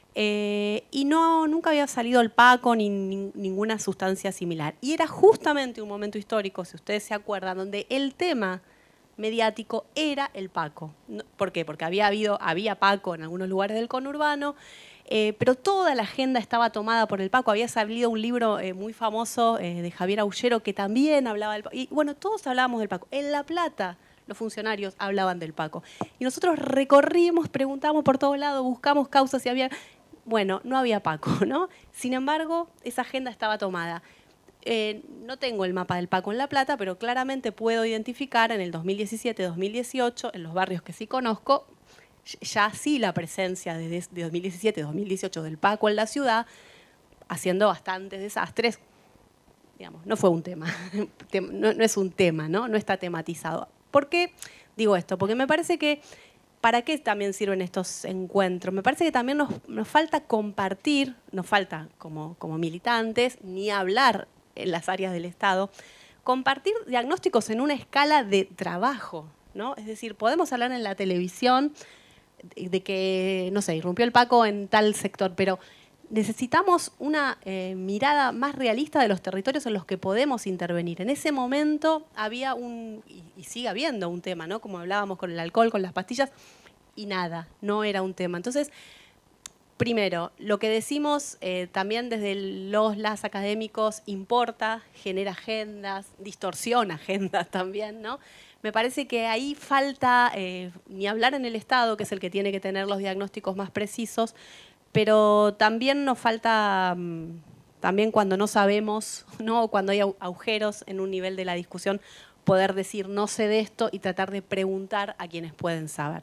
y nunca había salido el Paco ni ninguna sustancia similar. Y era justamente un momento histórico, si ustedes se acuerdan, donde el tema mediático era el Paco. ¿Por qué? Porque había Paco en algunos lugares del conurbano, pero toda la agenda estaba tomada por el Paco. Había salido un libro muy famoso de Javier Aullero que también hablaba del Paco. Y bueno, todos hablábamos del Paco. En La Plata los funcionarios hablaban del Paco. Y nosotros recorrimos, preguntamos por todos lados, buscamos causas si había... Bueno, no había Paco, ¿no? Sin embargo, esa agenda estaba tomada. No tengo el mapa del Paco en La Plata, pero claramente puedo identificar en el 2017, 2018, en los barrios que sí conozco, ya sí la presencia de 2017, 2018 del Paco en la ciudad, haciendo bastantes desastres. Digamos, no fue un tema, no es un tema, ¿no? No está tematizado. ¿Por qué digo esto? Porque me parece que, ¿para qué también sirven estos encuentros? Me parece que también nos falta compartir, nos falta como militantes, ni hablar en las áreas del Estado, compartir diagnósticos en una escala de trabajo, ¿no? Es decir, podemos hablar en la televisión de que, no sé, irrumpió el Paco en tal sector, pero necesitamos una mirada más realista de los territorios en los que podemos intervenir. En ese momento había y sigue habiendo un tema, ¿no? Como hablábamos con el alcohol, con las pastillas, y nada, no era un tema. Entonces, Primero, lo que decimos también desde las académicos importa, genera agendas, distorsiona agendas también, ¿no? Me parece que ahí falta, ni hablar en el Estado, que es el que tiene que tener los diagnósticos más precisos, pero también nos falta, también cuando no sabemos, ¿no? O cuando hay agujeros en un nivel de la discusión, poder decir no sé de esto y tratar de preguntar a quienes pueden saber.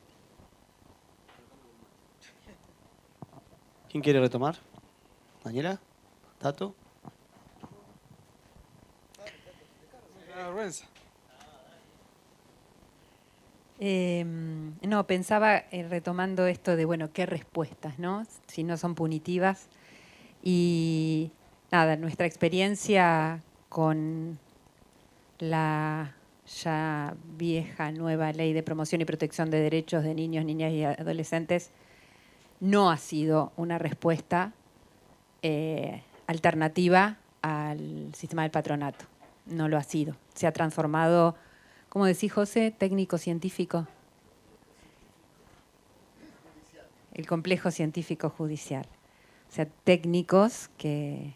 ¿Quién quiere retomar? ¿Daniela? ¿Tato? No, pensaba retomando esto de, bueno, qué respuestas, ¿no? Si no son punitivas. Y nada, nuestra experiencia con la ya vieja, nueva Ley de Promoción y Protección de Derechos de Niños, Niñas y Adolescentes no ha sido una respuesta alternativa al sistema del patronato. No lo ha sido. Se ha transformado, ¿cómo decís, José? Técnico-científico. El complejo científico-judicial. O sea, técnicos que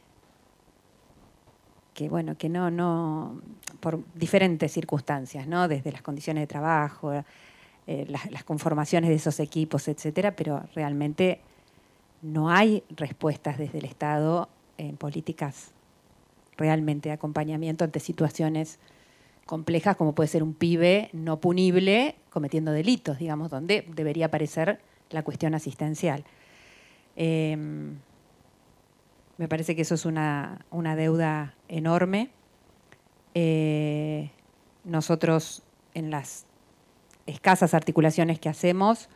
bueno, que no, por diferentes circunstancias, ¿no? Desde las condiciones de trabajo, las conformaciones de esos equipos, etcétera, pero realmente no hay respuestas desde el Estado en políticas realmente de acompañamiento ante situaciones complejas como puede ser un pibe no punible cometiendo delitos, digamos, donde debería aparecer la cuestión asistencial. Me parece que eso es una deuda enorme. Nosotros en las escasas articulaciones que hacemos,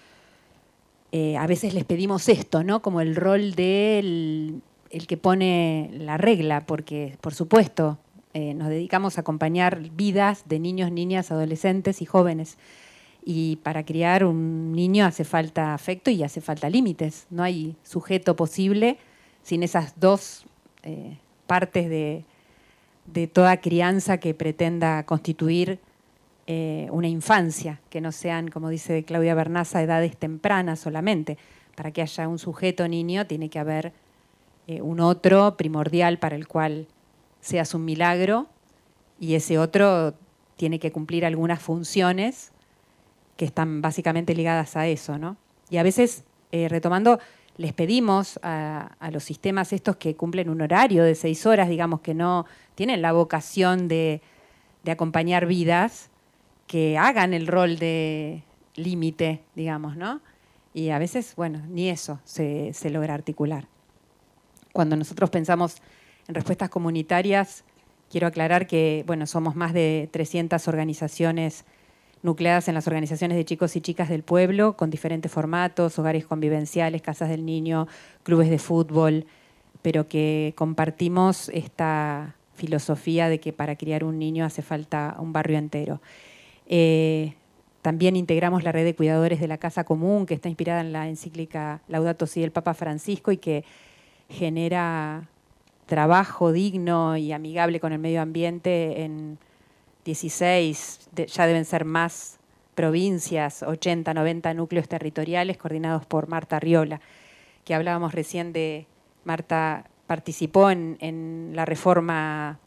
a veces les pedimos esto, ¿no? Como el rol del el que pone la regla, porque, por supuesto, nos dedicamos a acompañar vidas de niños, niñas, adolescentes y jóvenes. Y para criar un niño hace falta afecto y hace falta límites. No hay sujeto posible sin esas dos partes de toda crianza que pretenda constituir una infancia, que no sean, como dice Claudia Bernaza, edades tempranas solamente. Para que haya un sujeto niño tiene que haber un otro primordial para el cual seas un milagro, y ese otro tiene que cumplir algunas funciones que están básicamente ligadas a eso, ¿no? Y a veces, retomando, les pedimos a los sistemas estos que cumplen un horario de 6 horas, digamos, que no tienen la vocación de acompañar vidas, que hagan el rol de límite, digamos, ¿no? Y a veces, bueno, ni eso se logra articular. Cuando nosotros pensamos en respuestas comunitarias, quiero aclarar que, bueno, somos más de 300 organizaciones nucleadas en las organizaciones de chicos y chicas del pueblo, con diferentes formatos, hogares convivenciales, casas del niño, clubes de fútbol, pero que compartimos esta filosofía de que para criar un niño hace falta un barrio entero. También integramos la red de cuidadores de la Casa Común, que está inspirada en la encíclica Laudato Si del Papa Francisco y que genera trabajo digno y amigable con el medio ambiente en 16, ya deben ser más provincias, 80, 90 núcleos territoriales coordinados por Marta Riola, que hablábamos recién de. Marta participó en la reforma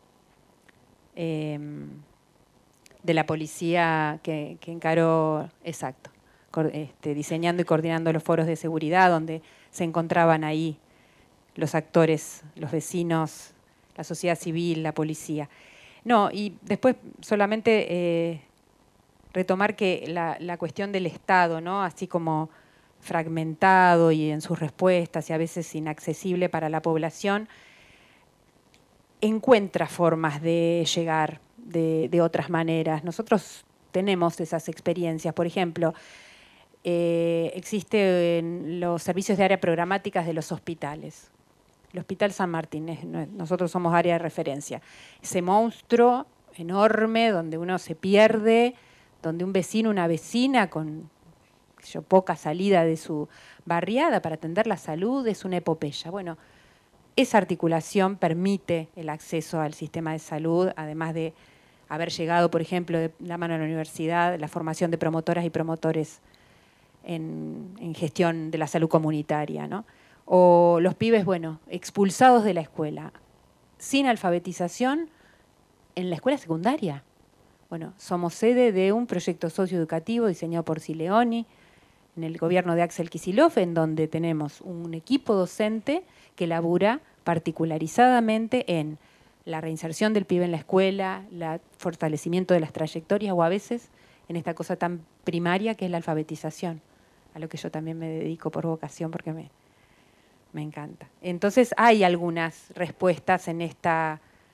de la policía que encaró, exacto, diseñando y coordinando los foros de seguridad, donde se encontraban ahí los actores, los vecinos, la sociedad civil, la policía. No, y después solamente retomar que la cuestión del Estado, ¿no? Así como fragmentado y en sus respuestas y a veces inaccesible para la población, encuentra formas de llegar de otras maneras. Nosotros tenemos esas experiencias. Por ejemplo, existen los servicios de área programáticas de los hospitales. El Hospital San Martín, nosotros somos área de referencia. Ese monstruo enorme donde uno se pierde, donde un vecino, una vecina con poca salida de su barriada para atender la salud es una epopeya. Bueno, esa articulación permite el acceso al sistema de salud, además de haber llegado, por ejemplo, de la mano de la universidad, la formación de promotoras y promotores en gestión de la salud comunitaria, ¿no? O los pibes, bueno, expulsados de la escuela, sin alfabetización en la escuela secundaria. Bueno, somos sede de un proyecto socioeducativo diseñado por Sileoni, en el gobierno de Axel Kicillof, en donde tenemos un equipo docente que labura particularizadamente en la reinserción del pibe en la escuela, el fortalecimiento de las trayectorias o a veces en esta cosa tan primaria que es la alfabetización, a lo que yo también me dedico por vocación porque me encanta. Entonces hay algunas respuestas en esta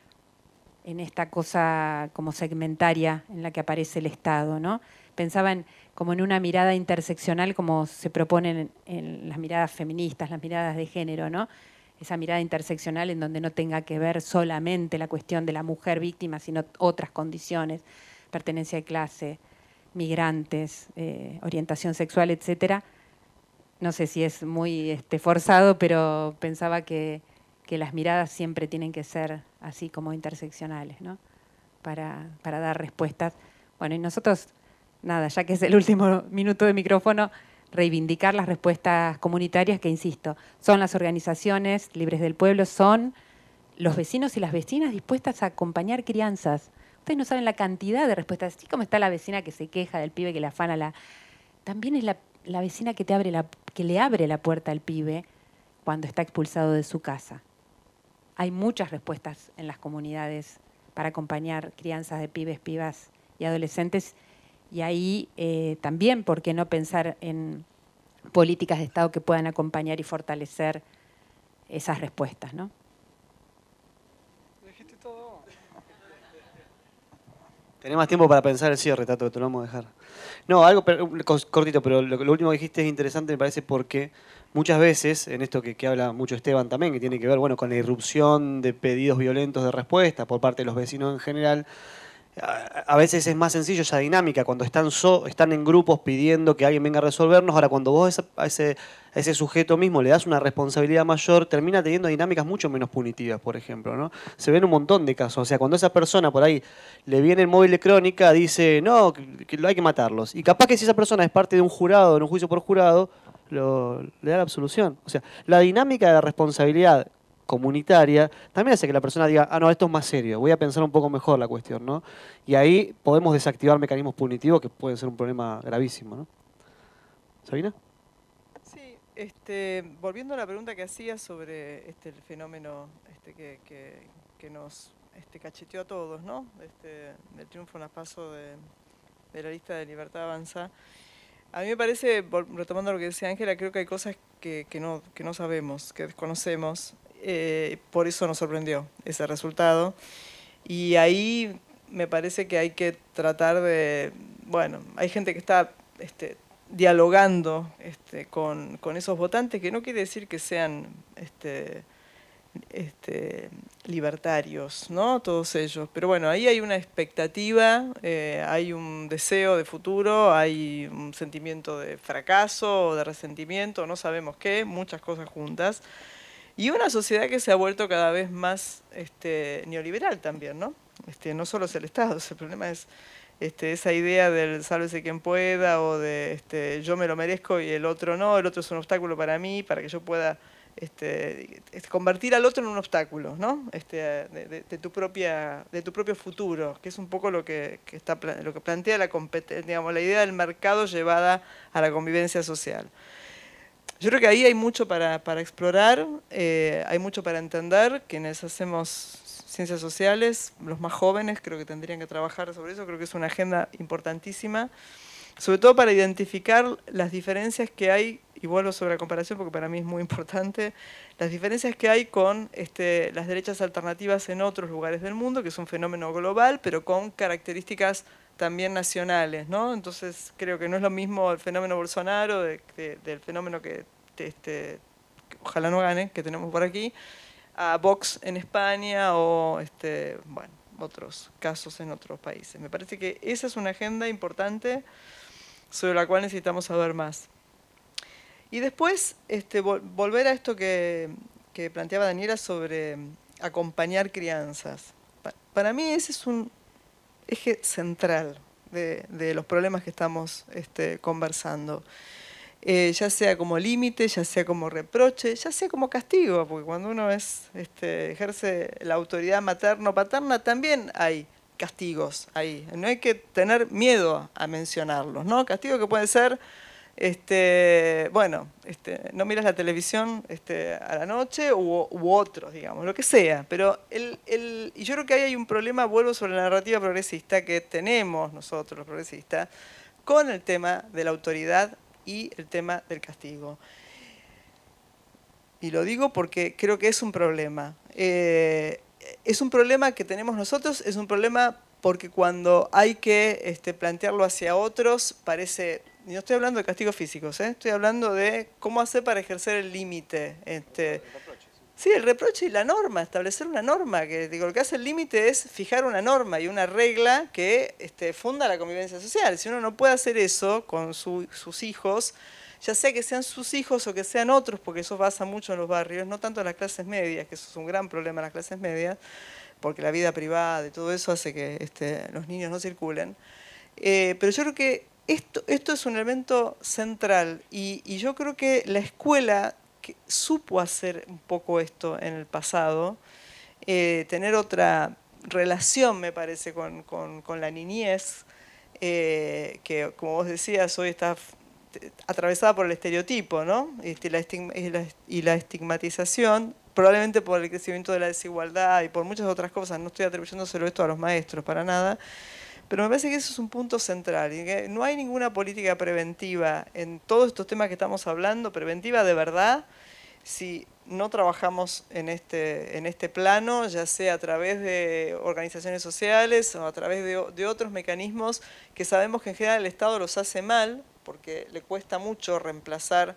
cosa como segmentaria en la que aparece el Estado, ¿no? Pensaba como en una mirada interseccional como se proponen en las miradas feministas, las miradas de género, ¿no? Esa mirada interseccional en donde no tenga que ver solamente la cuestión de la mujer víctima, sino otras condiciones, pertenencia de clase, migrantes, orientación sexual, etcétera. No sé si es muy forzado, pero pensaba que las miradas siempre tienen que ser así como interseccionales, ¿no? Para dar respuestas. Bueno, y nosotros, nada, ya que es el último minuto de micrófono, reivindicar las respuestas comunitarias que, insisto, son las organizaciones libres del pueblo, son los vecinos y las vecinas dispuestas a acompañar crianzas. Ustedes no saben la cantidad de respuestas, así como está la vecina que se queja del pibe que le afana también es la vecina que que le abre la puerta al pibe cuando está expulsado de su casa. Hay muchas respuestas en las comunidades para acompañar crianzas de pibes, pibas y adolescentes. Y ahí también, ¿por qué no pensar en políticas de Estado que puedan acompañar y fortalecer esas respuestas, ¿no? Dijiste todo. Tenés más tiempo para pensar el cierre, Tato, que te lo vamos a dejar. No, algo cortito, pero lo último que dijiste es interesante, me parece, porque muchas veces, en esto que habla mucho Esteban también, que tiene que ver con la irrupción de pedidos violentos de respuesta por parte de los vecinos en general, a veces es más sencillo esa dinámica, cuando están en grupos pidiendo que alguien venga a resolvernos. Ahora, cuando vos a ese sujeto mismo le das una responsabilidad mayor, termina teniendo dinámicas mucho menos punitivas, por ejemplo, ¿no? Se ven un montón de casos. O sea, cuando esa persona por ahí le viene el móvil de crónica, dice, no, que hay que matarlos. Y capaz que si esa persona es parte de un jurado, de un juicio por jurado, le da la absolución. O sea, la dinámica de la responsabilidad comunitaria también hace que la persona diga, no, esto es más serio, voy a pensar un poco mejor la cuestión, ¿no? Y ahí podemos desactivar mecanismos punitivos que pueden ser un problema gravísimo, ¿no? ¿Sabina? Sí, volviendo a la pregunta que hacía sobre el fenómeno que nos cacheteó a todos, ¿no? Del triunfo en las PASO de la lista de Libertad Avanza. A mí me parece, retomando lo que decía Ángela, creo que hay cosas que no sabemos, que desconocemos. Por eso nos sorprendió ese resultado. Y ahí me parece que hay que tratar de... Bueno, hay gente que está dialogando con esos votantes, que no quiere decir que sean libertarios, ¿no? Todos ellos. Pero bueno, ahí hay una expectativa, hay un deseo de futuro, hay un sentimiento de fracaso o de resentimiento, no sabemos qué, muchas cosas juntas. Y una sociedad que se ha vuelto cada vez más neoliberal también, ¿no? No solo es el Estado, el problema es esa idea del sálvese quien pueda o de yo me lo merezco y el otro no, el otro es un obstáculo para mí, para que yo pueda convertir al otro en un obstáculo, ¿no? De tu propio futuro, que es un poco lo que plantea la idea del mercado llevada a la convivencia social. Yo creo que ahí hay mucho para explorar, hay mucho para entender. Quienes hacemos ciencias sociales, los más jóvenes, creo que tendrían que trabajar sobre eso. Creo que es una agenda importantísima, sobre todo para identificar las diferencias que hay, y vuelvo sobre la comparación porque para mí es muy importante, las diferencias que hay con las derechas alternativas en otros lugares del mundo, que es un fenómeno global, pero con características también nacionales, ¿no? Entonces creo que no es lo mismo el fenómeno Bolsonaro del fenómeno que ojalá no gane, que tenemos por aquí, a Vox en España o bueno, otros casos en otros países. Me parece que esa es una agenda importante sobre la cual necesitamos saber más. Y después volver a esto que planteaba Daniela sobre acompañar crianzas. Para mí ese es un eje central de los problemas que estamos conversando. ya sea como límite, ya sea como reproche, ya sea como castigo, porque cuando uno ejerce la autoridad materno-paterna también hay castigos ahí. No hay que tener miedo a mencionarlos, ¿no? Castigo que puede ser, no miras la televisión a la noche u otros, digamos, lo que sea. Pero y yo creo que ahí hay un problema, vuelvo sobre la narrativa progresista que tenemos nosotros los progresistas, con el tema de la autoridad y el tema del castigo. Y lo digo porque creo que es un problema. Es un problema que tenemos nosotros, es un problema porque cuando hay que plantearlo hacia otros, parece... Y no estoy hablando de castigos físicos, estoy hablando de cómo hacer para ejercer el límite. Sí, el reproche y la norma, establecer una norma. Que digo, lo que hace el límite es fijar una norma y una regla que funda la convivencia social. Si uno no puede hacer eso con sus hijos, ya sea que sean sus hijos o que sean otros, porque eso pasa mucho en los barrios, no tanto en las clases medias, que eso es un gran problema en las clases medias, porque la vida privada y todo eso hace que los niños no circulen. Pero yo creo que esto es un elemento central y yo creo que la escuela que supo hacer un poco esto en el pasado, tener otra relación, me parece, con la niñez, que como vos decías, hoy está atravesada por el estereotipo, ¿no? Y la estigmatización, probablemente por el crecimiento de la desigualdad y por muchas otras cosas. No estoy atribuyéndoselo esto a los maestros, para nada. Pero me parece que eso es un punto central. Y que no hay ninguna política preventiva en todos estos temas que estamos hablando, preventiva de verdad, si no trabajamos en este plano, ya sea a través de organizaciones sociales o a través de otros mecanismos que sabemos que en general el Estado los hace mal, porque le cuesta mucho reemplazar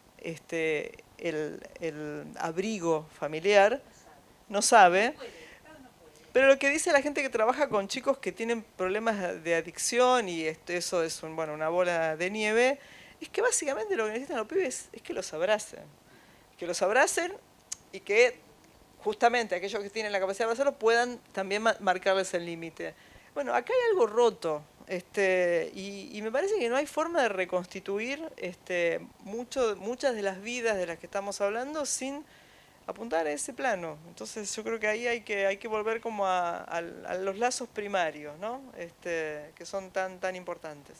el abrigo familiar, no sabe. Pero lo que dice la gente que trabaja con chicos que tienen problemas de adicción, y eso es una bola de nieve, es que básicamente lo que necesitan los pibes es que los abracen. Que los abracen y que justamente aquellos que tienen la capacidad de hacerlo puedan también marcarles el límite. Bueno, acá hay algo roto. Y me parece que no hay forma de reconstituir muchas de las vidas de las que estamos hablando sin apuntar a ese plano. Entonces yo creo que ahí hay que volver como a los lazos primarios, ¿no? Que son tan importantes.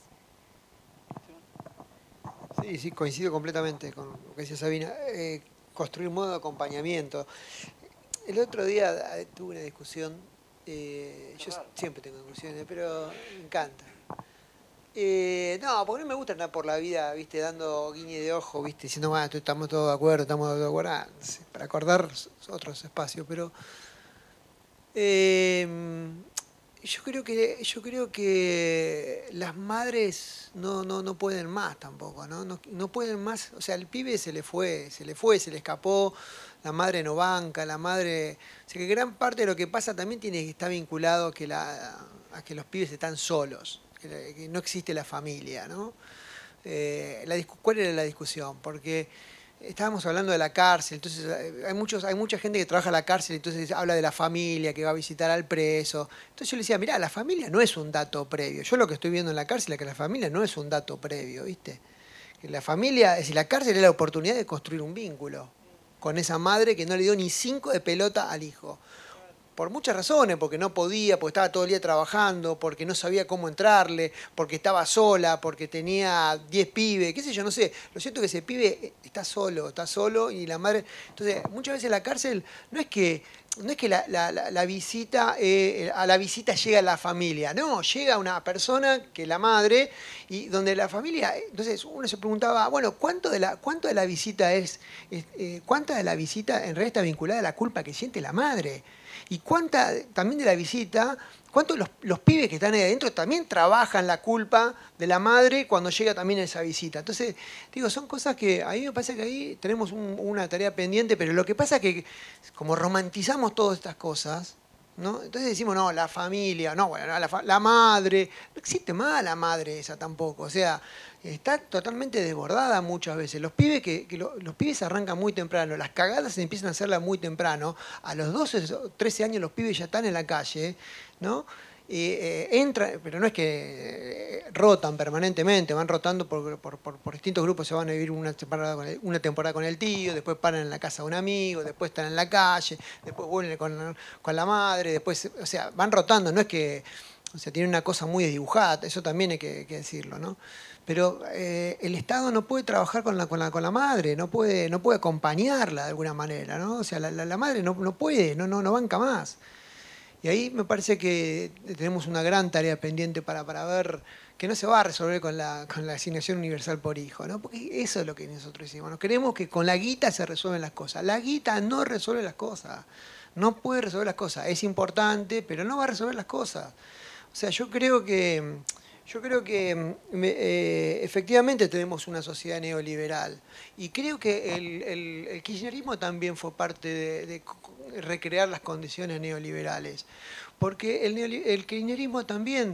Sí, coincido completamente con lo que decía Sabina. Construir un modo de acompañamiento. El otro día tuve una discusión. Yo siempre tengo discusiones, pero me encanta. No, porque no me gusta andar por la vida, viste, dando guiñe de ojo, viste, diciendo, estamos todos de acuerdo, no sé, para acordar otros espacios, pero yo creo que las madres no pueden más tampoco, no pueden más. O sea, el pibe se le escapó, la madre no banca, la madre. O sea, que gran parte de lo que pasa también está vinculado a que los pibes están solos, que no existe la familia, ¿no? ¿Cuál era la discusión? Porque estábamos hablando de la cárcel, entonces hay mucha gente que trabaja en la cárcel, entonces habla de la familia, que va a visitar al preso. Entonces yo le decía, mirá, la familia no es un dato previo. Yo lo que estoy viendo en la cárcel es que la familia no es un dato previo, ¿viste? Que la familia, es decir, la cárcel es la oportunidad de construir un vínculo con esa madre que no le dio ni 5 de pelota al hijo. Por muchas razones, porque no podía, porque estaba todo el día trabajando, porque no sabía cómo entrarle, porque estaba sola, porque tenía 10 pibes, qué sé yo, no sé. Lo cierto es que ese pibe está solo y la madre... Entonces, muchas veces la cárcel no es que la visita, a la visita llega la familia, no, llega una persona que es la madre, y donde la familia... Entonces uno se preguntaba, bueno, ¿cuánto de la visita cuánta de la visita en realidad está vinculada a la culpa que siente la madre? Y cuánta también de la visita, cuántos los pibes que están ahí adentro también trabajan la culpa de la madre cuando llega también esa visita. Entonces, digo, son cosas que a mí me parece que ahí tenemos una tarea pendiente, pero lo que pasa es que como romantizamos todas estas cosas, ¿no? Entonces decimos, no, la familia, no, bueno, la madre, no existe más la madre esa tampoco, o sea, está totalmente desbordada muchas veces. Los pibes los pibes arrancan muy temprano, las cagadas se empiezan a hacerlas muy temprano, a los 12 o 13 años los pibes ya están en la calle, ¿no? Entra, pero no es que rotan permanentemente, van rotando por distintos grupos, se van a vivir una temporada con el tío, después paran en la casa de un amigo, después están en la calle, después vuelven con la madre, después, o sea, van rotando, no es que, o sea, tiene una cosa muy dibujada, eso también hay que decirlo, ¿no? Pero el Estado no puede trabajar con la madre, no puede acompañarla de alguna manera, ¿no? O sea, la madre no puede, no banca más. Y ahí me parece que tenemos una gran tarea pendiente para ver que no se va a resolver con la asignación universal por hijo, ¿no? Porque eso es lo que nosotros decimos. Nos creemos que con la guita se resuelven las cosas. La guita no resuelve las cosas. No puede resolver las cosas. Es importante, pero no va a resolver las cosas. O sea, yo creo que efectivamente tenemos una sociedad neoliberal y creo que el kirchnerismo también fue parte de recrear las condiciones neoliberales, porque el kirchnerismo también,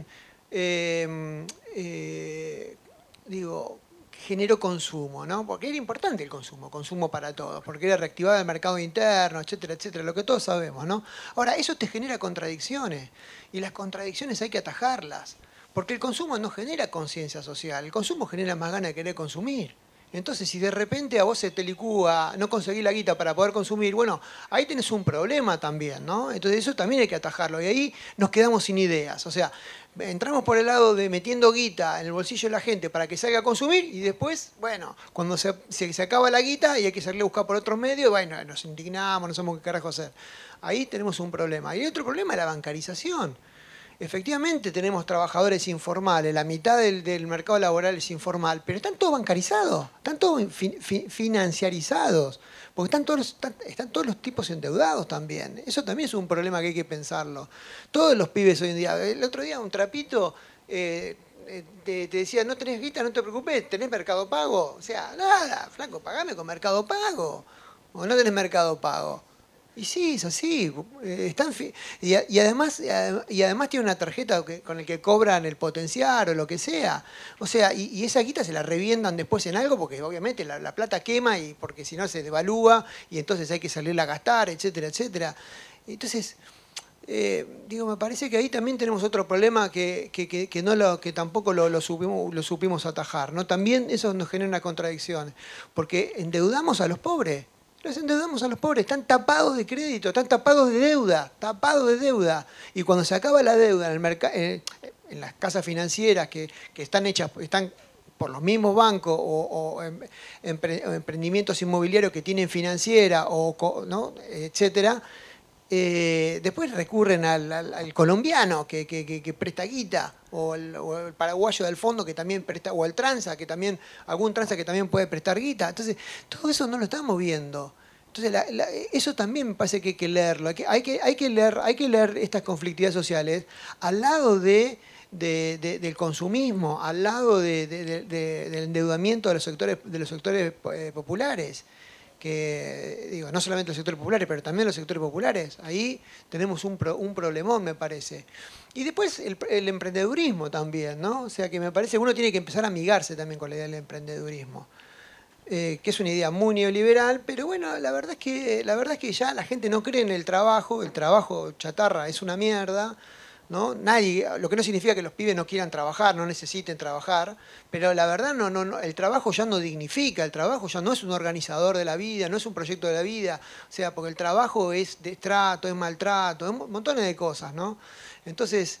generó consumo, ¿no? Porque era importante el consumo para todos, porque era reactivar el mercado interno, etcétera, etcétera, lo que todos sabemos, ¿no? Ahora, eso te genera contradicciones y las contradicciones hay que atajarlas. Porque el consumo no genera conciencia social, el consumo genera más ganas de querer consumir. Entonces, si de repente a vos se te licúa, no conseguís la guita para poder consumir, bueno, ahí tenés un problema también, ¿no? Entonces eso también hay que atajarlo. Y ahí nos quedamos sin ideas. O sea, entramos por el lado de metiendo guita en el bolsillo de la gente para que salga a consumir y después, bueno, cuando se acaba la guita y hay que salir a buscar por otros medios, bueno, nos indignamos, no sabemos qué carajo hacer. Ahí tenemos un problema. Y el otro problema es la bancarización. Efectivamente tenemos trabajadores informales, la mitad del mercado laboral es informal, pero están todos bancarizados, están todos financiarizados, porque están todos los tipos endeudados también. Eso también es un problema que hay que pensarlo. Todos los pibes hoy en día, el otro día un trapito te decía, no tenés guita, no te preocupes, tenés Mercado Pago. O sea, nada, flaco, pagame con Mercado Pago, o no tenés Mercado Pago. Y sí, es así. Y además tiene una tarjeta con la que cobran el potenciar o lo que sea. O sea, y esa guita se la reviendan después en algo porque obviamente la plata quema y porque si no se devalúa y entonces hay que salirla a gastar, etcétera, etcétera. Entonces, me parece que ahí también tenemos otro problema que tampoco lo supimos atajar, ¿no? También eso nos genera una contradicción, porque endeudamos a los pobres. Los endeudamos a los pobres, están tapados de crédito, están tapados de deuda. Y cuando se acaba la deuda en las casas financieras que están por los mismos bancos o emprendimientos inmobiliarios que tienen financiera, ¿no? Etcétera, después recurren al colombiano que presta guita, o el paraguayo del fondo que también presta, o el tranza, algún tranza que también puede prestar guita. Entonces, todo eso no lo estamos viendo. Entonces, eso también me parece que hay que leerlo. Hay que leer estas conflictividades sociales al lado del consumismo, al lado del endeudamiento de los sectores populares. Que no solamente los sectores populares, pero también los sectores populares. Ahí tenemos un problemón, me parece. Y después el emprendedurismo también, ¿no? O sea que me parece que uno tiene que empezar a amigarse también con la idea del emprendedurismo. Que es una idea muy neoliberal, pero bueno, la verdad es que ya la gente no cree en el trabajo chatarra es una mierda, ¿no? Lo que no significa que los pibes no quieran trabajar, no necesiten trabajar, pero la verdad no, el trabajo ya no dignifica, el trabajo ya no es un organizador de la vida, no es un proyecto de la vida, o sea, porque el trabajo es destrato, es maltrato, es montones de cosas, ¿no? Entonces,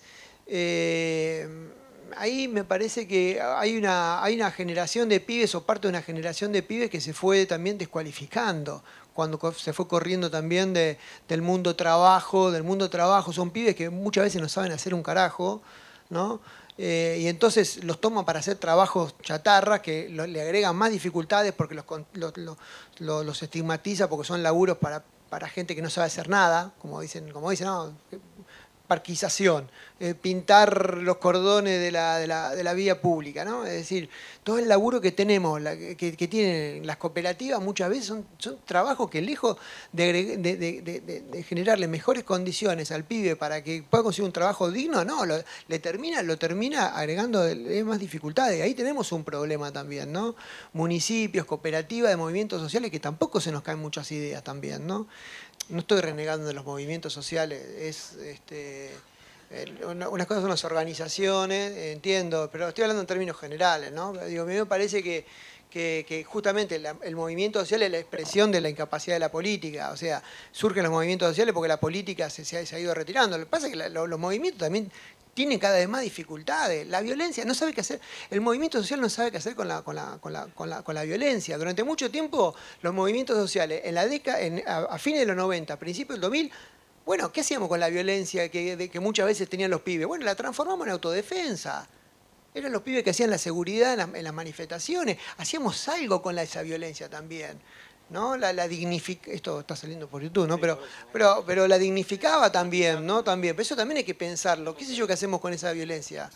ahí me parece que hay una generación de pibes o parte de una generación de pibes que se fue también descualificando cuando se fue corriendo también del mundo trabajo, son pibes que muchas veces no saben hacer un carajo, ¿no? Y entonces los toman para hacer trabajos chatarras que le agregan más dificultades porque los estigmatiza porque son laburos para gente que no sabe hacer nada, como dicen, no, parquización, pintar los cordones de la vía pública, ¿no? Es decir, todo el laburo que tenemos, que tienen las cooperativas, muchas veces son trabajos que lejos de generarle mejores condiciones al pibe para que pueda conseguir un trabajo digno, no, lo termina agregando más dificultades. Ahí tenemos un problema también, ¿no? Municipios, cooperativas de movimientos sociales que tampoco se nos caen muchas ideas también, ¿no? No estoy renegando de los movimientos sociales, Unas cosas son las organizaciones, entiendo, pero estoy hablando en términos generales, ¿no? Digo, a mí me parece que justamente el movimiento social es la expresión de la incapacidad de la política. O sea, surgen los movimientos sociales porque la política se ha ido retirando. Lo que pasa es que los movimientos también tienen cada vez más dificultades. La violencia no sabe qué hacer. El movimiento social no sabe qué hacer con la violencia. Durante mucho tiempo los movimientos sociales, a fines de los 90, principios del 2000, bueno, ¿qué hacíamos con la violencia que muchas veces tenían los pibes? Bueno, la transformamos en autodefensa. Eran los pibes que hacían la seguridad en las manifestaciones. Hacíamos algo con esa violencia también, ¿no? Esto está saliendo por YouTube, ¿no? Pero la dignificaba también, ¿no? También. Pero eso también hay que pensarlo. ¿Qué sé yo qué hacemos con esa violencia?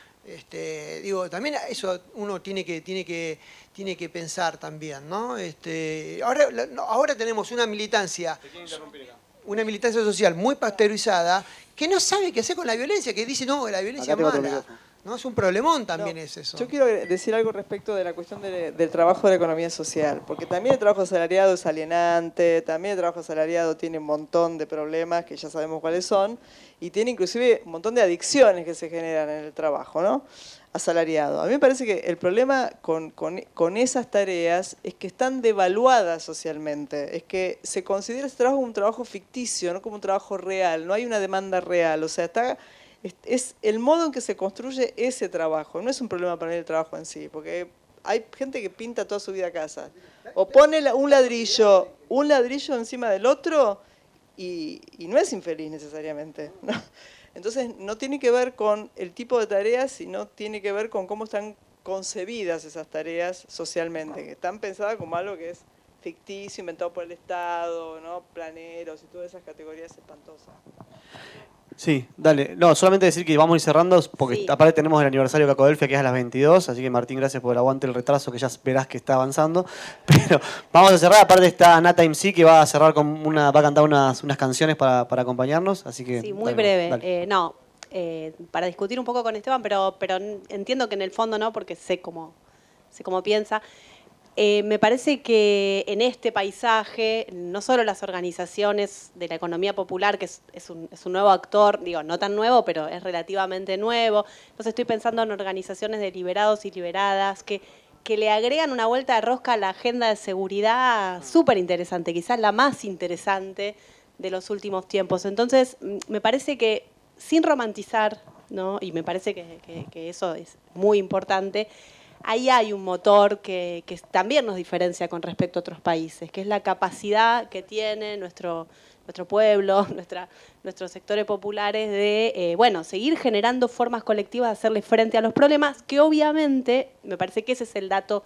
Digo, también eso uno tiene que pensar también, ¿no? Ahora tenemos una militancia social muy pasteurizada que no sabe qué hacer con la violencia, que dice, no, la violencia es mala. ¿No? Es un problemón también es eso. Yo quiero decir algo respecto de la cuestión del trabajo de la economía social, porque también el trabajo asalariado es alienante, también el trabajo asalariado tiene un montón de problemas que ya sabemos cuáles son, y tiene inclusive un montón de adicciones que se generan en el trabajo, ¿no? Asalariado. A mí me parece que el problema con esas tareas es que están devaluadas socialmente, es que se considera ese trabajo como un trabajo ficticio, no como un trabajo real, no hay una demanda real, o sea, es el modo en que se construye ese trabajo. No es un problema para mí el trabajo en sí, porque hay gente que pinta toda su vida casa. O pone un ladrillo encima del otro y no es infeliz necesariamente, ¿no? Entonces no tiene que ver con el tipo de tareas, sino tiene que ver con cómo están concebidas esas tareas socialmente, que están pensadas como algo que es ficticio, inventado por el Estado, ¿no? Planeros y todas esas categorías espantosas. Sí, dale. No, solamente decir que vamos a ir cerrando porque Sí. aparte tenemos el aniversario de Cacodelfia que es a las 22, así que Martín, gracias por el aguante, el retraso que ya verás que está avanzando. Pero vamos a cerrar, aparte está Nata MC que va a cerrar va a cantar unas canciones para acompañarnos, así que... Sí, muy dale, breve. dale. Para discutir un poco con Esteban, pero entiendo que en el fondo no, porque sé cómo piensa. Me parece que en este paisaje, no solo las organizaciones de la economía popular, que es un nuevo actor, digo, no tan nuevo, pero es relativamente nuevo. Entonces estoy pensando en organizaciones de liberados y liberadas que le agregan una vuelta de rosca a la agenda de seguridad súper interesante, quizás la más interesante de los últimos tiempos. Entonces, me parece que sin romantizar, ¿no? Y me parece que eso es muy importante, ahí hay un motor que también nos diferencia con respecto a otros países, que es la capacidad que tiene nuestro pueblo, nuestros sectores populares de seguir generando formas colectivas de hacerle frente a los problemas, que obviamente, me parece que ese es el dato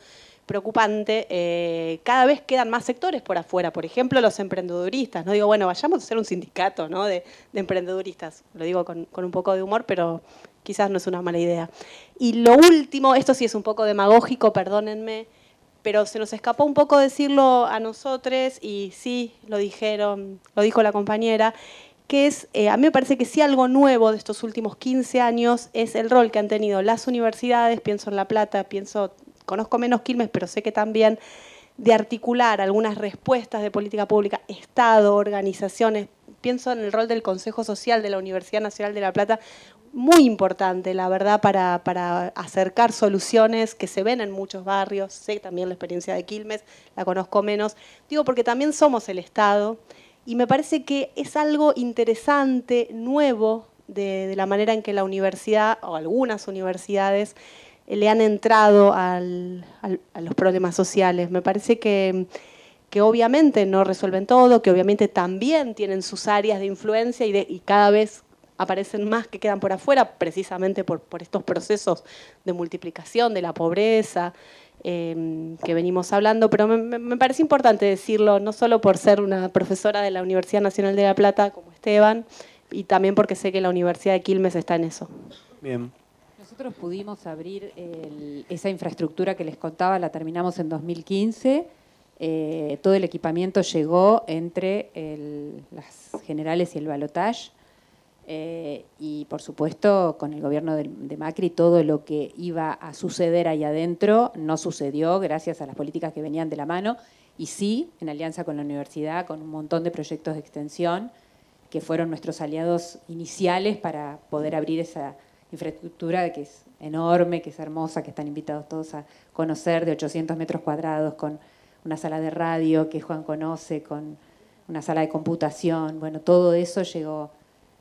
preocupante, cada vez quedan más sectores por afuera, por ejemplo los emprendeduristas, no digo, bueno, vayamos a hacer un sindicato, ¿no? de emprendeduristas, lo digo con un poco de humor, pero quizás no es una mala idea. Y lo último, esto sí es un poco demagógico, perdónenme, pero se nos escapó un poco decirlo a nosotros, y sí, lo dijo la compañera, que es, a mí me parece que sí algo nuevo de estos últimos 15 años es el rol que han tenido las universidades, pienso en La Plata, conozco menos Quilmes, pero sé que también, de articular algunas respuestas de política pública, Estado, organizaciones. Pienso en el rol del Consejo Social de la Universidad Nacional de La Plata, muy importante, la verdad, para acercar soluciones que se ven en muchos barrios. Sé también la experiencia de Quilmes, la conozco menos. Digo, porque también somos el Estado, y me parece que es algo interesante, nuevo, de la manera en que la universidad, o algunas universidades, le han entrado a los problemas sociales. Me parece que obviamente no resuelven todo, que obviamente también tienen sus áreas de influencia y cada vez aparecen más que quedan por afuera, precisamente por estos procesos de multiplicación de la pobreza que venimos hablando, pero me parece importante decirlo, no solo por ser una profesora de la Universidad Nacional de La Plata como Esteban, y también porque sé que la Universidad de Quilmes está en eso. Bien. Nosotros pudimos abrir esa infraestructura que les contaba, la terminamos en 2015. Todo el equipamiento llegó entre las generales y el balotaje. Y por supuesto con el gobierno de Macri todo lo que iba a suceder ahí adentro no sucedió gracias a las políticas que venían de la mano y sí en alianza con la universidad, con un montón de proyectos de extensión que fueron nuestros aliados iniciales para poder abrir esa infraestructura que es enorme, que es hermosa, que están invitados todos a conocer, de 800 metros cuadrados, con una sala de radio que Juan conoce, con una sala de computación. Bueno, todo eso llegó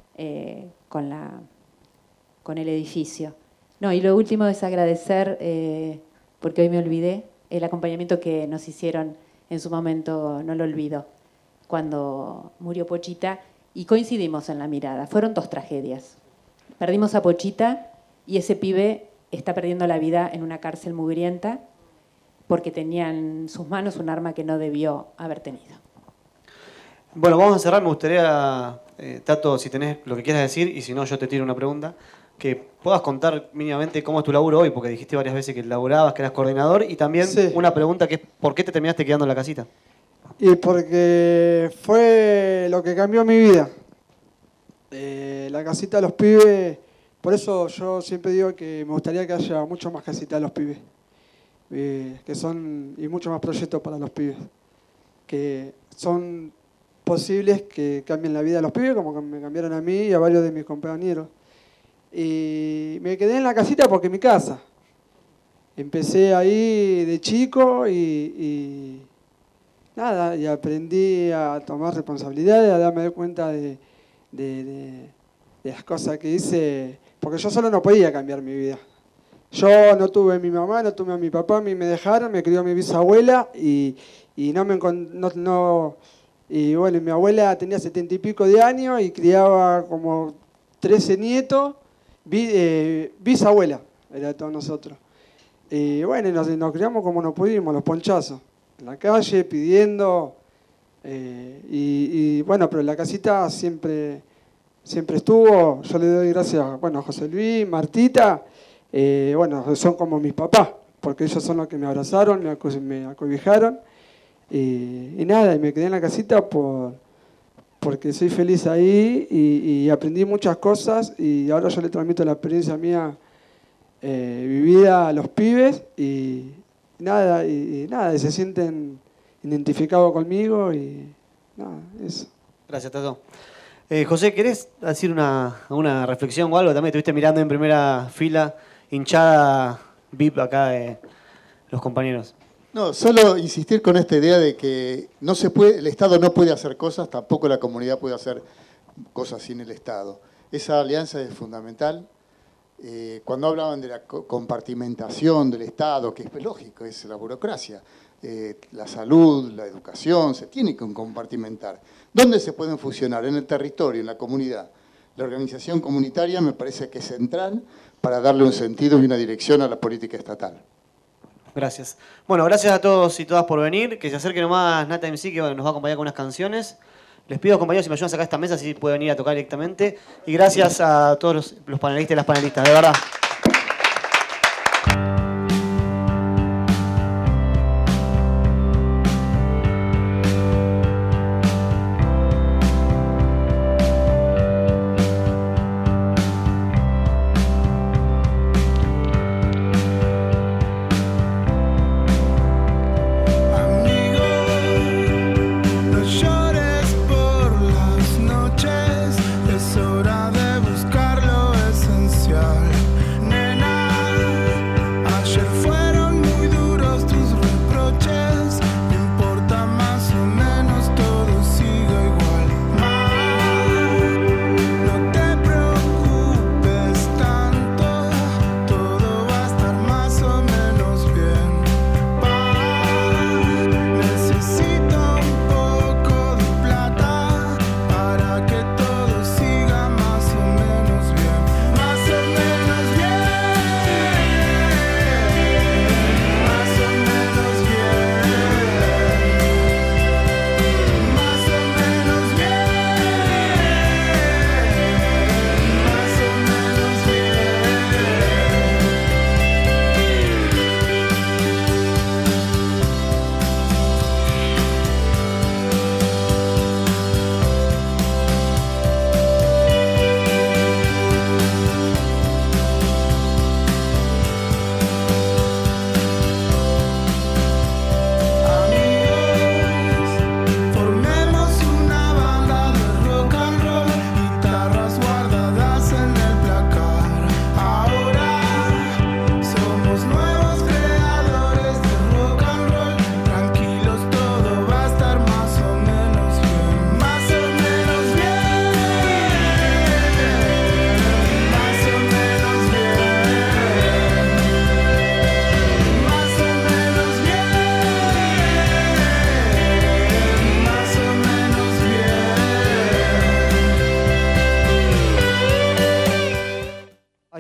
con el edificio. No, y lo último es agradecer, porque hoy me olvidé, el acompañamiento que nos hicieron en su momento, no lo olvido, cuando murió Pochita, y coincidimos en la mirada. Fueron 2 tragedias. Perdimos a Pochita y ese pibe está perdiendo la vida en una cárcel mugrienta porque tenía en sus manos un arma que no debió haber tenido. Bueno, vamos a cerrar. Me gustaría, Tato, si tenés lo que quieras decir, y si no, yo te tiro una pregunta, que puedas contar mínimamente cómo es tu laburo hoy, porque dijiste varias veces que laburabas, que eras coordinador, y también sí, una pregunta que es, ¿por qué te terminaste quedando en la casita? Y porque fue lo que cambió mi vida. La casita de los pibes, por eso yo siempre digo que me gustaría que haya mucho más casita de los pibes, que son, y mucho más proyectos para los pibes, que son posibles que cambien la vida de los pibes, como que me cambiaron a mí y a varios de mis compañeros. Y me quedé en la casita porque es mi casa. Empecé ahí de chico y nada, y aprendí a tomar responsabilidades, a darme cuenta de las cosas que hice, porque yo solo no podía cambiar mi vida. Yo no tuve a mi mamá, no tuve a mi papá, a mí me dejaron, me crió mi bisabuela y y bueno, mi abuela tenía 70 y pico de años y criaba como 13 nietos, bisabuela, era de todos nosotros. Y bueno, nos criamos como nos pudimos, los ponchazos, en la calle, pidiendo, y bueno, pero la casita siempre estuvo. Yo le doy gracias, bueno, a José Luis, Martita, bueno, son como mis papás, porque ellos son los que me abrazaron, me acobijaron, y nada, y me quedé en la casita porque soy feliz ahí y aprendí muchas cosas, y ahora yo le transmito la experiencia mía vivida a los pibes, y nada, y se sienten identificados conmigo, y nada, eso. Gracias, Tato. José, ¿querés decir una reflexión o algo? También estuviste mirando en primera fila, hinchada VIP acá de los compañeros. No, solo insistir con esta idea de que no se puede, el Estado no puede hacer cosas, tampoco la comunidad puede hacer cosas sin el Estado. Esa alianza es fundamental. Cuando hablaban de la compartimentación del Estado, que es lógico, es la burocracia, la salud, la educación, se tiene que compartimentar. ¿Dónde se pueden fusionar? En el territorio, en la comunidad. La organización comunitaria me parece que es central para darle un sentido y una dirección a la política estatal. Gracias. Bueno, gracias a todos y todas por venir. Que se acerque nomás Nata MC, que nos va a acompañar con unas canciones. Les pido, compañeros, si me ayudan a sacar esta mesa, si pueden venir a tocar directamente. Y gracias a todos los panelistas y las panelistas, de verdad. Es hora de buscar lo esencial.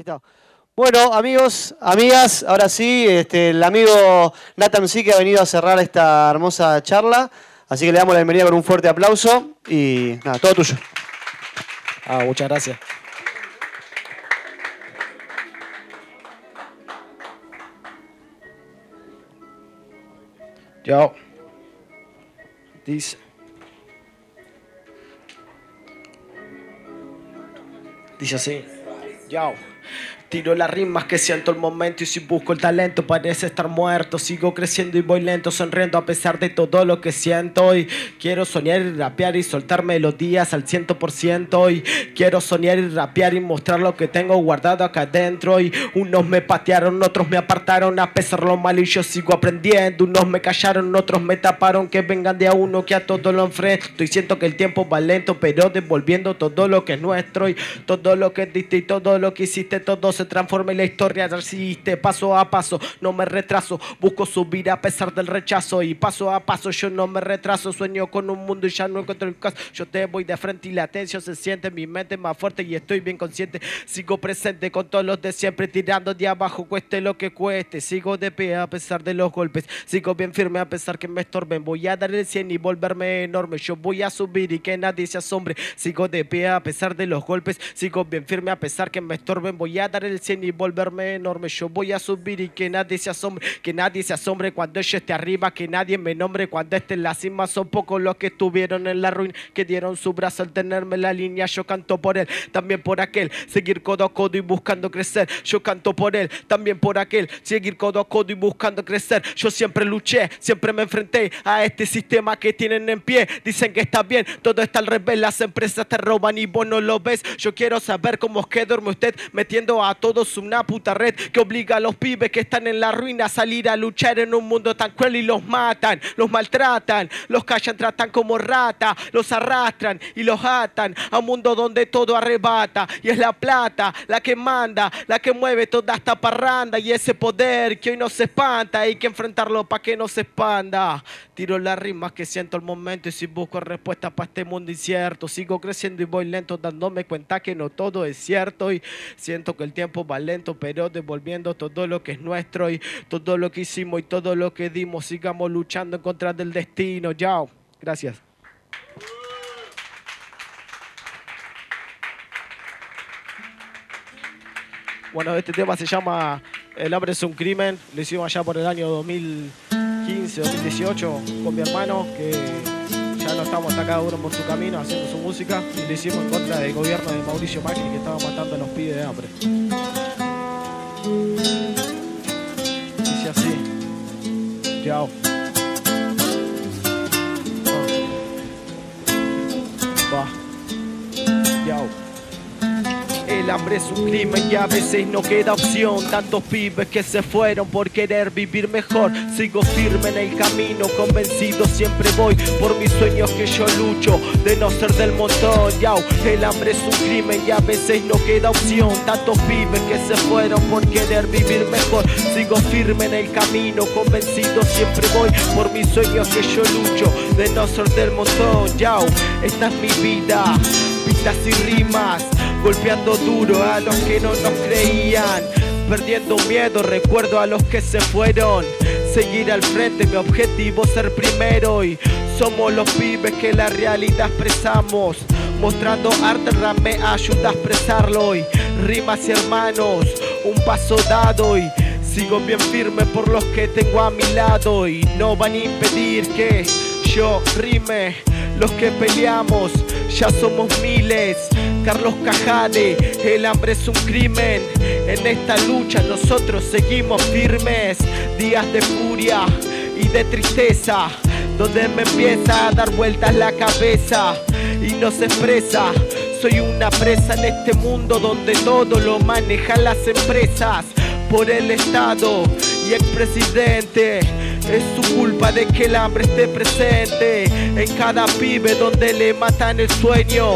está. Bueno, amigos, amigas, ahora sí, el amigo Nathan sí que ha venido a cerrar esta hermosa charla, así que le damos la bienvenida con un fuerte aplauso y nada, todo tuyo. Muchas gracias. Yo. Dice así. Yo. Tiro las rimas que siento el momento y si busco el talento parece estar muerto. Sigo creciendo y voy lento, sonriendo a pesar de todo lo que siento. Y quiero soñar y rapear y soltar melodías al 100%. Y quiero soñar y rapear y mostrar lo que tengo guardado acá adentro. Y unos me patearon, otros me apartaron a pesar lo malo y yo sigo aprendiendo. Unos me callaron, otros me taparon, que vengan de a uno que a todo lo enfrento. Y siento que el tiempo va lento, pero devolviendo todo lo que es nuestro. Y todo lo que diste y todo lo que hiciste, todo se transforma en la historia, resiste paso a paso, no me retraso, busco subir a pesar del rechazo y paso a paso yo no me retraso, sueño con un mundo y ya no encuentro el caso, yo te voy de frente y la tensión se siente, mi mente más fuerte y estoy bien consciente, sigo presente con todos los de siempre, tirando de abajo cueste lo que cueste, sigo de pie a pesar de los golpes, sigo bien firme a pesar que me estorben, voy a dar el 100 y volverme enorme, yo voy a subir y que nadie se asombre, sigo de pie a pesar de los golpes, sigo bien firme a pesar que me estorben, voy a dar el 100 y volverme enorme, yo voy a subir y que nadie se asombre cuando yo esté arriba, que nadie me nombre cuando esté en la cima, son pocos los que estuvieron en la ruina, que dieron su brazo al tenerme en la línea, yo canto por él, también por aquel, seguir codo a codo y buscando crecer, yo canto por él, también por aquel, seguir codo a codo y buscando crecer, yo siempre luché, siempre me enfrenté a este sistema que tienen en pie, dicen que está bien, todo está al revés, las empresas te roban y vos no lo ves, yo quiero saber cómo es que duerme usted, metiendo a todos una puta red que obliga a los pibes que están en la ruina a salir a luchar en un mundo tan cruel y los matan, los maltratan, los callan, tratan como rata, los arrastran y los atan a un mundo donde todo arrebata y es la plata la que manda, la que mueve toda esta parranda y ese poder que hoy nos espanta, hay que enfrentarlo para que no se expanda. Tiro las rimas que siento el momento y si busco respuestas para este mundo incierto, sigo creciendo y voy lento dándome cuenta que no todo es cierto y siento que el tiempo va lento pero devolviendo todo lo que es nuestro y todo lo que hicimos y todo lo que dimos, sigamos luchando en contra del destino. Yao, gracias. Bueno, este tema se llama El hambre es un crimen, lo hicimos allá por el año 2015, 2018 con mi hermano, que ya no estamos, está cada uno por su camino haciendo su música, y lo hicimos en contra del gobierno de Mauricio Macri que estaba matando a los pibes de hambre. Dice así. Chao. Va. Chao. El hambre es un crimen y a veces no queda opción. Tantos pibes que se fueron por querer vivir mejor. Sigo firme en el camino, convencido siempre voy por mis sueños que yo lucho, de no ser del montón. Yao, el hambre es un crimen y a veces no queda opción. Tantos pibes que se fueron por querer vivir mejor. Sigo firme en el camino, convencido siempre voy por mis sueños que yo lucho, de no ser del montón. Yao, esta es mi vida, pistas y rimas, golpeando duro a los que no nos creían, perdiendo miedo, recuerdo a los que se fueron. Seguir al frente, mi objetivo ser primero. Y somos los pibes que la realidad expresamos, mostrando arte, rap me ayuda a expresarlo. Y rimas y hermanos, un paso dado. Y sigo bien firme por los que tengo a mi lado. Y no van a impedir que yo rime. Los que peleamos ya somos miles. Carlos Cajade, el hambre es un crimen. En esta lucha nosotros seguimos firmes. Días de furia y de tristeza, donde me empieza a dar vueltas la cabeza y no se expresa. Soy una presa en este mundo donde todo lo manejan las empresas por el Estado y expresidente. Es su culpa de que el hambre esté presente en cada pibe donde le matan el sueño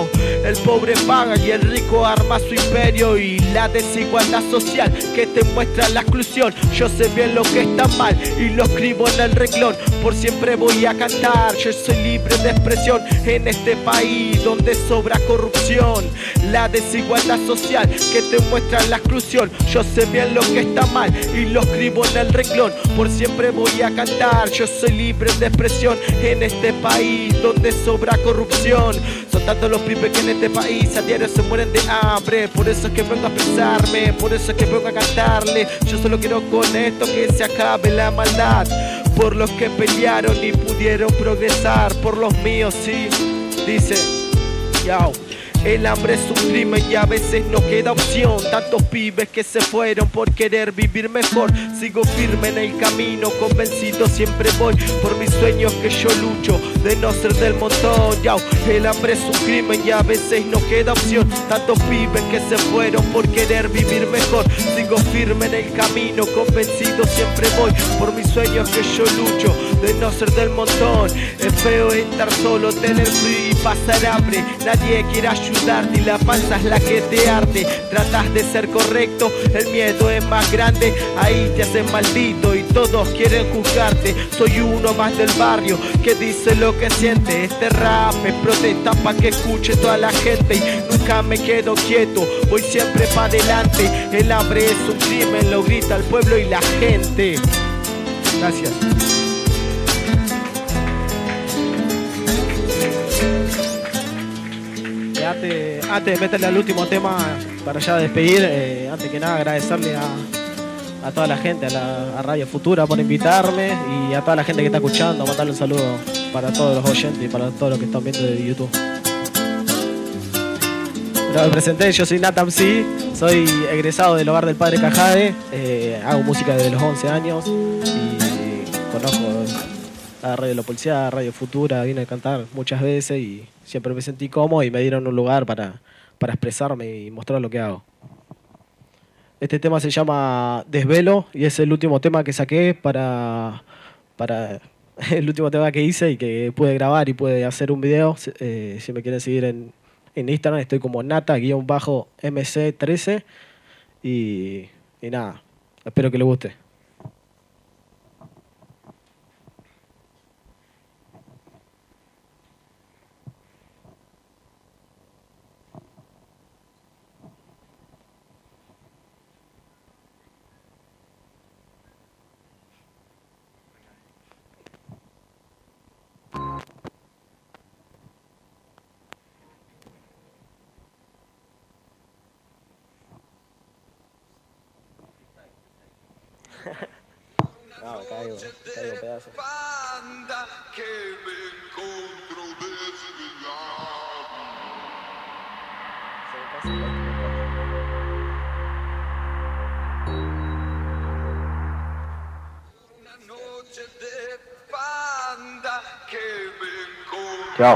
El pobre paga y el rico arma su imperio. Y la desigualdad social que te muestra la exclusión. Yo sé bien lo que está mal y lo escribo en el renglón. Por siempre voy a cantar, yo soy libre de expresión. En este país donde sobra corrupción, la desigualdad social que te muestra la exclusión. Yo sé bien lo que está mal y lo escribo en el renglón. Por siempre voy a cantar, yo soy libre de expresión. En este país donde sobra corrupción, son tantos los pibes que en este país a diario se mueren de hambre. Por eso es que vengo a expresarme, por eso es que vengo a cantarle. Yo solo quiero con esto que se acabe la maldad. Por los que pelearon y pudieron progresar, por los míos, sí, dice, yao. El hambre es un crimen y a veces no queda opción. Tantos pibes que se fueron por querer vivir mejor. Sigo firme en el camino, convencido siempre voy por mis sueños que yo lucho, de no ser del montón. Yao. El hambre es un crimen y a veces no queda opción. Tantos pibes que se fueron por querer vivir mejor. Sigo firme en el camino, convencido siempre voy por mis sueños que yo lucho, de no ser del montón. Es feo estar solo, tener frío y pasar hambre. Nadie quiere ayudarte y la panza es la que te arde. Tratas de ser correcto, el miedo es más grande. Ahí te hacen maldito y todos quieren juzgarte. Soy uno más del barrio que dice lo que siente. Este rap es protesta pa' que escuche toda la gente. Y nunca me quedo quieto, voy siempre pa' adelante. El hambre es un crimen, lo grita el pueblo y la gente. Gracias. Antes de meterle al último tema para ya despedir, antes que nada agradecerle a toda la gente, a Radio Futura por invitarme y a toda la gente que está escuchando, mandarle un saludo para todos los oyentes y para todos los que están viendo de YouTube. Me presenté, yo soy Nata MC, soy egresado del Hogar del Padre Cajade, hago música desde los 11 años y conozco a Radio La Policía, a Radio Futura, vine a cantar muchas veces y siempre me sentí cómodo y me dieron un lugar para expresarme y mostrar lo que hago. Este tema se llama Desvelo y es el último tema que saqué para el último tema que hice y que pude grabar y pude hacer un video. Si me quieren seguir en Instagram estoy como Nata-MC13 y nada, espero que les guste. No, me caigo pedazo. Chao.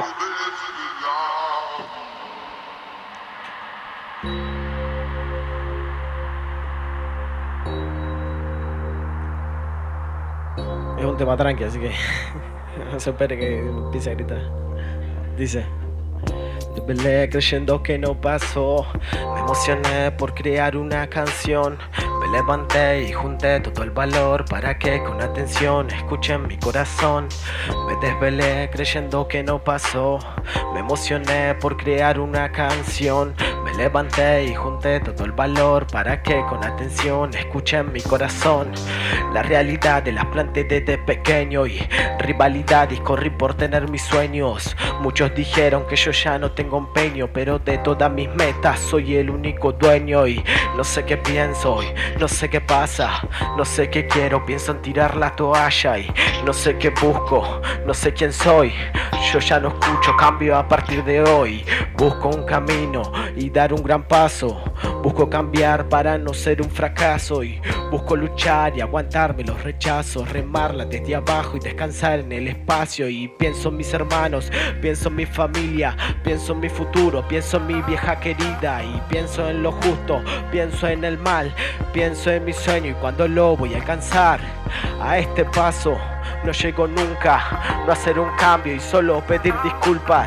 Es un tema tranqui, así que no se espere que empiece a gritar. Dice: desvelé creyendo que no pasó, me emocioné por crear una canción. Me levanté y junté todo el valor para que con atención escuchen mi corazón. Me desvelé creyendo que no pasó, me emocioné por crear una canción. Me levanté y junté todo el valor para que con atención escuchen mi corazón. La realidad de las planté desde pequeño y rivalidad y corrí por tener mis sueños. Muchos dijeron que yo ya no tengo empeño, pero de todas mis metas soy el único dueño. Y no sé qué pienso hoy, no sé qué pasa, no sé qué quiero, pienso en tirar la toalla. Y no sé qué busco, no sé quién soy. Yo ya no escucho cambio a partir de hoy. Busco un camino y dar un gran paso. Busco cambiar para no ser un fracaso. Y busco luchar y aguantarme los rechazos, remarla desde abajo y descansar en el espacio. Y pienso en mis hermanos, pienso en mi familia, pienso en mi futuro, pienso en mi vieja querida. Y pienso en lo justo, pienso en el mal, pienso en mi sueño y cuando lo voy a alcanzar. A este paso no llego nunca, no hacer un cambio y solo pedir disculpas.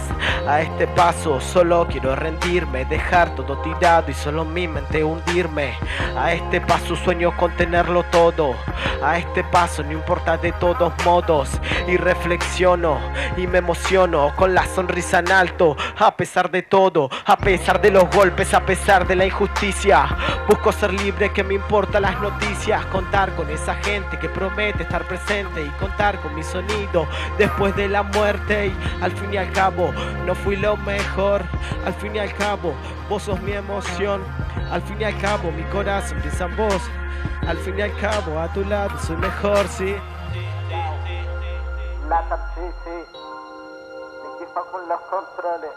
A este paso solo quiero rendirme, dejar todo tirado y solo mi mente hundirme. A este paso sueño con tenerlo todo. A este paso no importa de todos modos. Y reflexiono y me emociono con la sonrisa en alto. A pesar de todo, a pesar de los golpes, a pesar de la injusticia. Busco ser libre, que me importan las noticias. Contar con esa gente que promete estar presente y contar con mi sonido después de la muerte. Y al fin y al cabo no fui lo mejor. Al fin y al cabo vos sos mi emoción. Al fin y al cabo mi corazón piensa en vos. Al fin y al cabo a tu lado soy mejor, sí. Lata, sí, sí. Me equipo con los controles.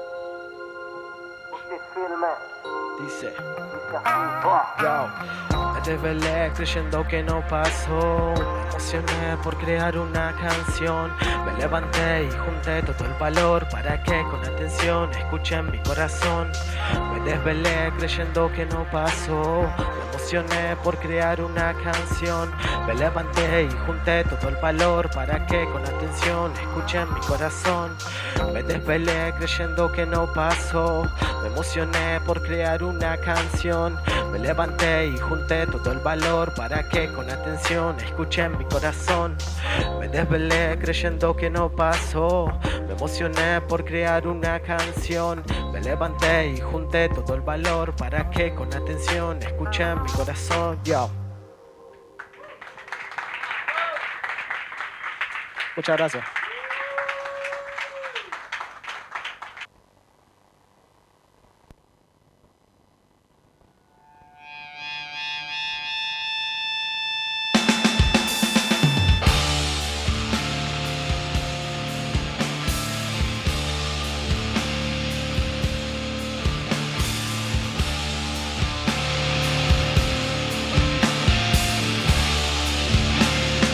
Dice yo, me desvelé creyendo que no pasó. Me emocioné por crear una canción. Me levanté y junté todo el valor para que con atención escuchen mi corazón. Me desvelé creyendo que no pasó. Me emocioné por crear una canción. Me levanté y junté todo el valor para que con atención escuchen mi corazón. Me desvelé creyendo que no pasó. Me emocioné por crear una canción. Me levanté y junté todo el valor para que con atención escuchen mi corazón. Me desvelé creyendo que no pasó. Me emocioné por crear una canción. Me levanté y junté todo el valor para que con atención escuchen mi corazón. Yo. Muchas gracias.